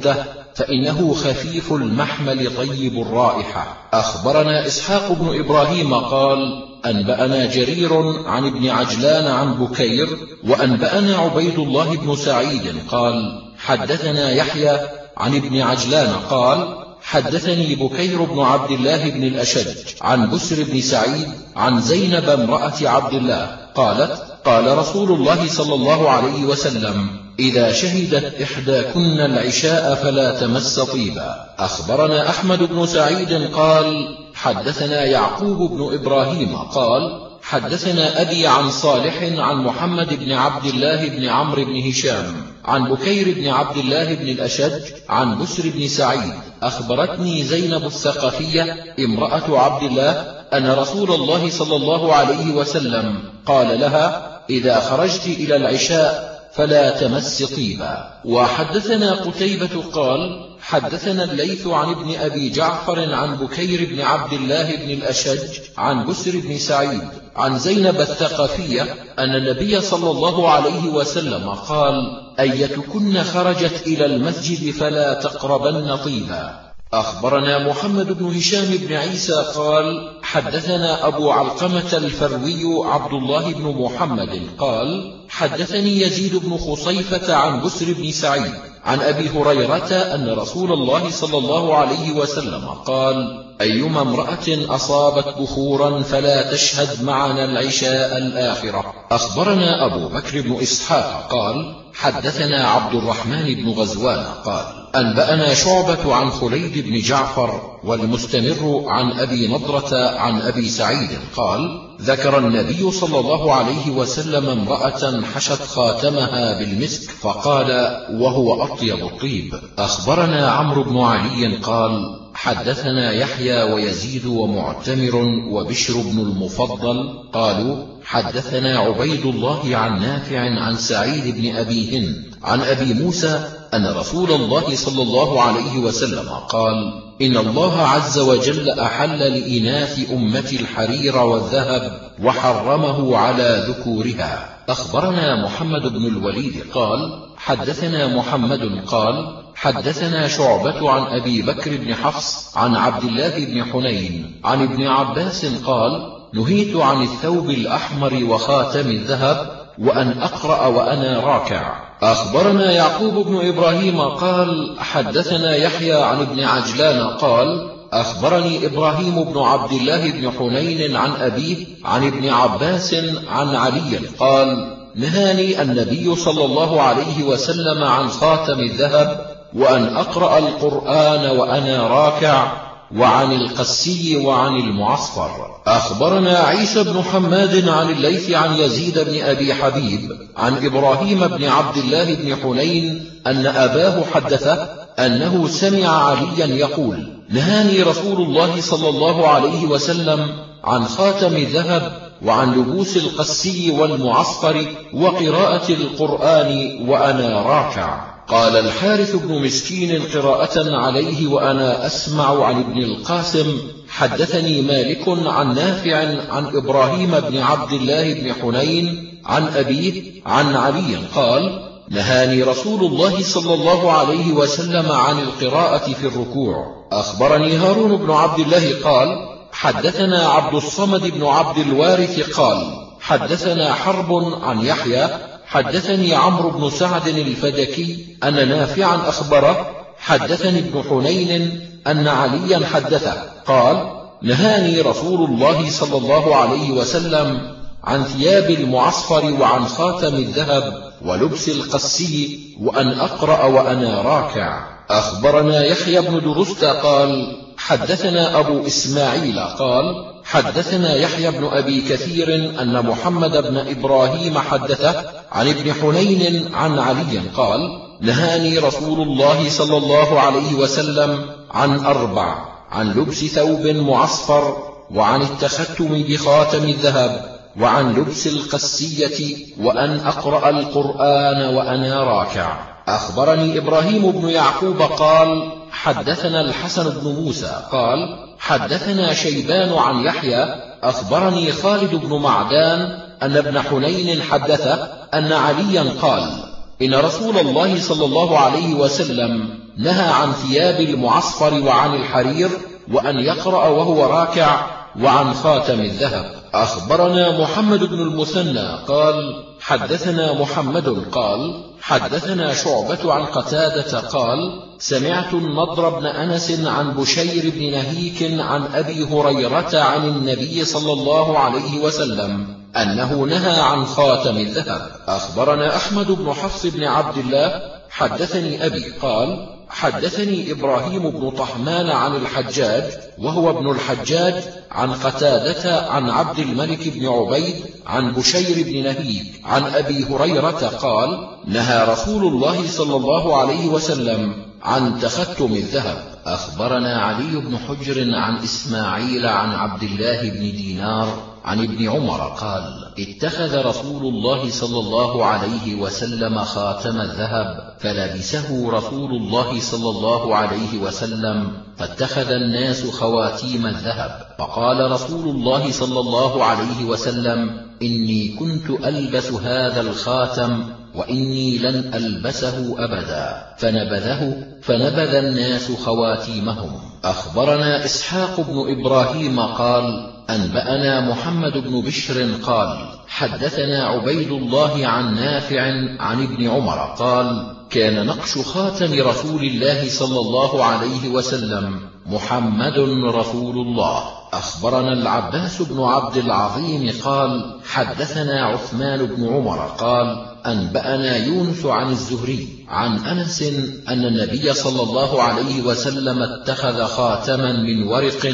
Speaker 1: فإنه خفيف المحمل طيب الرائحة. أخبرنا إسحاق بن إبراهيم قال أنبأنا جرير عن ابن عجلان عن بكير وأنبأنا عبيد الله بن سعيد قال حدثنا يحيى عن ابن عجلان قال حدثني بكير بن عبد الله بن الأشج عن بسر بن سعيد عن زينب امرأة عبد الله قالت قال رسول الله صلى الله عليه وسلم إذا شهدت إحداكن العشاء فلا تمس طيبا. أخبرنا أحمد بن سعيد قال حدثنا يعقوب بن إبراهيم قال حدثنا أبي عن صالح عن محمد بن عبد الله بن عمرو بن هشام عن بكير بن عبد الله بن الأشج عن بسر بن سعيد أخبرتني زينب الثقفية امرأة عبد الله أن رسول الله صلى الله عليه وسلم قال لها إذا خرجت إلى العشاء فلا تمس طيبا. وحدثنا قتيبة قال حدثنا الليث عن ابن أبي جعفر عن بكير بن عبد الله بن الأشج عن بسر بن سعيد عن زينب الثقفية أن النبي صلى الله عليه وسلم قال أيتكن خرجت إلى المسجد فلا تقربن طيبا. أخبرنا محمد بن هشام بن عيسى قال حدثنا أبو علقمة الفروي عبد الله بن محمد قال حدثني يزيد بن خصيفة عن بسر بن سعيد عن أبي هريرة أن رسول الله صلى الله عليه وسلم قال أيما امرأة أصابت بخورا فلا تشهد معنا العشاء الآخرة. أخبرنا أبو بكر بن إسحاق قال حدثنا عبد الرحمن بن غزوان قال أنبأنا شعبة عن خليد بن جعفر والمستمر عن أبي نضرة عن أبي سعيد قال ذكر النبي صلى الله عليه وسلم امرأة حشت خاتمها بالمسك فقال وهو أطيب الطيب. أخبرنا عمرو بن علي قال حدثنا يحيى ويزيد ومعتمر وبشر بن المفضل قالوا حدثنا عبيد الله عن نافع عن سعيد بن أبي هند عن أبي موسى أن رسول الله صلى الله عليه وسلم قال إن الله عز وجل أحل لإناث أمة الحرير والذهب وحرمه على ذكورها. أخبرنا محمد بن الوليد قال حدثنا محمد قال حدثنا شعبة عن أبي بكر بن حفص عن عبد الله بن حنين عن ابن عباس قال نهيت عن الثوب الأحمر وخاتم الذهب وأن أقرأ وأنا راكع. أخبرنا يعقوب بن إبراهيم قال حدثنا يحيى عن ابن عجلان قال أخبرني إبراهيم بن عبد الله بن حنين عن أبيه عن ابن عباس عن علي قال نهاني النبي صلى الله عليه وسلم عن خاتم الذهب وأن أقرأ القرآن وأنا راكع وعن القسي وعن المعصفر. أخبرنا عيسى بن حماد عن الليث عن يزيد بن أبي حبيب عن إبراهيم بن عبد الله بن حنين أن أباه حدثه أنه سمع عليا يقول نهاني رسول الله صلى الله عليه وسلم عن خاتم الذهب وعن لبوس القسي والمعصفر وقراءة القرآن وأنا راكع. قال الحارث بن مسكين قراءة عليه وأنا أسمع عن ابن القاسم حدثني مالك عن نافع عن إبراهيم بن عبد الله بن حنين عن أبيه عن علي قال نهاني رسول الله صلى الله عليه وسلم عن القراءة في الركوع. أخبرني هارون بن عبد الله قال حدثنا عبد الصمد بن عبد الوارث قال حدثنا حرب عن يحيى حدثني عمرو بن سعد الفدكي أن نافعا أخبره حدثني ابن حنين أن عليا حدثه قال نهاني رسول الله صلى الله عليه وسلم عن ثياب المعصفر وعن خاتم الذهب ولبس القسي وأن أقرأ وأنا راكع. أخبرنا يحيى بن درست قال حدثنا أبو إسماعيل قال حدثنا يحيى بن أبي كثير أن محمد بن إبراهيم حدثه عن ابن حنين عن علي قال نهاني رسول الله صلى الله عليه وسلم عن أربع عن لبس ثوب معصفر وعن التختم بخاتم الذهب وعن لبس القسية وأن أقرأ القرآن وأنا راكع. أخبرني إبراهيم بن يعقوب قال حدثنا الحسن بن موسى قال حدثنا شيبان عن يحيى أخبرني خالد بن معدان أن ابن حنين حدثه أن عليا قال إن رسول الله صلى الله عليه وسلم نهى عن ثياب المعصفر وعن الحرير، وأن يقرأ وهو راكع، وعن خاتم الذهب. أخبرنا محمد بن المثنى قال حدثنا محمد قال حدثنا شعبة عن قتادة قال سمعت النضر بن أنس عن بشير بن نهيك عن أبي هريرة عن النبي صلى الله عليه وسلم أنه نهى عن خاتم الذهب. أخبرنا أحمد بن حفص بن عبد الله حدثني أبي قال حدثني إبراهيم بن طحمان عن الحجاج وهو ابن الحجاج عن قتادة عن عبد الملك بن عبيد عن بشير بن نهيك عن أبي هريرة قال نهى رسول الله صلى الله عليه وسلم عن تختم الذهب. أخبرنا علي بن حجر عن إسماعيل عن عبد الله بن دينار عن ابن عمر قال اتخذ رسول الله صلى الله عليه وسلم خاتم الذهب فلبسه رسول الله صلى الله عليه وسلم فاتخذ الناس خواتيم الذهب، فقال رسول الله صلى الله عليه وسلم إني كنت ألبس هذا الخاتم وإني لن ألبسه أبدا، فنبذه فنبذ الناس خواتيمهم. أخبرنا إسحاق بن إبراهيم قال أنبأنا محمد بن بشر قال حدثنا عبيد الله عن نافع عن ابن عمر قال كان نقش خاتم رسول الله صلى الله عليه وسلم محمد رسول الله. أخبرنا العباس بن عبد العظيم قال حدثنا عثمان بن عمر قال أنبأنا يونس عن الزهري عن أنس أن النبي صلى الله عليه وسلم اتخذ خاتما من ورق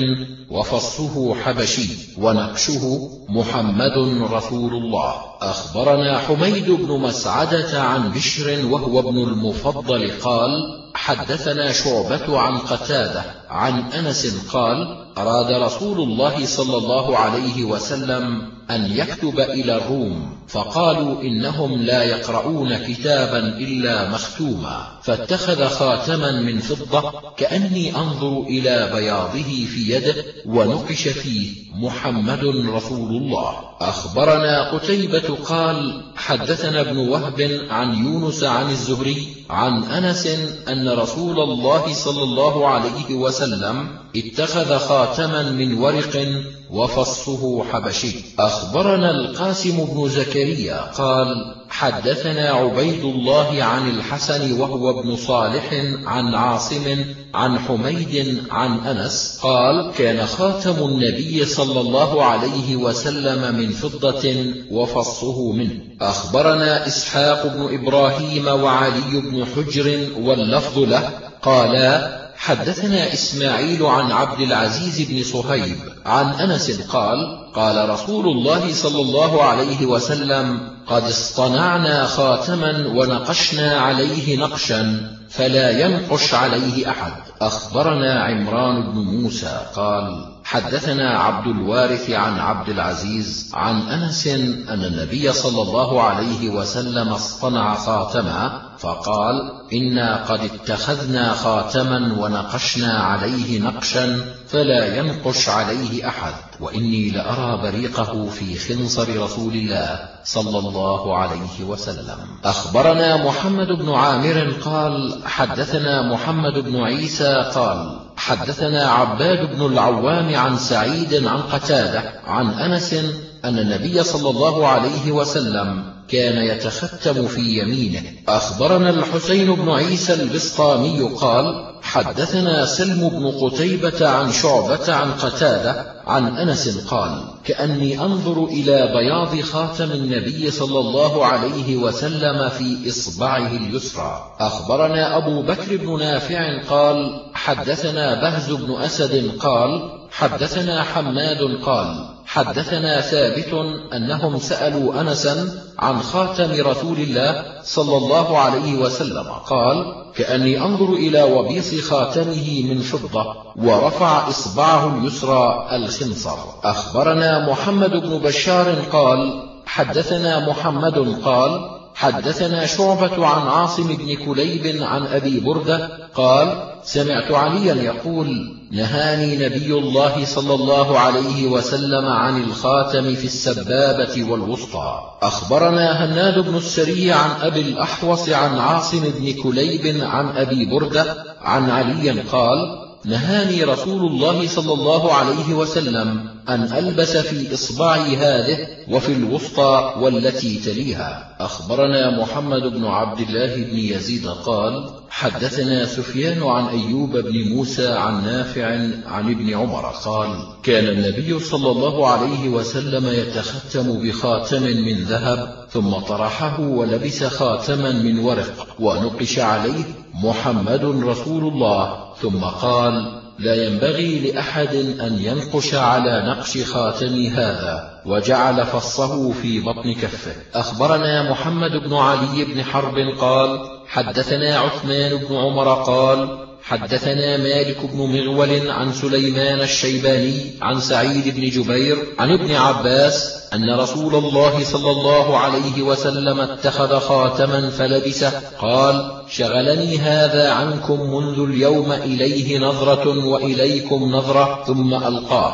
Speaker 1: وفصه حبشي ونقشه محمد رسول الله. أخبرنا حميد بن مسعدة عن بشر وهو ابن المفضل قال حدثنا شعبة عن قتادة عن أنس قال أراد رسول الله صلى الله عليه وسلم أن يكتب إلى الروم فقالوا إنهم لا يقرؤون كتابا إلا مختوما، فاتخذ خاتما من فضة كأني أنظر إلى بياضه في يده ونقش فيه محمد رسول الله. أخبرنا قتيبة قال حدثنا ابن وهب عن يونس عن الزهري عن أنس أن رسول الله صلى الله عليه وسلم اتخذ خاتما من ورق وفصه حبشي. أخبرنا القاسم بن زكريا قال حدثنا عبيد الله عن الحسن وهو ابن صالح عن عاصم عن حميد عن أنس قال كان خاتم النبي صلى الله عليه وسلم من فضة وفصه منه. أخبرنا إسحاق بن إبراهيم وعلي بن حجر واللفظ له قالا حدثنا إسماعيل عن عبد العزيز بن صهيب عن أنس قال قال رسول الله صلى الله عليه وسلم قد اصطنعنا خاتما ونقشنا عليه نقشا فلا ينقش عليه أحد. أخبرنا عمران بن موسى قال حدثنا عبد الوارث عن عبد العزيز عن أنس أن النبي صلى الله عليه وسلم اصطنع خاتما فقال إنا قد اتخذنا خاتما ونقشنا عليه نقشا فلا ينقش عليه أحد، وإني لأرى بريقه في خنصر رسول الله صلى الله عليه وسلم. أخبرنا محمد بن عامر قال حدثنا محمد بن عيسى قال حدثنا عباد بن العوام عن سعيد عن قتادة عن أنس أن النبي صلى الله عليه وسلم كان يتختم في يمينه. أخبرنا الحسين بن عيسى البسطامي قال حدثنا سلم بن قتيبة عن شعبة عن قتادة عن أنس قال كأني أنظر إلى بياض خاتم النبي صلى الله عليه وسلم في إصبعه اليسرى. أخبرنا أبو بكر بن نافع قال حدثنا بهز بن أسد قال حدثنا حماد قال حدثنا ثابت أنهم سألوا أنسا عن خاتم رسول الله صلى الله عليه وسلم قال كأني أنظر إلى وبيص خاتمه من فضة ورفع إصبعه اليسرى الخنصر. أخبرنا محمد بن بشار قال حدثنا محمد قال حدثنا شعبة عن عاصم بن كليب عن أبي بردة قال سمعت عليا يقول نهاني نبي الله صلى الله عليه وسلم عن الخاتم في السبابة والوسطى. أخبرنا هناد بن السري عن أبي الأحوص عن عاصم بن كليب عن أبي بردة عن علي قال نهاني رسول الله صلى الله عليه وسلم أن ألبس في إصبعي هذه وفي الوسطى والتي تليها. أخبرنا محمد بن عبد الله بن يزيد قال حدثنا سفيان عن أيوب بن موسى عن نافع عن ابن عمر قال كان النبي صلى الله عليه وسلم يتختم بخاتم من ذهب ثم طرحه ولبس خاتما من ورق ونقش عليه محمد رسول الله ثم قال لا ينبغي لأحد أن ينقش على نقش خاتم هذا وجعل فصه في بطن كفه. أخبرنا محمد بن علي بن حرب قال حدثنا عثمان بن عمر قال حدثنا مالك بن مغول عن سليمان الشيباني عن سعيد بن جبير عن ابن عباس أن رسول الله صلى الله عليه وسلم اتخذ خاتما فلبسه قال شغلني هذا عنكم منذ اليوم إليه نظرة وإليكم نظرة ثم ألقاه.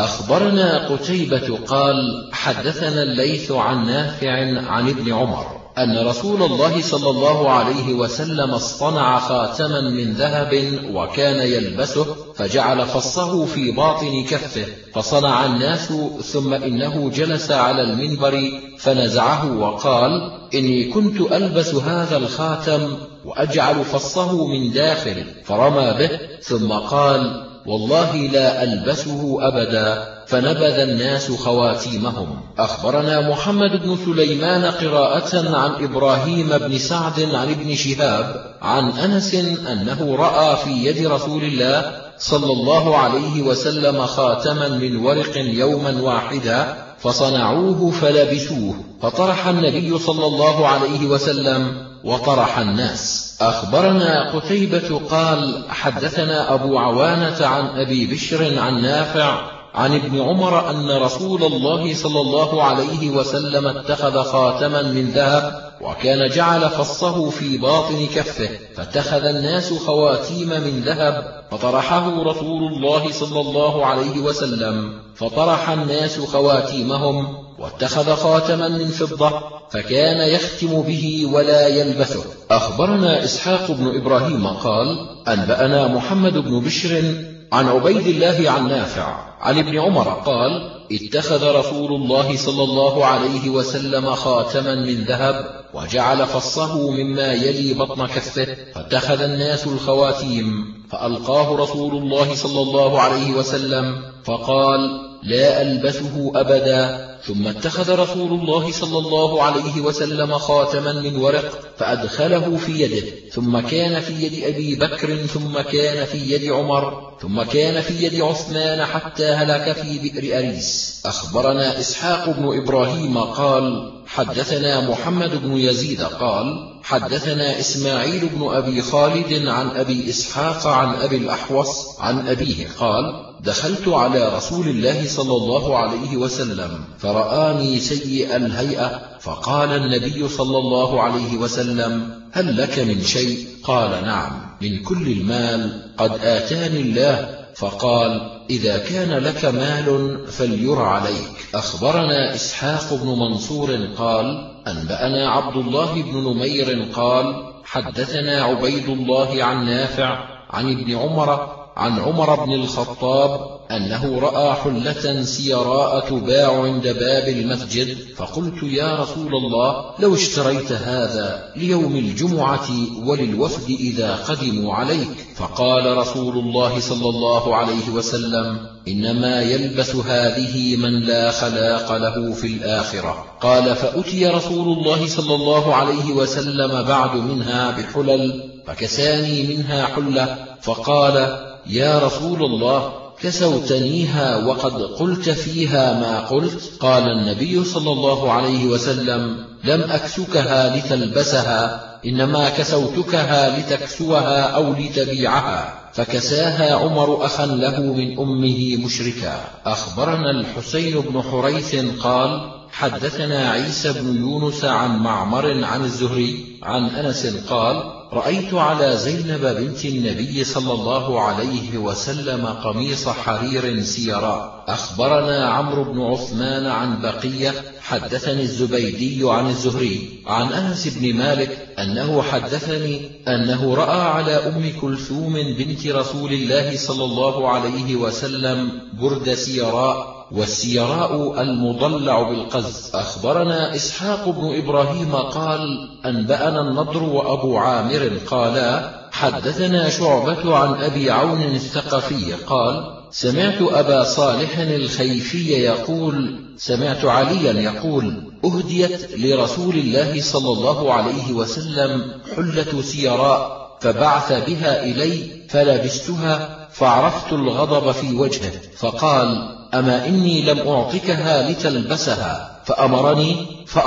Speaker 1: أخبرنا قتيبة قال حدثنا الليث عن نافع عن ابن عمر أن رسول الله صلى الله عليه وسلم اصطنع خاتما من ذهب وكان يلبسه فجعل فصه في باطن كفه فصنع الناس ثم إنه جلس على المنبر فنزعه وقال إني كنت ألبس هذا الخاتم وأجعل فصه من داخل فرمى به ثم قال والله لا ألبسه أبدا فنبذ الناس خواتيمهم. أخبرنا محمد بن سليمان قراءة عن إبراهيم بن سعد عن ابن شهاب عن أنس أنه رأى في يد رسول الله صلى الله عليه وسلم خاتما من ورق يوما واحدا فصنعوه فلبسوه فطرح النبي صلى الله عليه وسلم وطرح الناس. أخبرنا قتيبة قال حدثنا أبو عوانة عن أبي بشر عن نافع عن ابن عمر أن رسول الله صلى الله عليه وسلم اتخذ خاتما من ذهب وكان جعل فصه في باطن كفه فاتخذ الناس خواتيم من ذهب فطرحه رسول الله صلى الله عليه وسلم فطرح الناس خواتيمهم واتخذ خاتما من فضة فكان يختم به ولا يلبسه. أخبرنا إسحاق بن إبراهيم قال أنبأنا محمد بن بشر عن عبيد الله عن نافع عن ابن عمر قال اتخذ رسول الله صلى الله عليه وسلم خاتما من ذهب وجعل فصه مما يلي بطن كفه فاتخذ الناس الخواتيم فألقاه رسول الله صلى الله عليه وسلم فقال لا ألبسه أبدا. ثم اتخذ رسول الله صلى الله عليه وسلم خاتما من ورق فأدخله في يده ثم كان في يد أبي بكر ثم كان في يد عمر ثم كان في يد عثمان حتى هلك في بئر أريس. أخبرنا إسحاق بن إبراهيم قال حدثنا محمد بن يزيد قال حدثنا إسماعيل بن أبي خالد عن أبي إسحاق عن أبي الأحوص عن أبيه قال دخلت على رسول الله صلى الله عليه وسلم فرآني سيء الهيئة فقال النبي صلى الله عليه وسلم هل لك من شيء؟ قال نعم من كل المال قد آتاني الله. فقال إذا كان لك مال فلير عليك. أخبرنا إسحاق بن منصور قال أنبأنا عبد الله بن نمير قال حدثنا عبيد الله عن نافع عن ابن عمر عن عمر بن الخطاب أنه رأى حلة سيراء تباع عند باب المسجد فقلت يا رسول الله لو اشتريت هذا ليوم الجمعة وللوفد إذا قدموا عليك. فقال رسول الله صلى الله عليه وسلم إنما يلبس هذه من لا خلاق له في الآخرة. قال فأتي رسول الله صلى الله عليه وسلم بعد منها بحلل فكساني منها حلة فقال يا رسول الله كسوتنيها وقد قلت فيها ما قلت. قال النبي صلى الله عليه وسلم لم أكسكها لتلبسها إنما كسوتكها لتكسوها أو لتبيعها. فكساها عمر أخا له من أمه مشركا. أخبرنا الحسين بن حريث قال حدثنا عيسى بن يونس عن معمر عن الزهري عن أنس قال: رأيت على زينب بنت النبي صلى الله عليه وسلم قميص حرير سيراء. أخبرنا عمرو بن عثمان عن بقية حدثني الزبيدي عن الزهري عن أنس بن مالك أنه حدثني أنه رأى على أم كلثوم بنت رسول الله صلى الله عليه وسلم برد سيراء، والسيراء المضلع بالقز. أخبرنا إسحاق بن إبراهيم قال: أنبأنا النضر وأبو عامر قالا: حدثنا شعبة عن أبي عون الثقفي قال: سمعت أبا صالح الخيفي يقول: سمعت عليا يقول: أهديت لرسول الله صلى الله عليه وسلم حلة سيراء فبعث بها إلي فلبستها فعرفت الغضب في وجهه، فقال: أما إني لم أعطكها لتلبسها، فأمرني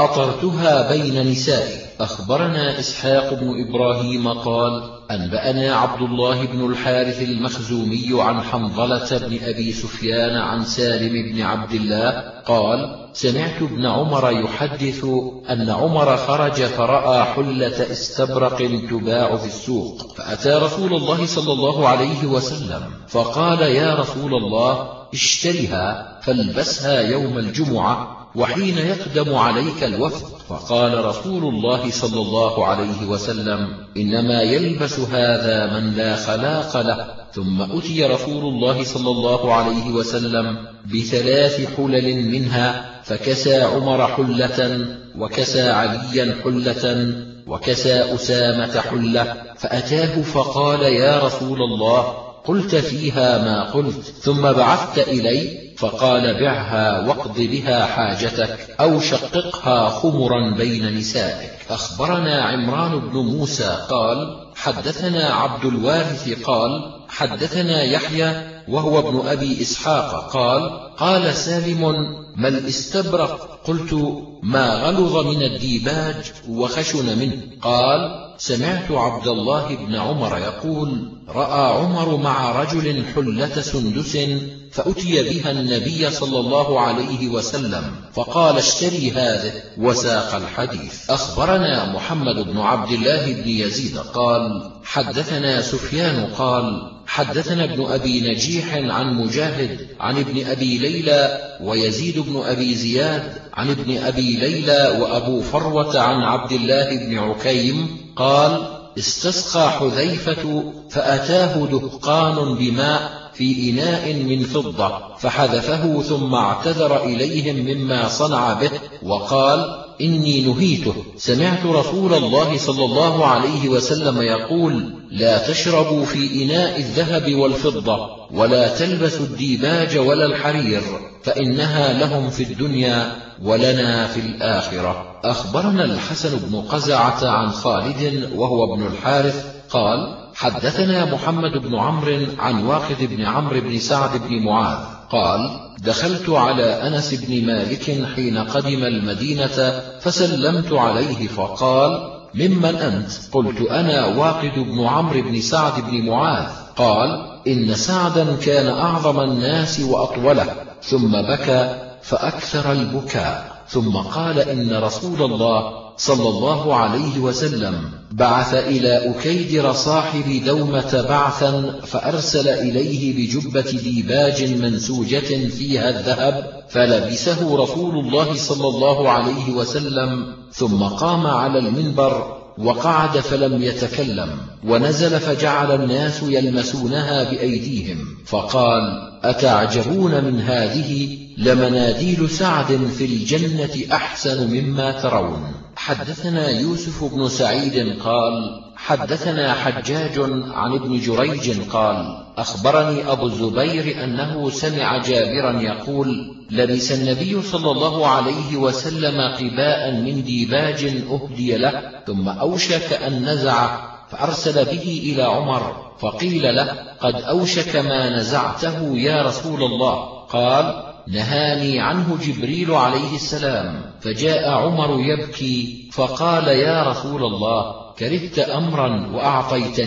Speaker 1: فأطرتها بين نسائي. أخبرنا إسحاق بن إبراهيم قال: أنبأنا عبد الله بن الحارث المخزومي عن حنظلة بن أبي سفيان عن سالم بن عبد الله قال: سمعت ابن عمر يحدث أن عمر خرج فرأى حلة استبرق تباع في السوق، فأتى رسول الله صلى الله عليه وسلم فقال: يا رسول الله، اشترها فالبسها يوم الجمعة وحين يقدم عليك الوفد. فقال رسول الله صلى الله عليه وسلم: إنما يلبس هذا من لا خلاق له. ثم أتي رسول الله صلى الله عليه وسلم بثلاث حلل منها، فكسى عمر حلة، وكسى عليا حلة، وكسى أسامة حلة. فأتاه فقال: يا رسول الله، قلت فيها ما قلت، ثم بعثت إلي فقال: بعها واقض بها حاجتك، أو شققها خمرا بين نسائك. أخبرنا عمران بن موسى قال: حدثنا عبد الوارث قال: حدثنا يحيى وهو ابن أبي إسحاق قال: قال سالم: ما الاستبرق؟ قلت: ما غلظ من الديباج وخشن منه. قال: سمعت عبد الله بن عمر يقول: رأى عمر مع رجل حلة سندس فأتي بها النبي صلى الله عليه وسلم فقال: اشتري هذه، وساق الحديث. أخبرنا محمد بن عبد الله بن يزيد قال: حدثنا سفيان قال: حدثنا ابن أبي نجيح عن مجاهد عن ابن أبي ليلى ويزيد بن أبي زياد عن ابن أبي ليلى وأبو فروة عن عبد الله بن عكيم قال: استسقى حذيفة فأتاه دهقان بماء في إناء من فضة فحذفه، ثم اعتذر إليهم مما صنع به وقال: إني نهيته. سمعت رسول الله صلى الله عليه وسلم يقول: لا تشربوا في إناء الذهب والفضة، ولا تلبسوا الديباج ولا الحرير، فإنها لهم في الدنيا ولنا في الآخرة. أخبرنا الحسن بن قزعة عن خالد وهو ابن الحارث قال: حدثنا محمد بن عمرو عن واقد بن عمرو بن سعد بن معاذ قال: دخلت على أنس بن مالك حين قدم المدينة فسلمت عليه فقال: ممن أنت؟ قلت: أنا واقد بن عمرو بن سعد بن معاذ. قال: إن سعدا كان أعظم الناس وأطوله. ثم بكى فأكثر البكاء، ثم قال: إن رسول الله صلى الله عليه وسلم بعث إلى أكيدر صاحب دومة بعثا فأرسل إليه بجبة ديباج منسوجة فيها الذهب، فلبسه رسول الله صلى الله عليه وسلم، ثم قام على المنبر وقعد فلم يتكلم، ونزل فجعل الناس يلمسونها بأيديهم، فقال: أتعجبون من هذه؟ لمناديل سعد في الجنة أحسن مما ترون. حدثنا يوسف بن سعيد قال: حدثنا حجاج عن ابن جريج قال: أخبرني أبو الزبير أنه سمع جابرا يقول: لبس النبي صلى الله عليه وسلم قباء من ديباج أهدي له، ثم أوشك أن نزعه فأرسل به إلى عمر، فقيل له: قد أوشك ما نزعته يا رسول الله. قال: نهاني عنه جبريل عليه السلام. فجاء عمر يبكي فقال: يا رسول الله، كرهت أمرا وأعطيتني؟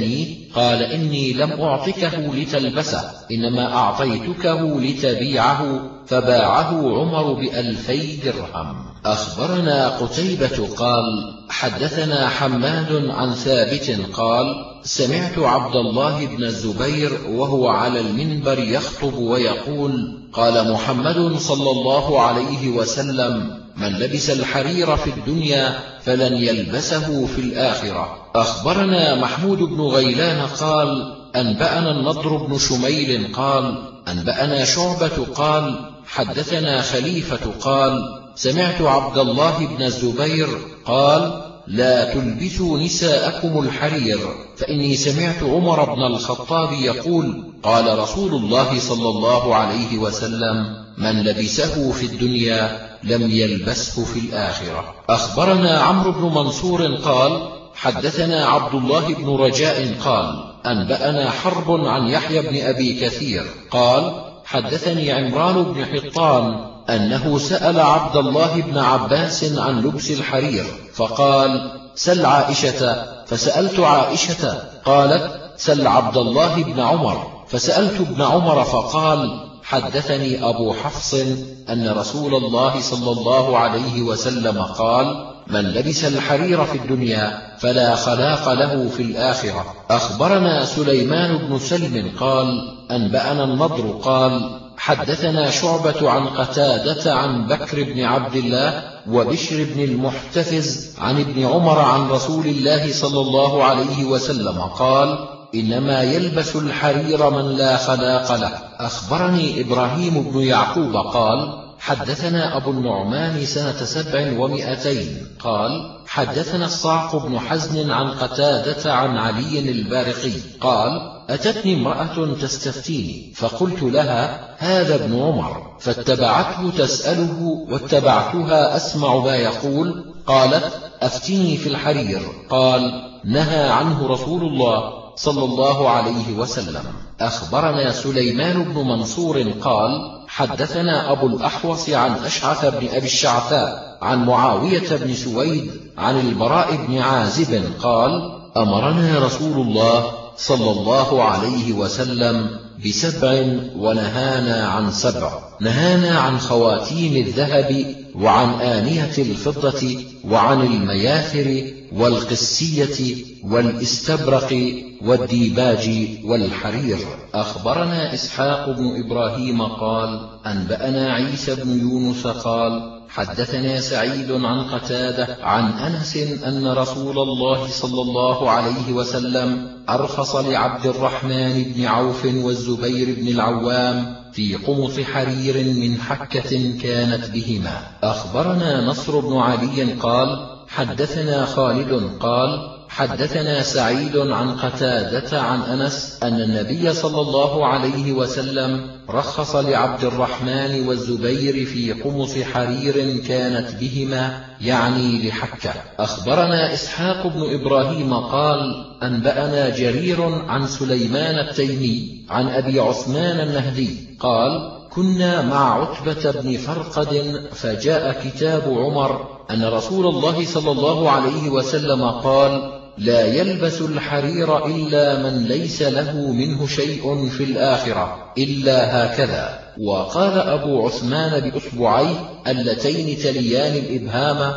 Speaker 1: قال إني لم أعطكه لتلبسه، إنما أعطيتكه لتبيعه، فباعه عمر بألفي درهم. أخبرنا قتيبة قال حدثنا حماد عن ثابت قال سمعت عبد الله بن الزبير وهو على المنبر يخطب ويقول قال محمد صلى الله عليه وسلم من لبس الحرير في الدنيا فلن يلبسه في الآخرة. أخبرنا محمود بن غيلان قال أنبأنا النضر بن شميل قال أنبأنا شعبة قال حدثنا خليفة قال سمعت عبد الله بن الزبير قال لا تلبسوا نساءكم الحرير، فإني سمعت عمر بن الخطاب يقول قال رسول الله صلى الله عليه وسلم من لبسه في الدنيا لم يلبسه في الآخرة. أخبرنا عمرو بن منصور قال حدثنا عبد الله بن رجاء قال أنبأنا حرب عن يحيى بن أبي كثير قال حدثني عمران بن حطان أنه سأل عبد الله بن عباس عن لبس الحرير فقال سل عائشة، فسألت عائشة قالت سل عبد الله بن عمر، فسألت ابن عمر فقال حدثني أبو حفص أن رسول الله صلى الله عليه وسلم قال من لبس الحرير في الدنيا فلا خلاق له في الآخرة. أخبرنا سليمان بن سلم قال أنبأنا النضر قال حدثنا شعبة عن قتادة عن بكر بن عبد الله وبشر بن المحتفز عن ابن عمر عن رسول الله صلى الله عليه وسلم قال إنما يلبس الحرير من لا خلاق له. أخبرني إبراهيم بن يعقوب قال حدثنا أبو النعمان سنة سبع ومئتين قال حدثنا الصعق بن حزن عن قتادة عن علي البارقي قال أتتني امرأة تستفتيني فقلت لها هذا ابن عمر، فاتبعته تسأله واتبعتها أسمع ما يقول. قالت أفتني في الحرير، قال نهى عنه رسول الله صلى الله عليه وسلم. أخبرنا سليمان بن منصور قال حدثنا أبو الأحوص عن أشعث بن أبي الشعثاء عن معاوية بن سويد عن البراء بن عازب قال أمرنا رسول الله صلى الله عليه وسلم بسبع ونهانا عن سبع، نهانا عن خواتيم الذهب وعن آنية الفضة وعن المياثر والقسية والاستبرق والديباج والحرير. أخبرنا إسحاق بن إبراهيم قال أنبأنا عيسى بن يونس قال حدثنا سعيد عن قتادة عن أنس أن رسول الله صلى الله عليه وسلم أرخص لعبد الرحمن بن عوف والزبير بن العوام في قمص حرير من حكة كانت بهما. أخبرنا نصر بن علي قال حدثنا خالد قال حدثنا سعيد عن قتادة عن أنس أن النبي صلى الله عليه وسلم رخص لعبد الرحمن والزبير في قمص حرير كانت بهما، يعني لحكة. أخبرنا إسحاق بن إبراهيم قال أنبأنا جرير عن سليمان التيمي عن أبي عثمان النهدي قال كنا مع عتبة بن فرقد فجاء كتاب عمر أن رسول الله صلى الله عليه وسلم قال لا يلبس الحرير إلا من ليس له منه شيء في الآخرة إلا هكذا. وقال أبو عثمان بأصبعيه اللتين تليان الإبهام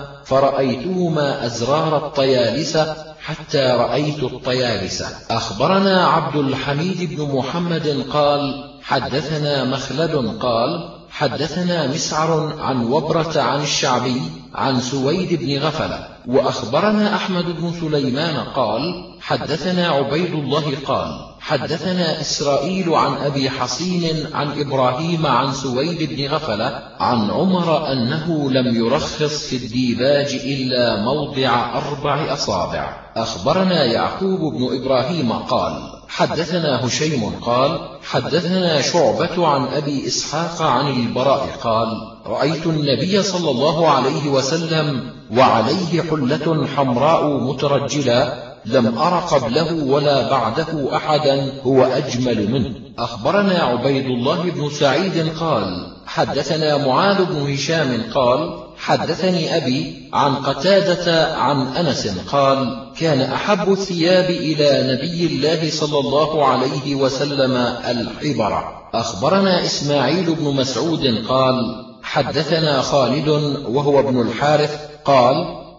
Speaker 1: فرأيتهما أزرار الطيالسة حتى رأيت الطيالسة. أخبرنا عبد الحميد بن محمد قال حدثنا مخلد قال حدثنا مسعر عن وبرة عن الشعبي عن سويد بن غفلة. وأخبرنا أحمد بن سليمان قال حدثنا عبيد الله قال حدثنا إسرائيل عن أبي حصين عن إبراهيم عن سويد بن غفلة عن عمر أنه لم يرخص في الديباج إلا موضع أربع أصابع. أخبرنا يعقوب بن إبراهيم قال حدثنا هشيم قال حدثنا شعبة عن أبي إسحاق عن البراء قال رأيت النبي صلى الله عليه وسلم وعليه حلة حمراء مترجلة لم أر قبله ولا بعده أحدا هو أجمل منه. أخبرنا عبيد الله بن سعيد قال حدثنا معاذ بن هشام قال حدثني أبي عن قتادة عن أنس قال كان أحب الثياب إلى نبي الله صلى الله عليه وسلم الحبرة. أخبرنا إسماعيل بن مسعود قال حدثنا خالد وهو ابن الحارث قال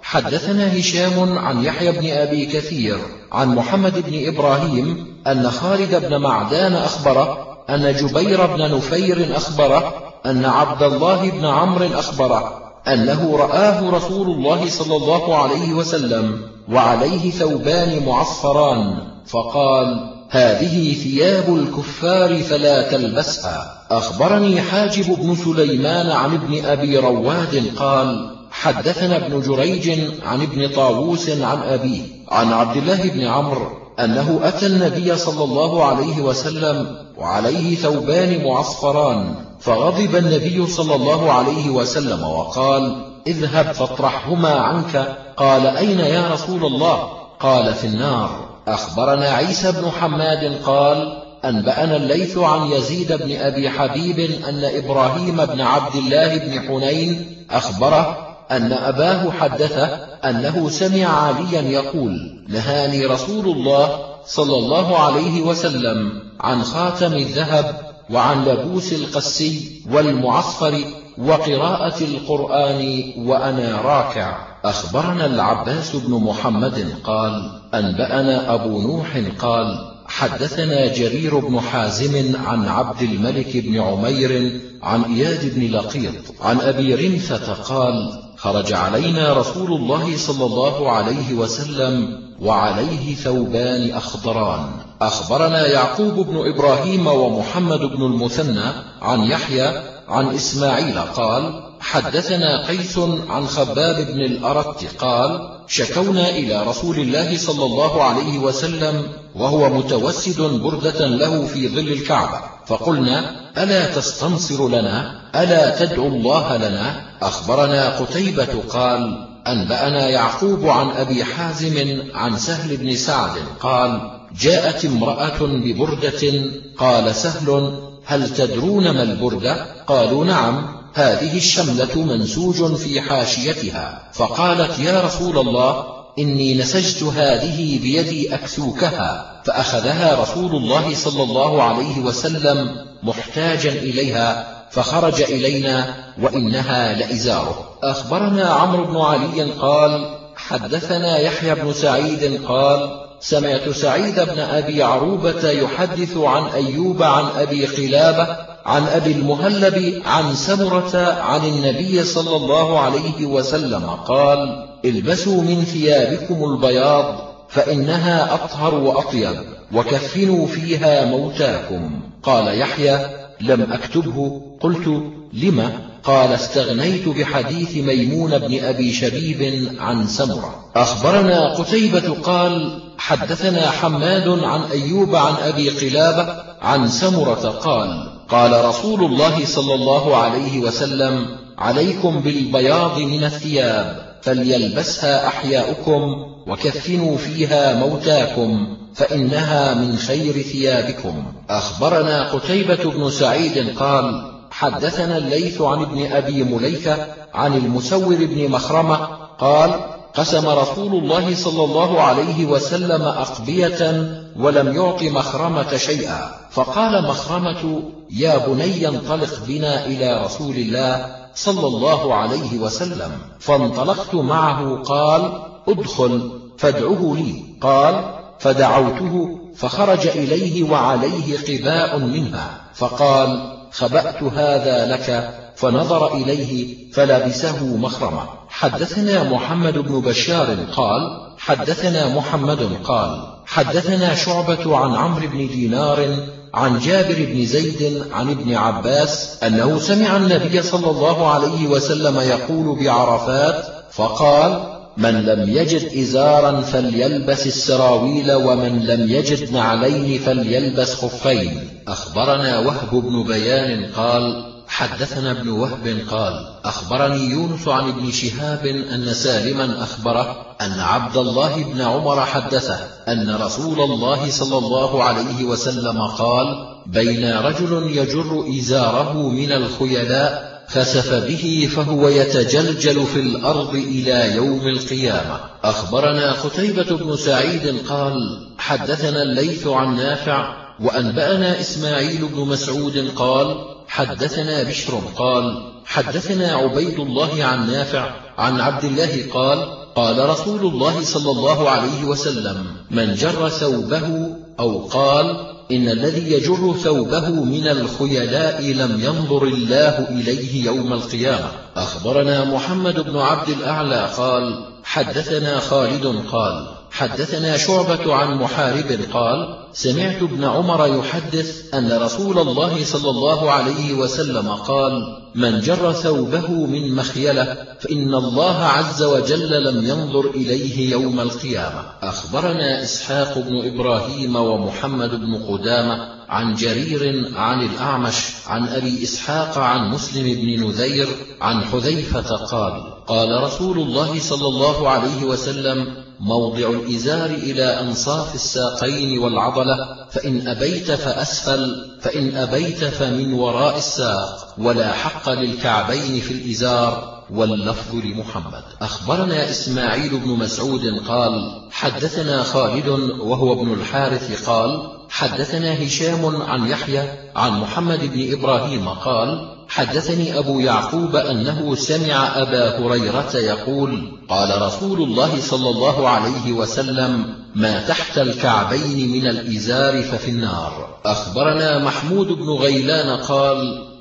Speaker 1: حدثنا هشام عن يحيى بن أبي كثير عن محمد بن إبراهيم أن خالد بن معدان أخبره أن جبير بن نفير أخبره أن عبد الله بن عمرو أخبره أنه رآه رسول الله صلى الله عليه وسلم وعليه ثوبان معصفران فقال هذه ثياب الكفار فلا تلبسها. أخبرني حاجب بن سليمان عن ابن أبي رواد قال حدثنا ابن جريج عن ابن طاووس عن أبيه عن عبد الله بن عمرو أنه أتى النبي صلى الله عليه وسلم وعليه ثوبان معصفران فغضب النبي صلى الله عليه وسلم وقال اذهب فاطرحهما عنك. قال أين يا رسول الله؟ قال في النار. أخبرنا عيسى بن حماد قال أنبأنا الليث عن يزيد بن أبي حبيب أن إبراهيم بن عبد الله بن حنين أخبره أن أباه حدثه أنه سمع عليا يقول نهاني رسول الله صلى الله عليه وسلم عن خاتم الذهب وعن لبوس القسي والمعصفر وقراءة القرآن وأنا راكع. أخبرنا العباس بن محمد قال أنبأنا أبو نوح قال حدثنا جرير بن حازم عن عبد الملك بن عمير عن إياد بن لقيط عن أبي رنفة قال خرج علينا رسول الله صلى الله عليه وسلم وعليه ثوبان أخضران. أخبرنا يعقوب بن إبراهيم ومحمد بن المثنى عن يحيى عن إسماعيل قال حدثنا قيس عن خباب بن الأرت قال شكونا إلى رسول الله صلى الله عليه وسلم وهو متوسد بردة له في ظل الكعبة فقلنا ألا تستنصر لنا ألا تدعو الله لنا. أخبرنا قتيبة قال أنبأنا يعقوب عن أبي حازم عن سهل بن سعد قال جاءت امرأة ببردة قال سهل هل تدرون ما البردة؟ قالوا نعم هذه الشملة منسوج في حاشيتها. فقالت يا رسول الله إني نسجت هذه بيدي أكسوكها. فأخذها رسول الله صلى الله عليه وسلم محتاجا إليها فخرج إلينا وإنها لإزاره. أخبرنا عمرو بن علي قال حدثنا يحيى بن سعيد قال سمعت سعيد بن أبي عروبة يحدث عن أيوب عن أبي قلابة عن أبي المهلب عن سمرة عن النبي صلى الله عليه وسلم قال البسوا من ثيابكم البياض فإنها أطهر وأطيب وكفنوا فيها موتاكم. قال يحيى لم أكتبه. قلت لما؟ قال استغنيت بحديث ميمون بن أبي شبيب عن سمرة. أخبرنا قتيبة قال حدثنا حماد عن أيوب عن أبي قلابة عن سمرة قال قال رسول الله صلى الله عليه وسلم عليكم بالبياض من الثياب فليلبسها أحياؤكم وكفنوا فيها موتاكم فإنها من خير ثيابكم. أخبرنا قتيبة بن سعيد قال حدثنا الليث عن ابن أبي مليكة عن المسور بن مخرمة قال قسم رسول الله صلى الله عليه وسلم أقبية ولم يعط مخرمة شيئا فقال مخرمة يا بني انطلق بنا إلى رسول الله صلى الله عليه وسلم. فانطلقت معه. قال ادخل فادعه لي. قال فدعوته فخرج إليه وعليه قباء منها فقال خبأت هذا لك فنظر إليه فلبسه مخرمة. حدثنا محمد بن بشار قال حدثنا محمد قال حدثنا شعبة عن عمرو بن دينار عن جابر بن زيد عن ابن عباس أنه سمع النبي صلى الله عليه وسلم يقول بعرفات فقال من لم يجد إزارا فليلبس السراويل ومن لم يجد نعلين فليلبس خفين. أخبرنا وهب بن بيان قال حدثنا ابن وهب قال أخبرني يونس عن ابن شهاب أن سالما أخبره أن عبد الله بن عمر حدثه أن رسول الله صلى الله عليه وسلم قال بين رجل يجر إزاره من الخيلاء خسف به فهو يتجلجل في الأرض إلى يوم القيامة. أخبرنا قتيبة بن سعيد قال حدثنا الليث عن نافع وأنبأنا إسماعيل بن مسعود قال حدثنا بشر قال حدثنا عبيد الله عن نافع عن عبد الله قال قال رسول الله صلى الله عليه وسلم من جر ثوبه أو قال إن الذي يجر ثوبه من الخيلاء لم ينظر الله إليه يوم القيامة. أخبرنا محمد بن عبد الأعلى قال حدثنا خالد قال حدثنا شعبة عن محارب قال سمعت ابن عمر يحدث أن رسول الله صلى الله عليه وسلم قال من جر ثوبه من مخيلة فإن الله عز وجل لم ينظر إليه يوم القيامة. أخبرنا إسحاق بن إبراهيم ومحمد بن قدامة عن جرير عن الأعمش عن أبي إسحاق عن مسلم بن نذير عن حذيفة قال قال رسول الله صلى الله عليه وسلم موضع الإزار إلى أنصاف الساقين والعضلة فإن أبيت فأسفل فإن أبيت فمن وراء الساق ولا حق للكعبين في الإزار واللفظ لمحمد. أخبرنا إسماعيل بن مسعود قال حدثنا خالد وهو ابن الحارث قال حدثنا هشام عن يحيى عن محمد بن إبراهيم قال حدثني أبو يعقوب أنه سمع أبا هريرة يقول قال رسول الله صلى الله عليه وسلم ما تحت الكعبين من الإزار ففي النار. أخبرنا محمود بن غيلان قال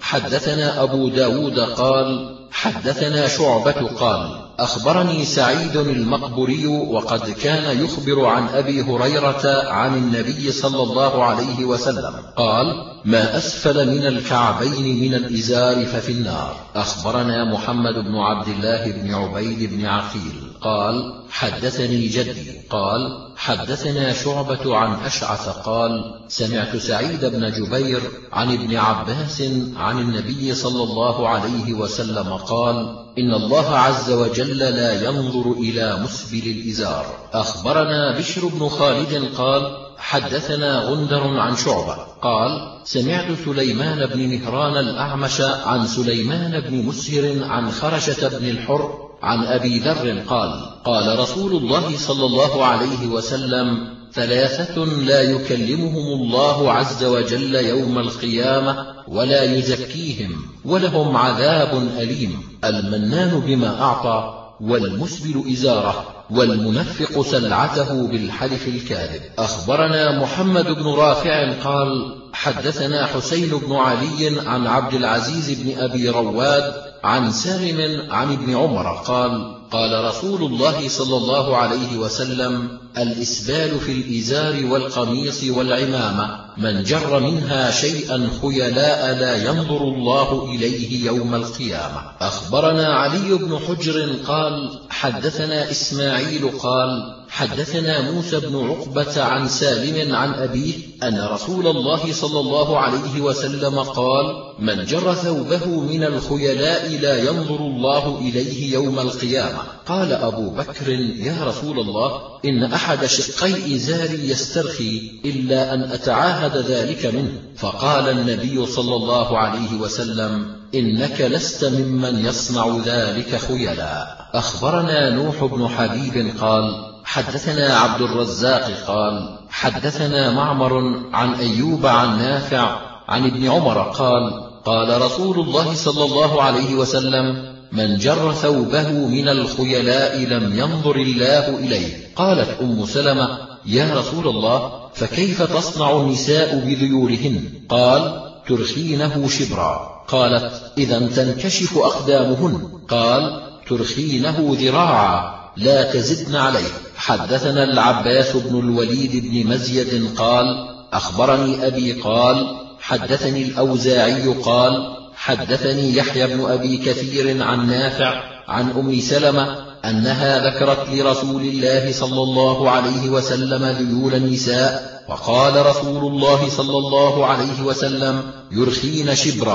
Speaker 1: حدثنا أبو داود قال حدثنا شعبة قال أخبرني سعيد المقبري وقد كان يخبر عن أبي هريرة عن النبي صلى الله عليه وسلم قال ما أسفل من الكعبين من الإزار ففي النار. أخبرنا محمد بن عبد الله بن عبيد بن عقيل قال حدثني جدي قال حدثنا شعبة عن أشعث قال سمعت سعيد بن جبير عن ابن عباس عن النبي صلى الله عليه وسلم قال إن الله عز وجل لا ينظر إلى مسبل الإزار. أخبرنا بشر بن خالد قال حدثنا غندر عن شعبة قال سمعت سليمان بن مهران الأعمش عن سليمان بن مسهر عن خرشة بن الحر عن أبي ذر قال قال رسول الله صلى الله عليه وسلم ثلاثة لا يكلمهم الله عز وجل يوم القيامة ولا يزكيهم ولهم عذاب أليم المنان بما أعطى والمسبل إزاره والمنفق سلعته بالحلف الكاذب. أخبرنا محمد بن رافع قال حدثنا حسين بن علي عن عبد العزيز بن أبي رواد عن سالم عن ابن عمر قال قال رسول الله صلى الله عليه وسلم الإسبال في الإزار والقميص والعمامة من جر منها شيئا خيلاء لا ينظر الله إليه يوم القيامة. أخبرنا علي بن حجر قال حدثنا إسماعيل قال حدثنا موسى بن عقبة عن سالم عن أبيه أن رسول الله صلى الله عليه وسلم قال من جر ثوبه من الخيلاء لا ينظر الله إليه يوم القيامة. قال أبو بكر يا رسول الله إن أحد شقي إزاري يسترخي إلا أن أتعاهد ذلك منه. فقال النبي صلى الله عليه وسلم إنك لست ممن يصنع ذلك خيلاء. أخبرنا نوح بن حبيب قال حدثنا عبد الرزاق قال حدثنا معمر عن أيوب عن نافع عن ابن عمر قال قال رسول الله صلى الله عليه وسلم من جر ثوبه من الخيلاء لم ينظر الله إليه. قالت أم سلمة يا رسول الله فكيف تصنع النساء بذيولهن؟ قال ترخينه شبرا. قالت إذا تنكشف أقدامهن. قال ترخينه ذراعا لا تزدن عليه. حدثنا العباس بن الوليد بن مزيد قال أخبرني أبي قال حدثني الأوزاعي قال حدثني يحيى بن أبي كثير عن نافع عن أم سلمة أنها ذكرت لرسول الله صلى الله عليه وسلم ذيول النساء وقال رسول الله صلى الله عليه وسلم يرخين شبرا.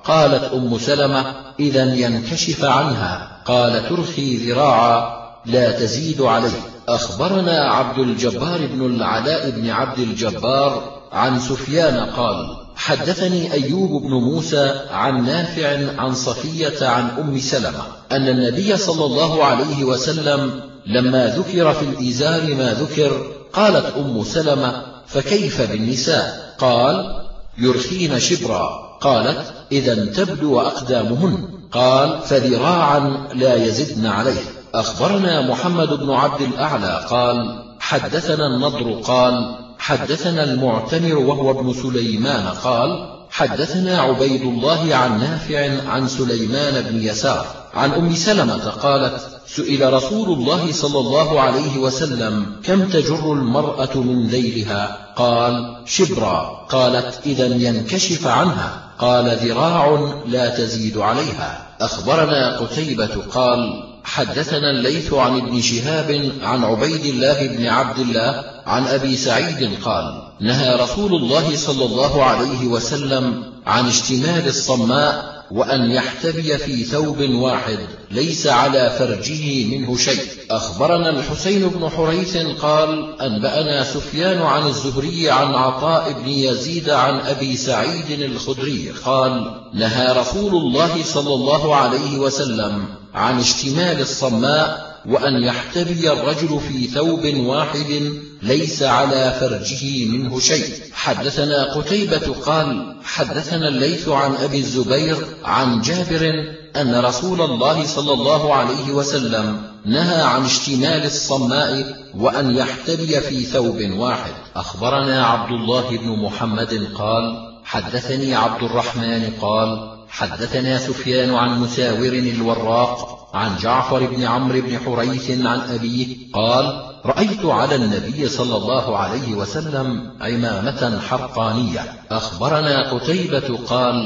Speaker 1: قالت أم سلمة: إذا ينكشف عنها. قال: ترخي ذراعا لا تزيد عليه. أخبرنا عبد الجبار بن العلاء بن عبد الجبار عن سفيان قال: حدثني أيوب بن موسى عن نافع عن صفية عن أم سلمة أن النبي صلى الله عليه وسلم لما ذكر في الإزار ما ذكر قالت أم سلمة: فكيف بالنساء؟ قال: يرخين شبرا. قالت: إذا تبدو أقدامهن. قال: فذراعا لا يزدن عليه. أخبرنا محمد بن عبد الأعلى قال: حدثنا النضر قال: حدثنا المعتمر وهو ابن سليمان قال: حدثنا عبيد الله عن نافع عن سليمان بن يسار عن أم سلمة قالت: سئل رسول الله صلى الله عليه وسلم: كم تجر المرأة من ذيلها؟ قال: شبرا. قالت: إذا ينكشف عنها. قال: ذراع لا تزيد عليها. أخبرنا قتيبة قال: حدثنا الليث عن ابن شهاب عن عبيد الله بن عبد الله عن أبي سعيد قال: نهى رسول الله صلى الله عليه وسلم عن اشتمال الصماء وأن يحتبي في ثوب واحد ليس على فرجه منه شيء. أخبرنا الحسين بن حريث قال: أنبأنا سفيان عن الزهري عن عطاء بن يزيد عن أبي سعيد الخدري قال: نهى رسول الله صلى الله عليه وسلم عن اشتمال الصماء وأن يحتبي الرجل في ثوب واحد ليس على فرجه منه شيء. حدثنا قتيبة قال: حدثنا الليث عن أبي الزبير عن جابر أن رسول الله صلى الله عليه وسلم نهى عن اشتمال الصماء وأن يحتبي في ثوب واحد. أخبرنا عبد الله بن محمد قال: حدثني عبد الرحمن قال: حدثنا سفيان عن مساور الوراق عن جعفر بن عمرو بن حريث عن أبيه قال: رأيت على النبي صلى الله عليه وسلم عمامة حرقانية. أخبرنا قتيبة قال: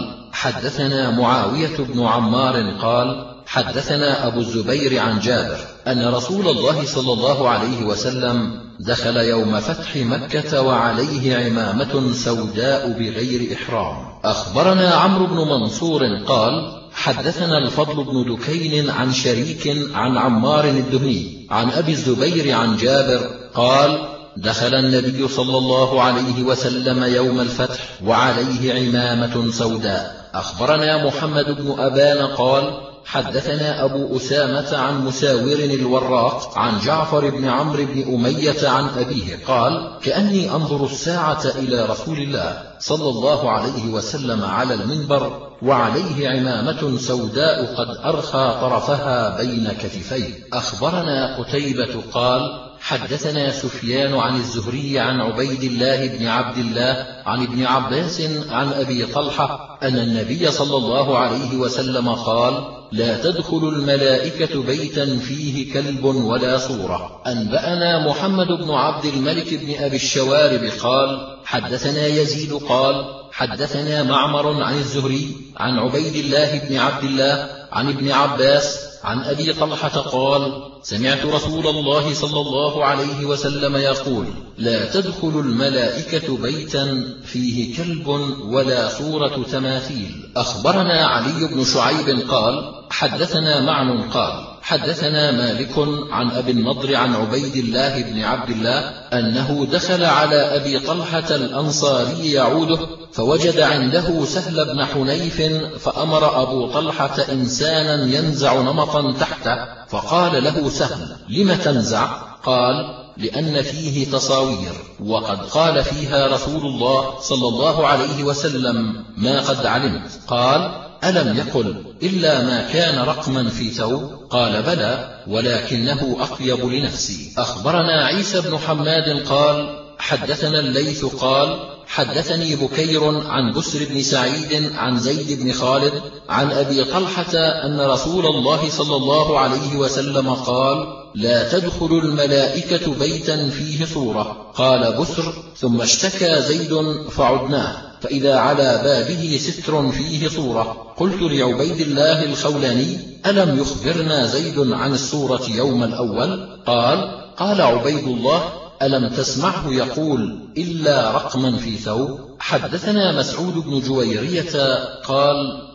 Speaker 1: حدثنا معاوية بن عمار قال: حدثنا أبو الزبير عن جابر أن رسول الله صلى الله عليه وسلم دخل يوم فتح مكة وعليه عمامة سوداء بغير إحرام. أخبرنا عمرو بن منصور قال: حدثنا الفضل بن دكين عن شريك عن عمار الدهني عن أبي الزبير عن جابر قال: دخل النبي صلى الله عليه وسلم يوم الفتح وعليه عمامة سوداء. أخبرنا محمد بن أبان قال: حدثنا أبو أسامة عن مساور الوراق عن جعفر بن عمرو بن أمية عن أبيه قال: كأني أنظر الساعة إلى رسول الله صلى الله عليه وسلم على المنبر وعليه عمامة سوداء قد أرخى طرفها بين كتفيه. أخبرنا قتيبة قال: حدثنا سفيان عن الزهري عن عبيد الله بن عبد الله عن ابن عباس عن أبي طلحة أن النبي صلى الله عليه وسلم قال: لا تدخل الملائكة بيتا فيه كلب ولا صورة. أنبأنا محمد بن عبد الملك بن أبي الشوارب قال: حدثنا يزيد قال: حدثنا معمر عن الزهري عن عبيد الله بن عبد الله عن ابن عباس عن أبي طلحة قال: سمعت رسول الله صلى الله عليه وسلم يقول: لا تدخل الملائكة بيتا فيه كلب ولا صورة تماثيل. أخبرنا علي بن شعيب قال: حدثنا معن قال: حدثنا مالك عن أبي النضر عن عبيد الله بن عبد الله أنه دخل على أبي طلحة الأنصاري يعوده فوجد عنده سهل بن حنيف فأمر أبو طلحة إنسانا ينزع نمطا تحته فقال له سهل: لم تنزع؟ قال: لأن فيه تصاوير وقد قال فيها رسول الله صلى الله عليه وسلم ما قد علمت. قال: ألم يقل إلا ما كان رقما في ثوب؟ قال: بلى، ولكنه أطيب لنفسي. أخبرنا عيسى بن حماد قال: حدثنا الليث قال: حدثني بكير عن بسر بن سعيد عن زيد بن خالد عن أبي طلحة أن رسول الله صلى الله عليه وسلم قال: لا تدخل الملائكة بيتا فيه صورة. قال بسر: ثم اشتكى زيد فعدناه فإذا على بابه ستر فيه صورة. قلت لعبيد الله الخولاني: ألم يخبرنا زيد عن الصورة يوم الأول؟ قال: قال عبيد الله: ألم تسمعه يقول إلا رقما في ثوب؟ حدثنا مسعود بن جويرية قال: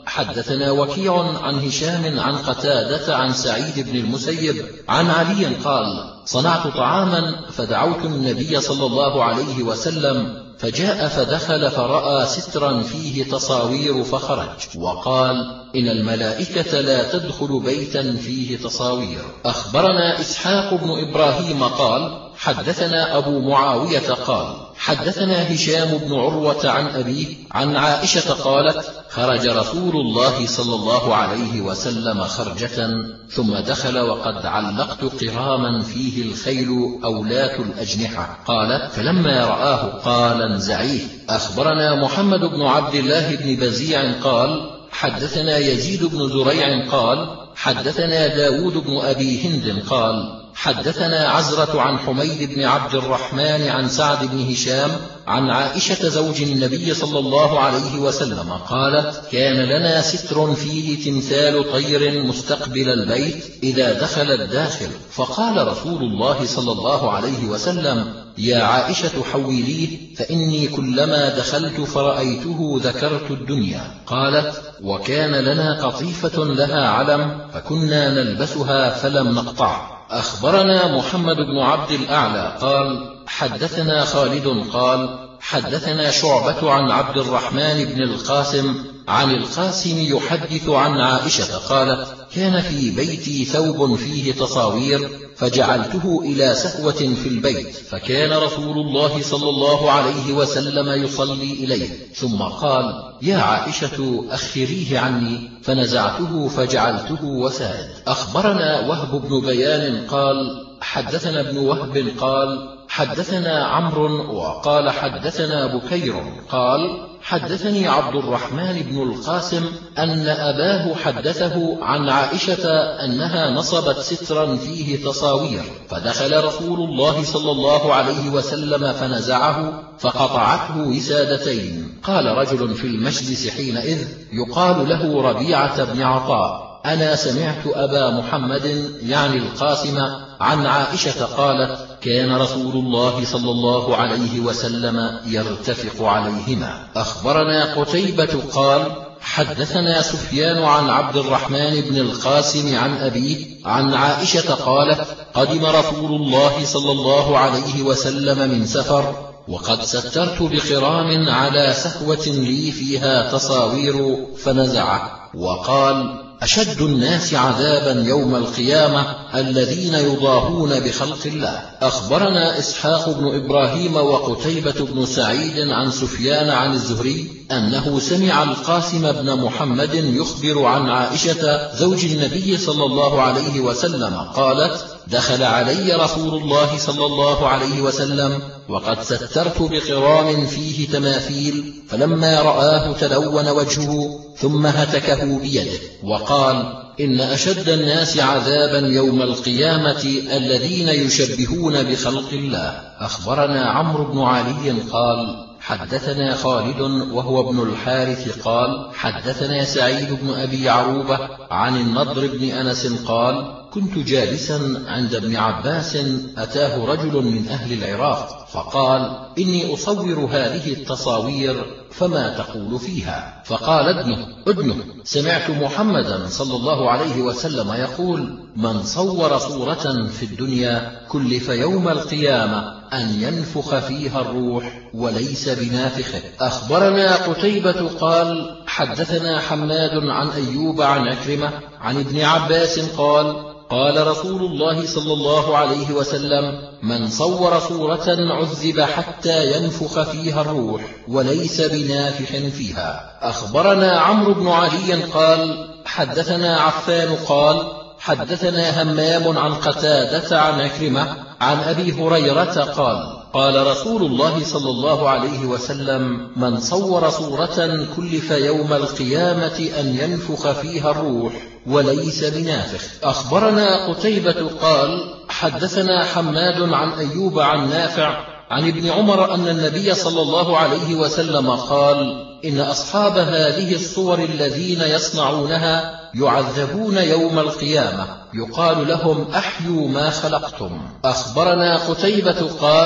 Speaker 1: حدثنا وكيع عن هشام عن قتادة عن سعيد بن المسيب عن علي قال صنعت طعاما فدعوت النبي صلى الله عليه وسلم فجاء فدخل فرأى سترا فيه تصاوير فخرج وقال إن الملائكة لا تدخل بيتا فيه تصاوير. أخبرنا إسحاق بن إبراهيم قال حدثنا أبو معاوية قال حدثنا هشام بن عروة عن أبيه عن عائشة قالت خرج رسول الله صلى الله عليه وسلم خرجة ثم دخل وقد علقت قراما فيه الخيل أولات الأجنحة قالت فلما رآه قال انزعيه. أخبرنا محمد بن عبد الله بن بزيع قال حدثنا يزيد بن زريع قال حدثنا داود بن أبي هند قال حدثنا عزرة عن حميد بن عبد الرحمن عن سعد بن هشام عن عائشة زوج النبي صلى الله عليه وسلم قالت كان لنا ستر فيه تمثال طير مستقبل البيت إذا دخل الداخل فقال رسول الله صلى الله عليه وسلم يا عائشة حوليه فإني كلما دخلت فرأيته ذكرت الدنيا. قالت وكان لنا قطيفة لها علم فكنا نلبسها فلم نقطع. أخبرنا محمد بن عبد الأعلى قال حدثنا خالد قال حدثنا شعبة عن عبد الرحمن بن القاسم عن القاسم يحدث عن عائشة قالت كان في بيتي ثوب فيه تصاوير فجعلته إلى سهوة في البيت فكان رسول الله صلى الله عليه وسلم يصلي إليه ثم قال يا عائشة أخريه عني فنزعته فجعلته وسائد. أخبرنا وهب بن بيان قال حدثنا ابن وهب قال حدثنا عمرو وقال حدثنا بكير قال حدثني عبد الرحمن بن القاسم أن أباه حدثه عن عائشة أنها نصبت سترا فيه تصاوير فدخل رسول الله صلى الله عليه وسلم فنزعه فقطعته وسادتين. قال رجل في المجلس حينئذ يقال له ربيعة بن عطاء أنا سمعت أبا محمد يعني القاسم عن عائشة قالت كان رسول الله صلى الله عليه وسلم يرتفق عليهما. أخبرنا قتيبة قال حدثنا سفيان عن عبد الرحمن بن القاسم عن أبيه عن عائشة قالت قدم رسول الله صلى الله عليه وسلم من سفر وقد سترت بقرام على سهوة لي فيها تصاوير فنزعه وقال أشد الناس عذابا يوم القيامة الذين يضاهون بخلق الله. أخبرنا إسحاق بن إبراهيم وقتيبة بن سعيد عن سفيان عن الزهري أنه سمع القاسم بن محمد يخبر عن عائشة زوج النبي صلى الله عليه وسلم قالت دخل علي رسول الله صلى الله عليه وسلم وقد سترت بقرام فيه تماثيل فلما رآه تلون وجهه ثم هتكه بيده وقال إن أشد الناس عذابا يوم القيامة الذين يشبهون بخلق الله. أخبرنا عمرو بن علي قال حدثنا خالد وهو ابن الحارث قال حدثنا سعيد بن أبي عروبة عن النضر بن أنس قال كنت جالسا عند ابن عباس أتاه رجل من أهل العراق فقال إني أصور هذه التصاوير فما تقول فيها؟ فقال ابنه ابنه سمعت محمدا صلى الله عليه وسلم يقول من صور صورة في الدنيا كلف يوم القيامة أن ينفخ فيها الروح وليس بنافخه. أخبرنا قتيبة قال حدثنا حماد عن أيوب عن عكرمة عن ابن عباس قال قال رسول الله صلى الله عليه وسلم من صور صورة عذب حتى ينفخ فيها الروح وليس بنافخ فيها. أخبرنا عمرو بن علي قال حدثنا عفان قال حدثنا همام عن قتادة عن عكرمة عن أبي هريرة قال قال رسول الله صلى الله عليه وسلم من صور صورة كلف يوم القيامة أن ينفخ فيها الروح وليس بنافخ. أخبرنا قتيبة قال حدثنا حماد عن أيوب عن نافع عن ابن عمر أن النبي صلى الله عليه وسلم قال إن أصحاب هذه الصور الذين يصنعونها يعذبون يوم القيامة يقال لهم أحيوا ما خلقتم. أخبرنا قتيبة قال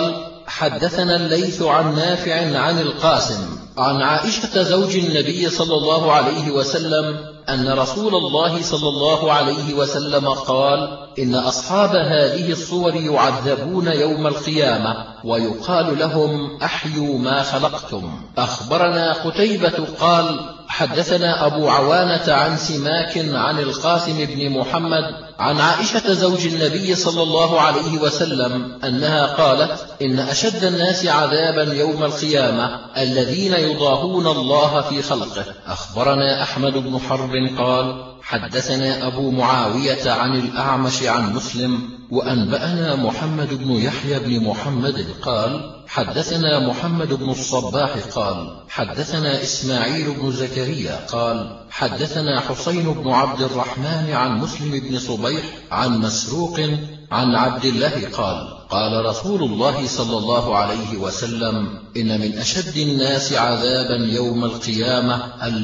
Speaker 1: حدثنا الليث عن نافع عن القاسم عن عائشة زوج النبي صلى الله عليه وسلم أن رسول الله صلى الله عليه وسلم قال: إن أصحاب هذه الصور يعذبون يوم القيامة ويقال لهم: أحيوا ما خلقتم. أخبرنا قتيبة قال: حدثنا أبو عوانة عن سماك عن القاسم بن محمد عن عائشة زوج النبي صلى الله عليه وسلم أنها قالت: إن أشد الناس عذابا يوم القيامة الذين يضاهون الله في خلقه. أخبرنا أحمد بن حرب قال: حدثنا أبو معاوية عن الأعمش عن مسلم وأنبأنا محمد بن يحيى بن محمد قال: حدثنا محمد بن الصباح قال: حدثنا إسماعيل بن زكريا قال: حدثنا حسين بن عبد الرحمن عن مسلم بن صبيح عن مسروق عن عبد الله قال: قال رسول الله صلى الله عليه وسلم: إن من أشد الناس عذابا يوم القيامة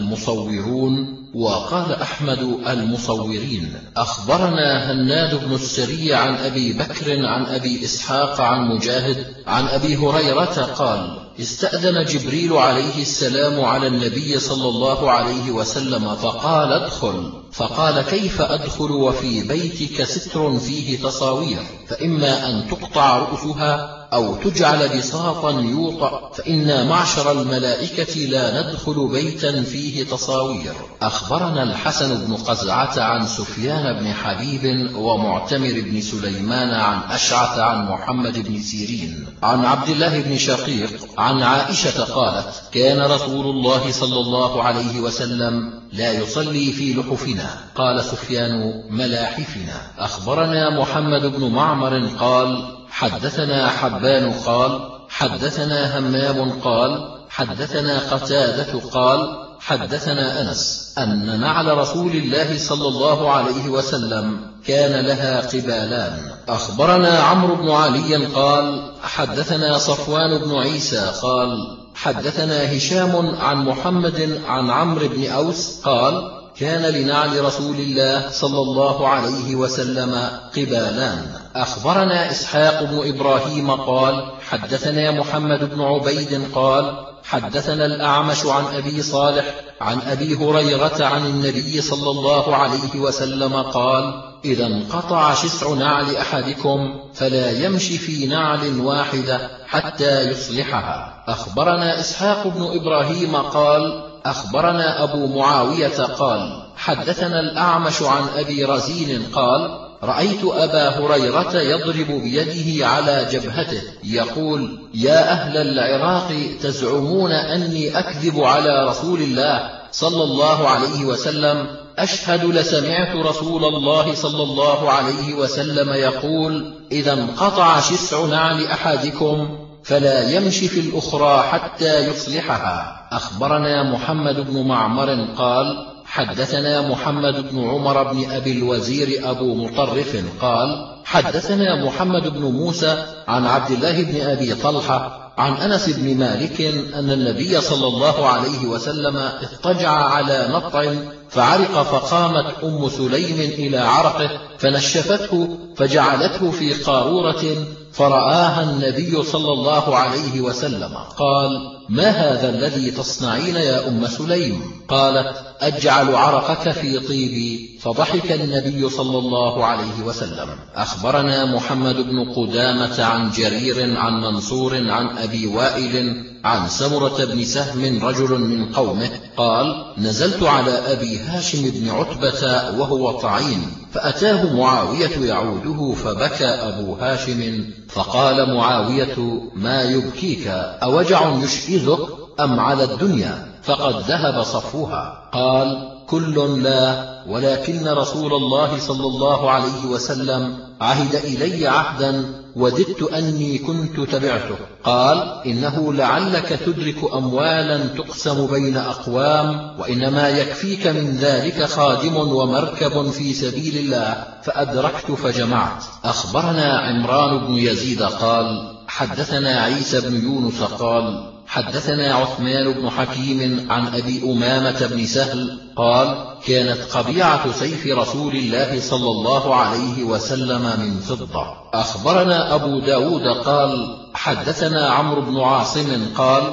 Speaker 1: المصورون. وقال أحمد: المصورين. أخبرنا هناد بن السري عن أبي بكر عن أبي إسحاق عن مجاهد عن أبي هريرة قال: استأذن جبريل عليه السلام على النبي صلى الله عليه وسلم فقال: ادخل. فقال: كيف أدخل وفي بيتك ستر فيه تصاوير؟ فإما أن تقطع رؤوسها أو تجعل بساطا يوطأ، فإنا معشر الملائكة لا ندخل بيتا فيه تصاوير. أخبرنا الحسن بن قزعة عن سفيان بن حبيب ومعتمر بن سليمان عن أشعث عن محمد بن سيرين عن عبد الله بن شقيق عن عائشة قالت: كان رسول الله صلى الله عليه وسلم لا يصلي في لحفنا. قال سفيان: ملاحفنا. أخبرنا محمد بن معمر قال: حدثنا حبان قال: حدثنا همام قال: حدثنا قتادة قال: حدثنا أنس أن نعل رسول الله صلى الله عليه وسلم كان لها قبالان. أخبرنا عمرو بن علي قال: حدثنا صفوان بن عيسى قال: حدثنا هشام عن محمد عن عمرو بن أوس قال: كان لنعل رسول الله صلى الله عليه وسلم قبالان. أخبرنا إسحاق بن إبراهيم قال: حدثنا محمد بن عبيد قال: حدثنا الأعمش عن أبي صالح عن أبي هريرة عن النبي صلى الله عليه وسلم قال: إذا انقطع شسع نعل أحدكم فلا يمشي في نعل واحدة حتى يصلحها. أخبرنا إسحاق بن إبراهيم قال: أخبرنا أبو معاوية قال: حدثنا الأعمش عن أبي رزين قال: رأيت أبا هريرة يضرب بيده على جبهته يقول: يا أهل العراق تزعمون أني أكذب على رسول الله صلى الله عليه وسلم؟ أشهد لسمعت رسول الله صلى الله عليه وسلم يقول: إذا انقطع شسع نعل أحدكم فلا يمشي في الأخرى حتى يصلحها. أخبرنا محمد بن معمر قال: حدثنا محمد بن عمر بن أبي الوزير أبو مطرف قال: حدثنا محمد بن موسى عن عبد الله بن أبي طلحة عن أنس بن مالك أن النبي صلى الله عليه وسلم اضطجع على نطع فعرق، فقامت أم سليم إلى عرقه فنشفته فجعلته في قارورة فرآها النبي صلى الله عليه وسلم قال: ما هذا الذي تصنعين يا أم سليم؟ قالت: أجعل عرقك في طيبي. فضحك النبي صلى الله عليه وسلم. أخبرنا محمد بن قدامة عن جرير عن منصور عن أبي وائل عن سمرة بن سهم رجل من قومه قال: نزلت على أبي هاشم بن عتبة وهو طعين، فأتاه معاوية يعوده فبكى أبو هاشم، فقال معاوية: ما يبكيك؟ أوجع يشئذك أم على الدنيا فقد ذهب صفوها؟ قال: كل لا، ولكن رسول الله صلى الله عليه وسلم عهد إلي عهدا وددت أني كنت تبعته. قال: إنه لعلك تدرك أموالا تقسم بين أقوام، وإنما يكفيك من ذلك خادم ومركب في سبيل الله، فأدركت فجمعت. أخبرنا عمران بن يزيد قال: حدثنا عيسى بن يونس قال: حدثنا عثمان بن حكيم عن أبي أمامة بن سهل قال: كانت قبيعة سيف رسول الله صلى الله عليه وسلم من فضة. أخبرنا أبو داود قال: حدثنا عمرو بن عاصم قال: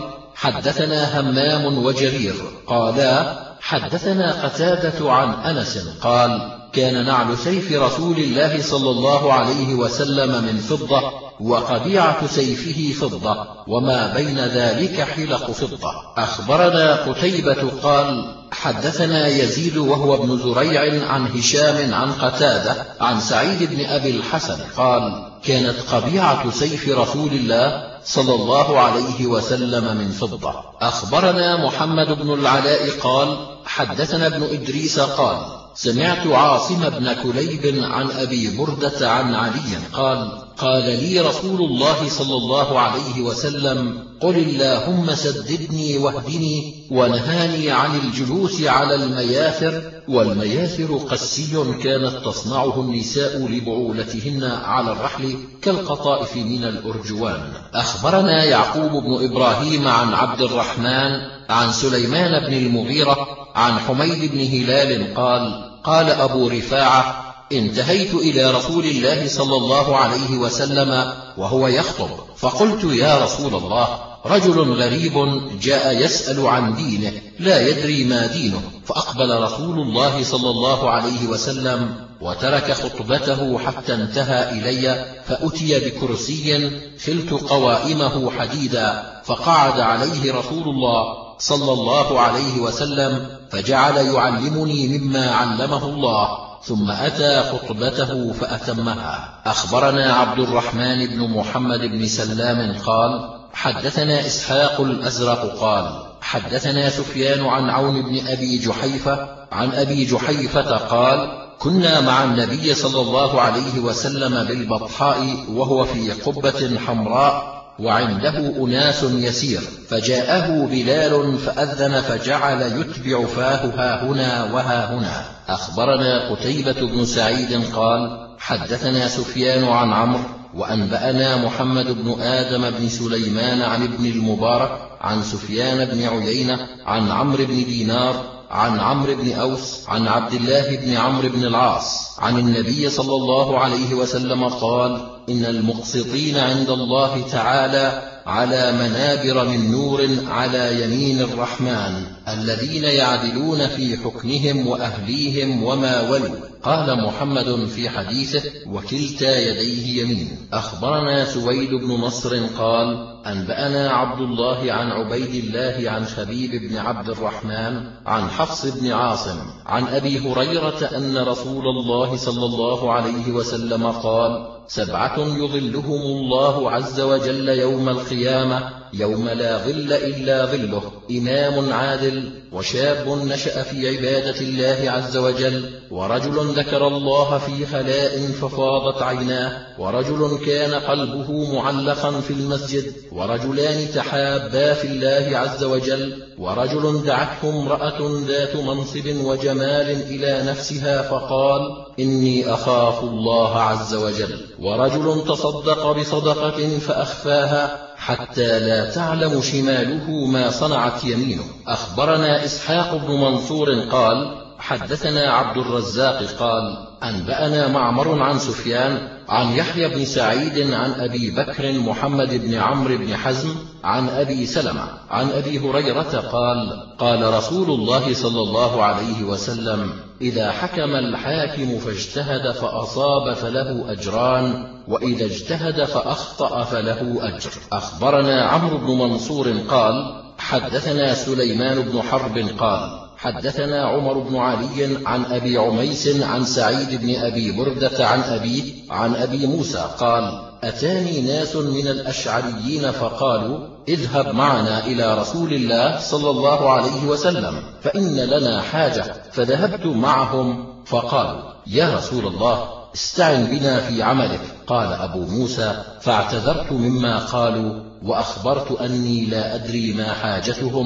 Speaker 1: حدثنا همام وجرير قالا: حدثنا قتادة عن أنس قال: كان نعل سيف رسول الله صلى الله عليه وسلم من فضة، وقبيعة سيفه فضة، وما بين ذلك حلق فضة. أخبرنا قتيبة قال: حدثنا يزيد وهو ابن زريع عن هشام عن قتادة عن سعيد بن أبي الحسن قال: كانت قبيعة سيف رسول الله صلى الله عليه وسلم من فضة. أخبرنا محمد بن العلاء قال: حدثنا ابن إدريس قال: سمعت عاصم بن كليب عن أبي بردة عن علي قال: قال لي رسول الله صلى الله عليه وسلم: قل اللهم سددني واهدني، ونهاني عن الجلوس على المياثر، والمياثر قسي كانت تصنعه النساء لبعولتهن على الرحل كالقطائف من الأرجوان. أخبرنا يعقوب بن إبراهيم عن عبد الرحمن عن سليمان بن المغيرة عن حميد بن هلال قال: قال أبو رفاعة: انتهيت إلى رسول الله صلى الله عليه وسلم وهو يخطب، فقلت: يا رسول الله، رجل غريب جاء يسأل عن دينه لا يدري ما دينه، فأقبل رسول الله صلى الله عليه وسلم وترك خطبته حتى انتهى إلي، فأتي بكرسي خلت قوائمه حديدا، فقعد عليه رسول الله صلى الله عليه وسلم، فجعل يعلمني مما علمه الله، ثم أتى خطبته فأتمها. أخبرنا عبد الرحمن بن محمد بن سلام قال: حدثنا إسحاق الأزرق قال: حدثنا سفيان عن عون بن أبي جحيفة عن أبي جحيفة قال: كنا مع النبي صلى الله عليه وسلم بالبطحاء وهو في قبة حمراء وعنده أناس يسير، فجاءه بلال فأذن فجعل يتبع فاه ها هنا وها هنا. أخبرنا قتيبة بن سعيد قال: حدثنا سفيان عن عمرو وأنبأنا محمد بن آدم بن سليمان عن ابن المبارك عن سفيان بن عيينة عن عمرو بن دينار عن عمرو بن أوس عن عبد الله بن عمرو بن العاص عن النبي صلى الله عليه وسلم قال: إن المقسطين عند الله تعالى على منابر من نور على يمين الرحمن، الذين يعدلون في حكمهم وأهليهم وما ولوا. قال محمد في حديثه: وكلتا يديه يمين. أخبرنا سويد بن نصر قال: أنبأنا عبد الله عن عبيد الله عن خبيب بن عبد الرحمن عن حفص بن عاصم عن أبي هريرة أن رسول الله صلى الله عليه وسلم قال: سبعة يظلهم الله عز وجل يوم القيامة يوم لا ظل إلا ظله: إمام عادل، وشاب نشأ في عبادة الله عز وجل، ورجل ذكر الله في خلاء ففاضت عيناه، ورجل كان قلبه معلقا في المسجد، ورجلان تحابا في الله عز وجل، ورجل دعته امرأة ذات منصب وجمال إلى نفسها فقال: إني أخاف الله عز وجل، ورجل تصدق بصدقة فأخفاها حتى لا تعلم شماله ما صنعت يمينه. أخبرنا إسحاق بن منصور قال: حدثنا عبد الرزاق قال: أنبأنا معمر عن سفيان عن يحيى بن سعيد عن أبي بكر محمد بن عمرو بن حزم عن أبي سلمة عن أبي هريرة قال: قال رسول الله صلى الله عليه وسلم: إذا حكم الحاكم فاجتهد فأصاب فله أجران، وإذا اجتهد فأخطأ فله أجر. أخبرنا عمرو بن منصور قال: حدثنا سليمان بن حرب قال: حدثنا عمر بن علي عن أبي عميس عن سعيد بن أبي بردة عن أبيه عن أبي موسى قال: أتاني ناس من الأشعريين فقالوا: اذهب معنا إلى رسول الله صلى الله عليه وسلم فإن لنا حاجة، فذهبت معهم فقالوا: يا رسول الله، استعن بنا في عملك. قال أبو موسى: فاعتذرت مما قالوا، وأخبرت أني لا أدري ما حاجتهم،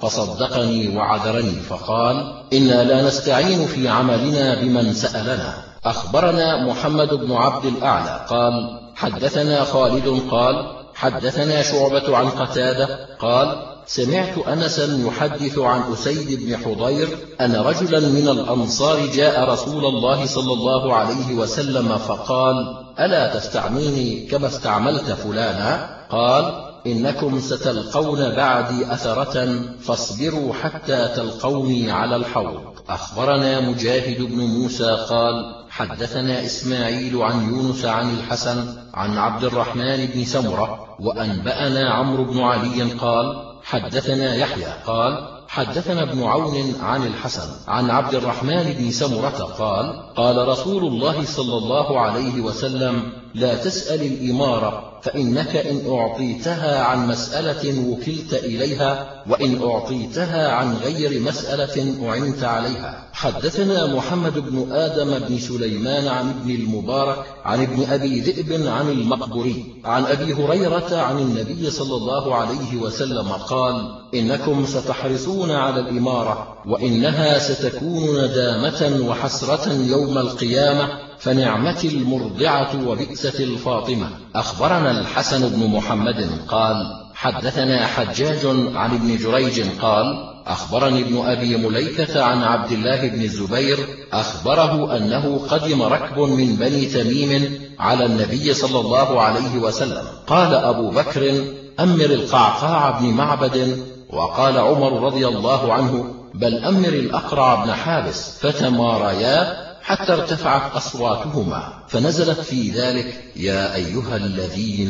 Speaker 1: فصدقني وعذرني، فقال: إنا لا نستعين في عملنا بمن سألنا. أخبرنا محمد بن عبد الأعلى قال: حدثنا خالد قال: حدثنا شعبة عن قتادة قال: سمعت أنسا يحدث عن أسيد بن حضير أن رجلا من الأنصار جاء رسول الله صلى الله عليه وسلم فقال: ألا تستعملني كما استعملت فلانا؟ قال: إنكم ستلقون بعدي أثرة فاصبروا حتى تلقوني على الحوض. أخبرنا مجاهد بن موسى قال: حدثنا إسماعيل عن يونس عن الحسن عن عبد الرحمن بن سمرة، وأنبأنا عمرو بن علي قال: حدثنا يحيى قال: حدثنا ابن عون عن الحسن عن عبد الرحمن بن سمرة قال: قال رسول الله صلى الله عليه وسلم: لا تسأل الإمارة، فإنك إن أعطيتها عن مسألة وكلت إليها، وإن أعطيتها عن غير مسألة أعنت عليها. حدثنا محمد بن آدم بن سليمان عن ابن المبارك عن ابن أبي ذئب عن المقبري عن أبي هريرة عن النبي صلى الله عليه وسلم قال: إنكم ستحرصون على الإمارة، وإنها ستكون ندامة وحسرة يوم القيامة، فنعمة المرضعة وبئسة الفاطمة. أخبرنا الحسن بن محمد قال: حدثنا حجاج عن ابن جريج قال: أخبرني ابن أبي مليكة عن عبد الله بن الزبير أخبره أنه قدم ركب من بني تميم على النبي صلى الله عليه وسلم. قال أبو بكر: أمر القعقاع بن معبد. وقال عمر رضي الله عنه: بل أمر الأقرع بن حابس. فتماريا حتى ارتفعت أصواتهما، فنزلت في ذلك: يا أيها الذين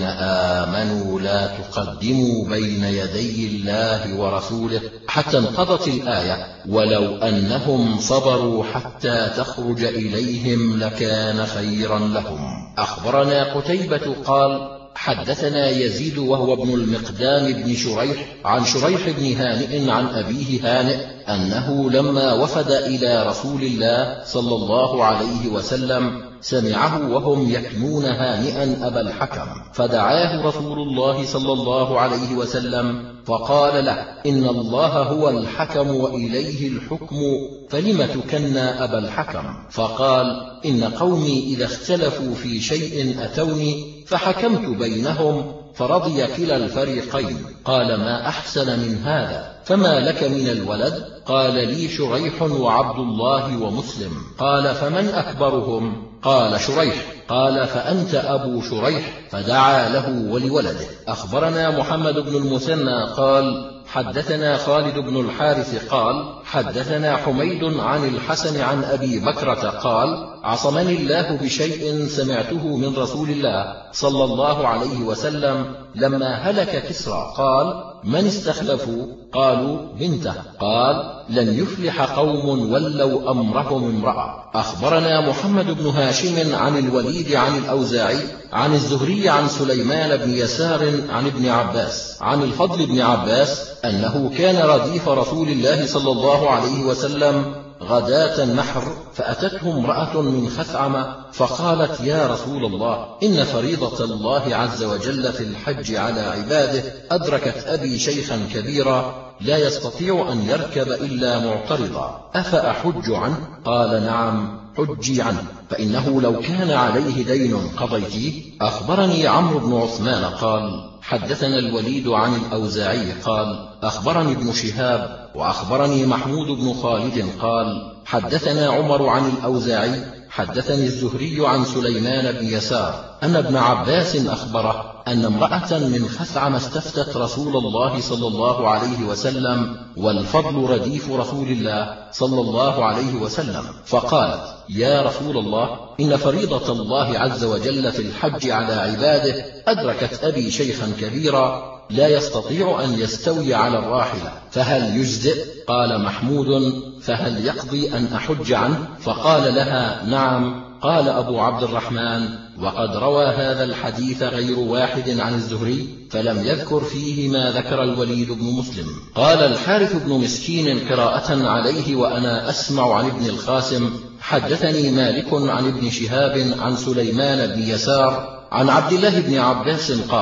Speaker 1: آمنوا لا تقدموا بين يدي الله ورسوله، حتى انقضت الآية: ولو أنهم صبروا حتى تخرج إليهم لكان خيرا لهم. أخبرنا قتيبة قال: حدثنا يزيد وهو ابن المقدام بن شريح عن شريح بن هانئ عن أبيه هانئ أنه لما وفد إلى رسول الله صلى الله عليه وسلم سمعه وهم يكنون هانئا أبا الحكم، فدعاه رسول الله صلى الله عليه وسلم فقال له: إن الله هو الحكم وإليه الحكم، فلم تكنى أبا الحكم؟ فقال: إن قومي إذا اختلفوا في شيء أتوني فحكمت بينهم فرضي كلا الفريقين. قال: ما أحسن من هذا، فما لك من الولد؟ قال: لي شريح وعبد الله ومسلم. قال: فمن أكبرهم؟ قال: شريح. قال: فأنت أبو شريح. فدعا له ولولده. أخبرنا محمد بن المثنى قال: حدثنا خالد بن الحارث قال: حدثنا حميد عن الحسن عن أبي بكرة قال: عصمني الله بشيء سمعته من رسول الله صلى الله عليه وسلم لما هلك كسرى. قال: من استخلفوا؟ قالوا: بنته. قال: لن يفلح قوم ولوا أمرهم امرأة. أخبرنا محمد بن هاشم عن الوليد عن الأوزاعي عن الزهري عن سليمان بن يسار عن ابن عباس عن الفضل بن عباس أنه كان رديف رسول الله صلى الله عليه وسلم غداة النحر، فأتته امرأة من خثعم فقالت: يا رسول الله، إن فريضة الله عز وجل في الحج على عباده أدركت أبي شيخا كبيرا لا يستطيع أن يركب إلا معترضا، أفأحج عنه؟ قال: نعم، حجي عنه، فإنه لو كان عليه دين قضيتيه. أخبرني عمرو بن عثمان قال: حدثنا الوليد عن الأوزاعي قال: أخبرني ابن شهاب وأخبرني محمود بن خالد قال: حدثنا عمر عن الأوزاعي حدثني الزهري عن سليمان بن يسار أن ابن عباس أخبره أن امرأة من خثعم استفتت رسول الله صلى الله عليه وسلم والفضل رديف رسول الله صلى الله عليه وسلم، فقالت: يا رسول الله، إن فريضة الله عز وجل في الحج على عباده أدركت أبي شيخا كبيرا لا يستطيع أن يستوي على الراحلة، فهل يجزئ؟ قال محمود: فهل يقضي أن أحج عنه؟ فقال لها: نعم. قال أبو عبد الرحمن: وقد روى هذا الحديث غير واحد عن الزهري، فلم يذكر فيه ما ذكر الوليد بن مسلم. قال الحارث بن مسكين قراءة عليه وأنا أسمع عن ابن القاسم: حدثني مالك عن ابن شهاب عن سليمان بن يسار عن عبد الله بن عباس قال: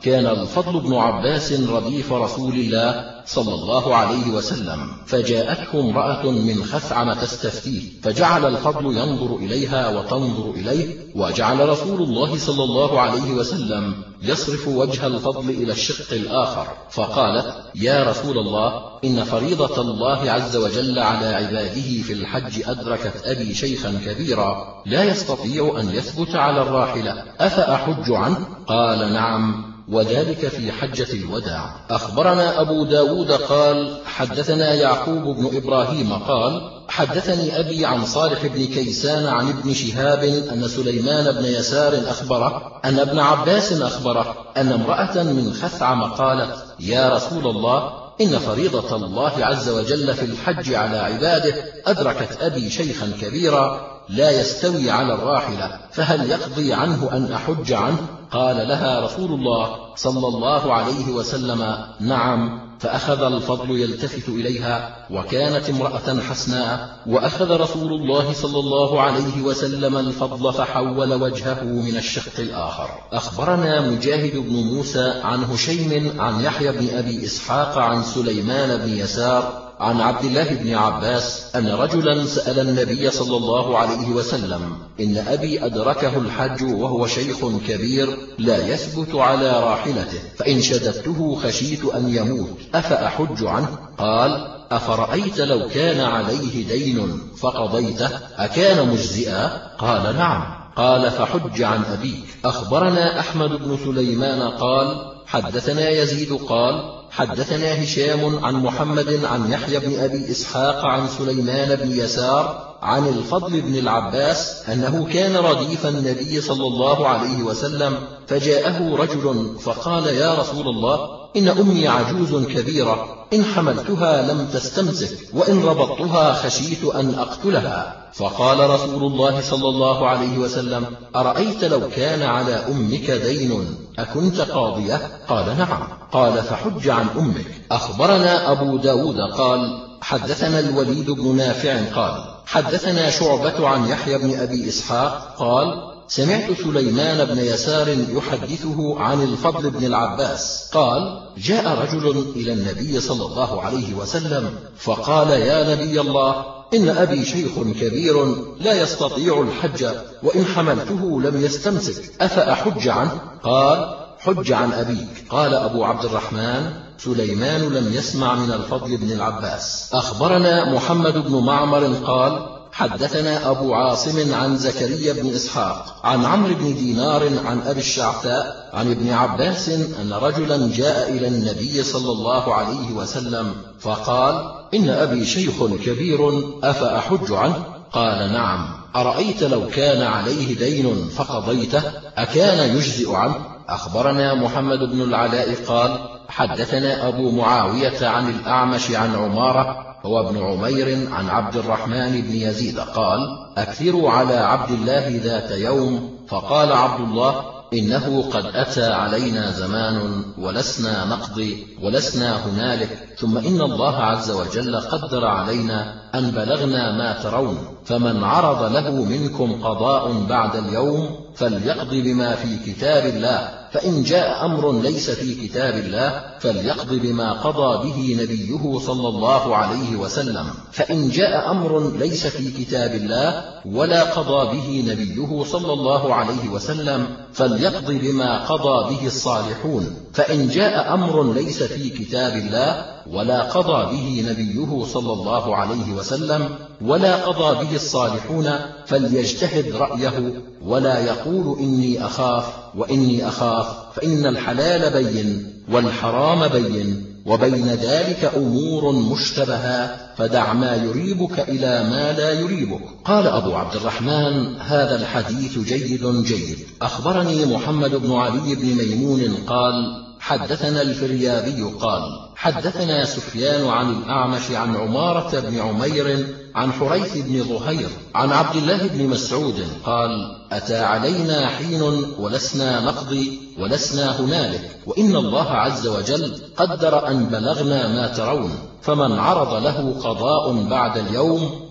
Speaker 1: كان الفضل بن عباس رديف رسول الله صلى الله عليه وسلم، فجاءته امرأة من خثعم تستفتيه، فجعل الفضل ينظر إليها وتنظر إليه، وجعل رسول الله صلى الله عليه وسلم يصرف وجه الفضل إلى الشق الآخر، فقالت: يا رسول الله، إن فريضة الله عز وجل على عباده في الحج أدركت أبي شيخا كبيرا لا يستطيع أن يثبت على الراحلة، أفأحج عنه؟ قال: نعم، وذلك في حجة الوداع. أخبرنا أبو داود قال: حدثنا يعقوب بن إبراهيم قال: حدثني أبي عن صالح بن كيسان عن ابن شهاب أن سليمان بن يسار أخبره أن ابن عباس أخبره أن امرأة من خثعم قالت: يا رسول الله، إن فريضة الله عز وجل في الحج على عباده أدركت أبي شيخا كبيرا لا يستوي على الراحلة، فهل يقضي عنه أن أحج عنه؟ قال لها رسول الله صلى الله عليه وسلم: نعم. فأخذ الفضل يلتفت إليها، وكانت امرأة حسناء، وأخذ رسول الله صلى الله عليه وسلم الفضل فحول وجهه من الشق الآخر. أخبرنا مجاهد بن موسى عن هشيم عن يحيى بن أبي إسحاق عن سليمان بن يسار عن عبد الله بن عباس أن رجلا سأل النبي صلى الله عليه وسلم: إن أبي أدركه الحج وهو شيخ كبير لا يثبت على راحلته، فإن شددته خشيت أن يموت، أفأحج عنه؟ قال: أفرأيت لو كان عليه دين فقضيته أكان مجزئا؟ قال: نعم. قال: فحج عن أبيك. أخبرنا أحمد بن سليمان قال: حدثنا يزيد قال: حدثنا هشام عن محمد عن يحيى بن أبي إسحاق عن سليمان بن يسار عن الفضل بن العباس أنه كان رديف النبي صلى الله عليه وسلم، فجاءه رجل فقال: يا رسول الله، إن أمي عجوز كبيرة، إن حملتها لم تستمسك، وإن ربطتها خشيت أن أقتلها. فقال رسول الله صلى الله عليه وسلم: أرأيت لو كان على أمك دين أكنت قاضية؟ قال: نعم. قال: فحج عن أمك. أخبرنا أبو داود قال: حدثنا الوليد بن نافع قال: حدثنا شعبة عن يحيى بن أبي إسحاق قال: سمعت سليمان بن يسار يحدثه عن الفضل بن العباس قال: جاء رجل إلى النبي صلى الله عليه وسلم فقال: يا نبي الله، إن أبي شيخ كبير لا يستطيع الحج، وإن حملته لم يستمسك، أفأحج عنه؟ قال: حج عن أبيك. قال أبو عبد الرحمن: سليمان لم يسمع من الفضل بن العباس. أخبرنا محمد بن معمر قال: حدثنا أبو عاصم عن زكريا بن إسحاق عن عمرو بن دينار عن أبي الشعثاء عن ابن عباس أن رجلا جاء إلى النبي صلى الله عليه وسلم فقال: إن أبي شيخ كبير، أفأحج عنه؟ قال: نعم. أرأيت لو كان عليه دين فقضيته أكان يجزئ عنه؟ أخبرنا محمد بن العلاء قال: حدثنا أبو معاوية عن الأعمش عن عمارة هو ابن عمير عن عبد الرحمن بن يزيد قال: أكثروا على عبد الله ذات يوم، فقال عبد الله: إنه قد أتى علينا زمان ولسنا نقضي ولسنا هنالك، ثم إن الله عز وجل قدر علينا أن بلغنا ما ترون، فمن عرض له منكم قضاء بعد اليوم فليقضي بما في كتاب الله، فإن جاء أمر ليس في كتاب الله فليقضي بما قضى به نبيه صلى الله عليه وسلم، فإن جاء أمر ليس في كتاب الله ولا قضى به نبيه صلى الله عليه وسلم فليقضي بما قضى به الصالحون، فإن جاء أمر ليس في كتاب الله ولا قضى به نبيه صلى الله عليه وسلم ولا قضى به الصالحون فليجتهد رأيه ولا يقول إني أخاف وإني أخاف، فإن الحلال بين والحرام بين، وبين ذلك أمور مشتبهات، فدع ما يريبك إلى ما لا يريبك. قال أبو عبد الرحمن: هذا الحديث جيد جيد. أخبرني محمد بن علي بن ميمون قال: حدثنا الفريابي قال: حدثنا سفيان عن الأعمش عن عمارة بن عمير عن حريث بن ظهير عن عبد الله بن مسعود قال: أتى علينا حين ولسنا نقضي ولسنا هنالك، وإن الله عز وجل قدر أن بلغنا ما ترون، فمن عرض له قضاء بعد اليوم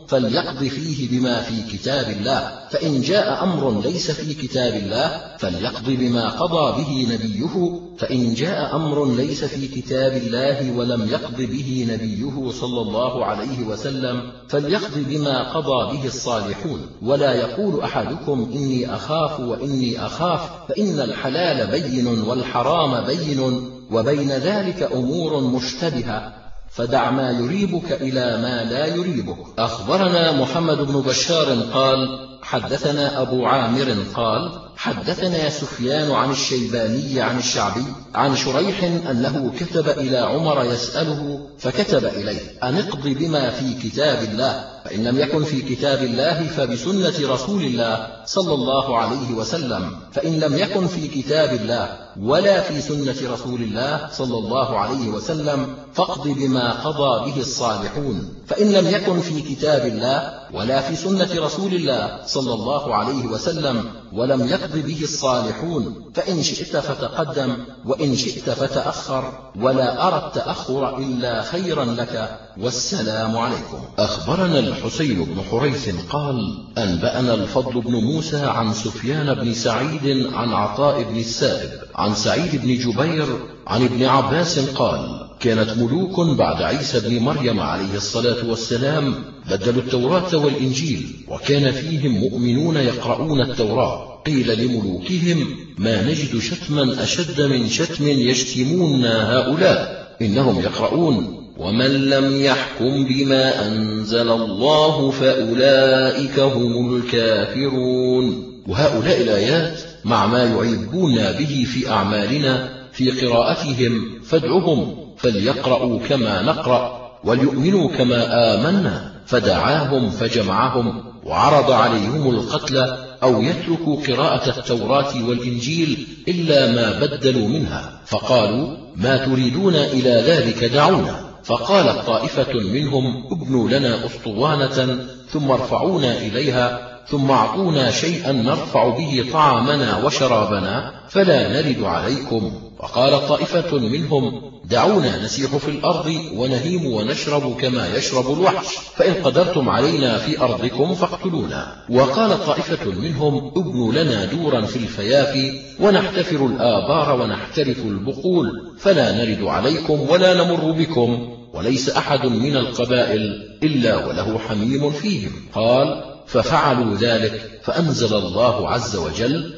Speaker 1: فليقض فيه بما في كتاب الله، فإن جاء أمر ليس في كتاب الله فليقض بما قضى به نبيه، فإن جاء أمر ليس في كتاب الله ولم يقض به نبيه صلى الله عليه وسلم فليقض بما قضى به الصالحون. ولا يقول أحدكم إني أخاف وإني أخاف، فإن الحلال بين والحرام بين، وبين ذلك أمور مشتبهة، فدع ما يريبك إلى ما لا يريبك. أخبرنا محمد بن بشار قال حدثنا أبو عامر قال حدثنا سفيان عن الشيباني عن الشعبي عن شريح أنه كتب إلى عمر يسأله فكتب إليه أن اقض بما في كتاب الله، فإن لم يكن في كتاب الله فبسنة رسول الله صلى الله عليه وسلم، فإن لم يكن في كتاب الله ولا في سنة رسول الله صلى الله عليه وسلم فاقض بما قضى به الصالحون، فإن لم يكن في كتاب الله ولا في سنة رسول الله صلى الله عليه وسلم ولم يقض به الصالحون، فإن شئت فتقدم وإن شئت فتأخر، ولا أرى التأخر إلا خيرا لك، والسلام عليكم. أخبرنا الحسين بن حريث قال أنبأنا الفضل بن موسى عن سفيان بن سعيد عن عطاء بن السائب عن سعيد بن جبير عن ابن عباس قال كانت ملوك بعد عيسى بن مريم عليه الصلاة والسلام بدلوا التوراة والإنجيل، وكان فيهم مؤمنون يقرؤون التوراة. قيل لملوكهم ما نجد شتما أشد من شتم يشتمون هؤلاء، إنهم يقرؤون ومن لم يحكم بما أنزل الله فأولئك هم الكافرون. وهؤلاء الآيات مع ما يعيبون به في أعمالنا في قراءتهم فادعهم فليقرأوا كما نقرأ وليؤمنوا كما آمنا، فدعاهم فجمعهم وعرض عليهم القتل أو يتركوا قراءة التوراة والإنجيل إلا ما بدلوا منها، فقالوا ما تريدون إلى ذلك دعونا. فقالت طائفة منهم ابنوا لنا أسطوانة ثم ارفعونا إليها ثم اعطونا شيئا نرفع به طعامنا وشرابنا فلا نرد عليكم. وقال طائفة منهم دعونا نسيح في الأرض ونهيم ونشرب كما يشرب الوحش، فإن قدرتم علينا في أرضكم فاقتلونا. وقال طائفة منهم ابنوا لنا دورا في الفيافي ونحتفر الآبار ونحترف البقول فلا نرد عليكم ولا نمر بكم، وليس أحد من القبائل إلا وله حميم فيهم. قال ففعلوا ذلك فأنزل الله عز وجل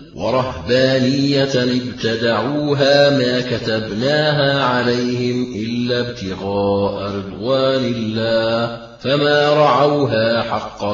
Speaker 1: ورهبانية ابتدعوها ما كتبناها عليهم إلا ابتغاء رضوان الله فما رعوها حق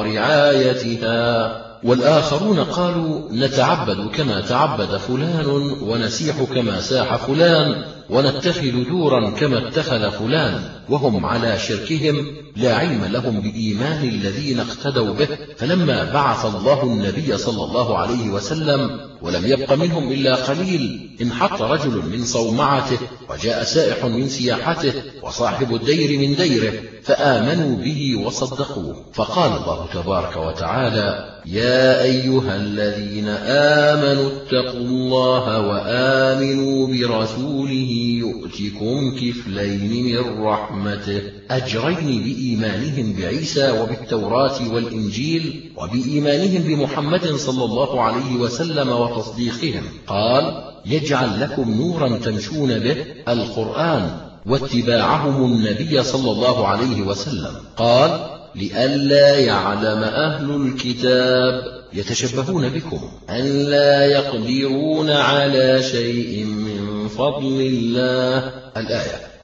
Speaker 1: رعايتها. والآخرون قالوا نتعبد كما تعبد فلان ونسيح كما ساح فلان ونتخذ دورا كما اتخذ فلان، وهم على شركهم لا علم لهم بإيمان الذين اقتدوا به. فلما بعث الله النبي صلى الله عليه وسلم ولم يبق منهم إلا قليل انحط رجل من صومعته وجاء سائح من سياحته وصاحب الدير من ديره فآمنوا به وصدقوه. فقال الله تبارك وتعالى يا أيها الذين آمنوا اتقوا الله وآمنوا برسوله يؤتكم كفلين من رحمته أجرين بإيمانهم بعيسى وبالتوراة والإنجيل وبإيمانهم بمحمد صلى الله عليه وسلم وتصديقهم. قال يجعل لكم نورا تمشون به القرآن واتباعهم النبي صلى الله عليه وسلم. قال لئلا يعلم أهل الكتاب يتشبهون بكم أن لا يقدرون على شيء من فضل الله الآية.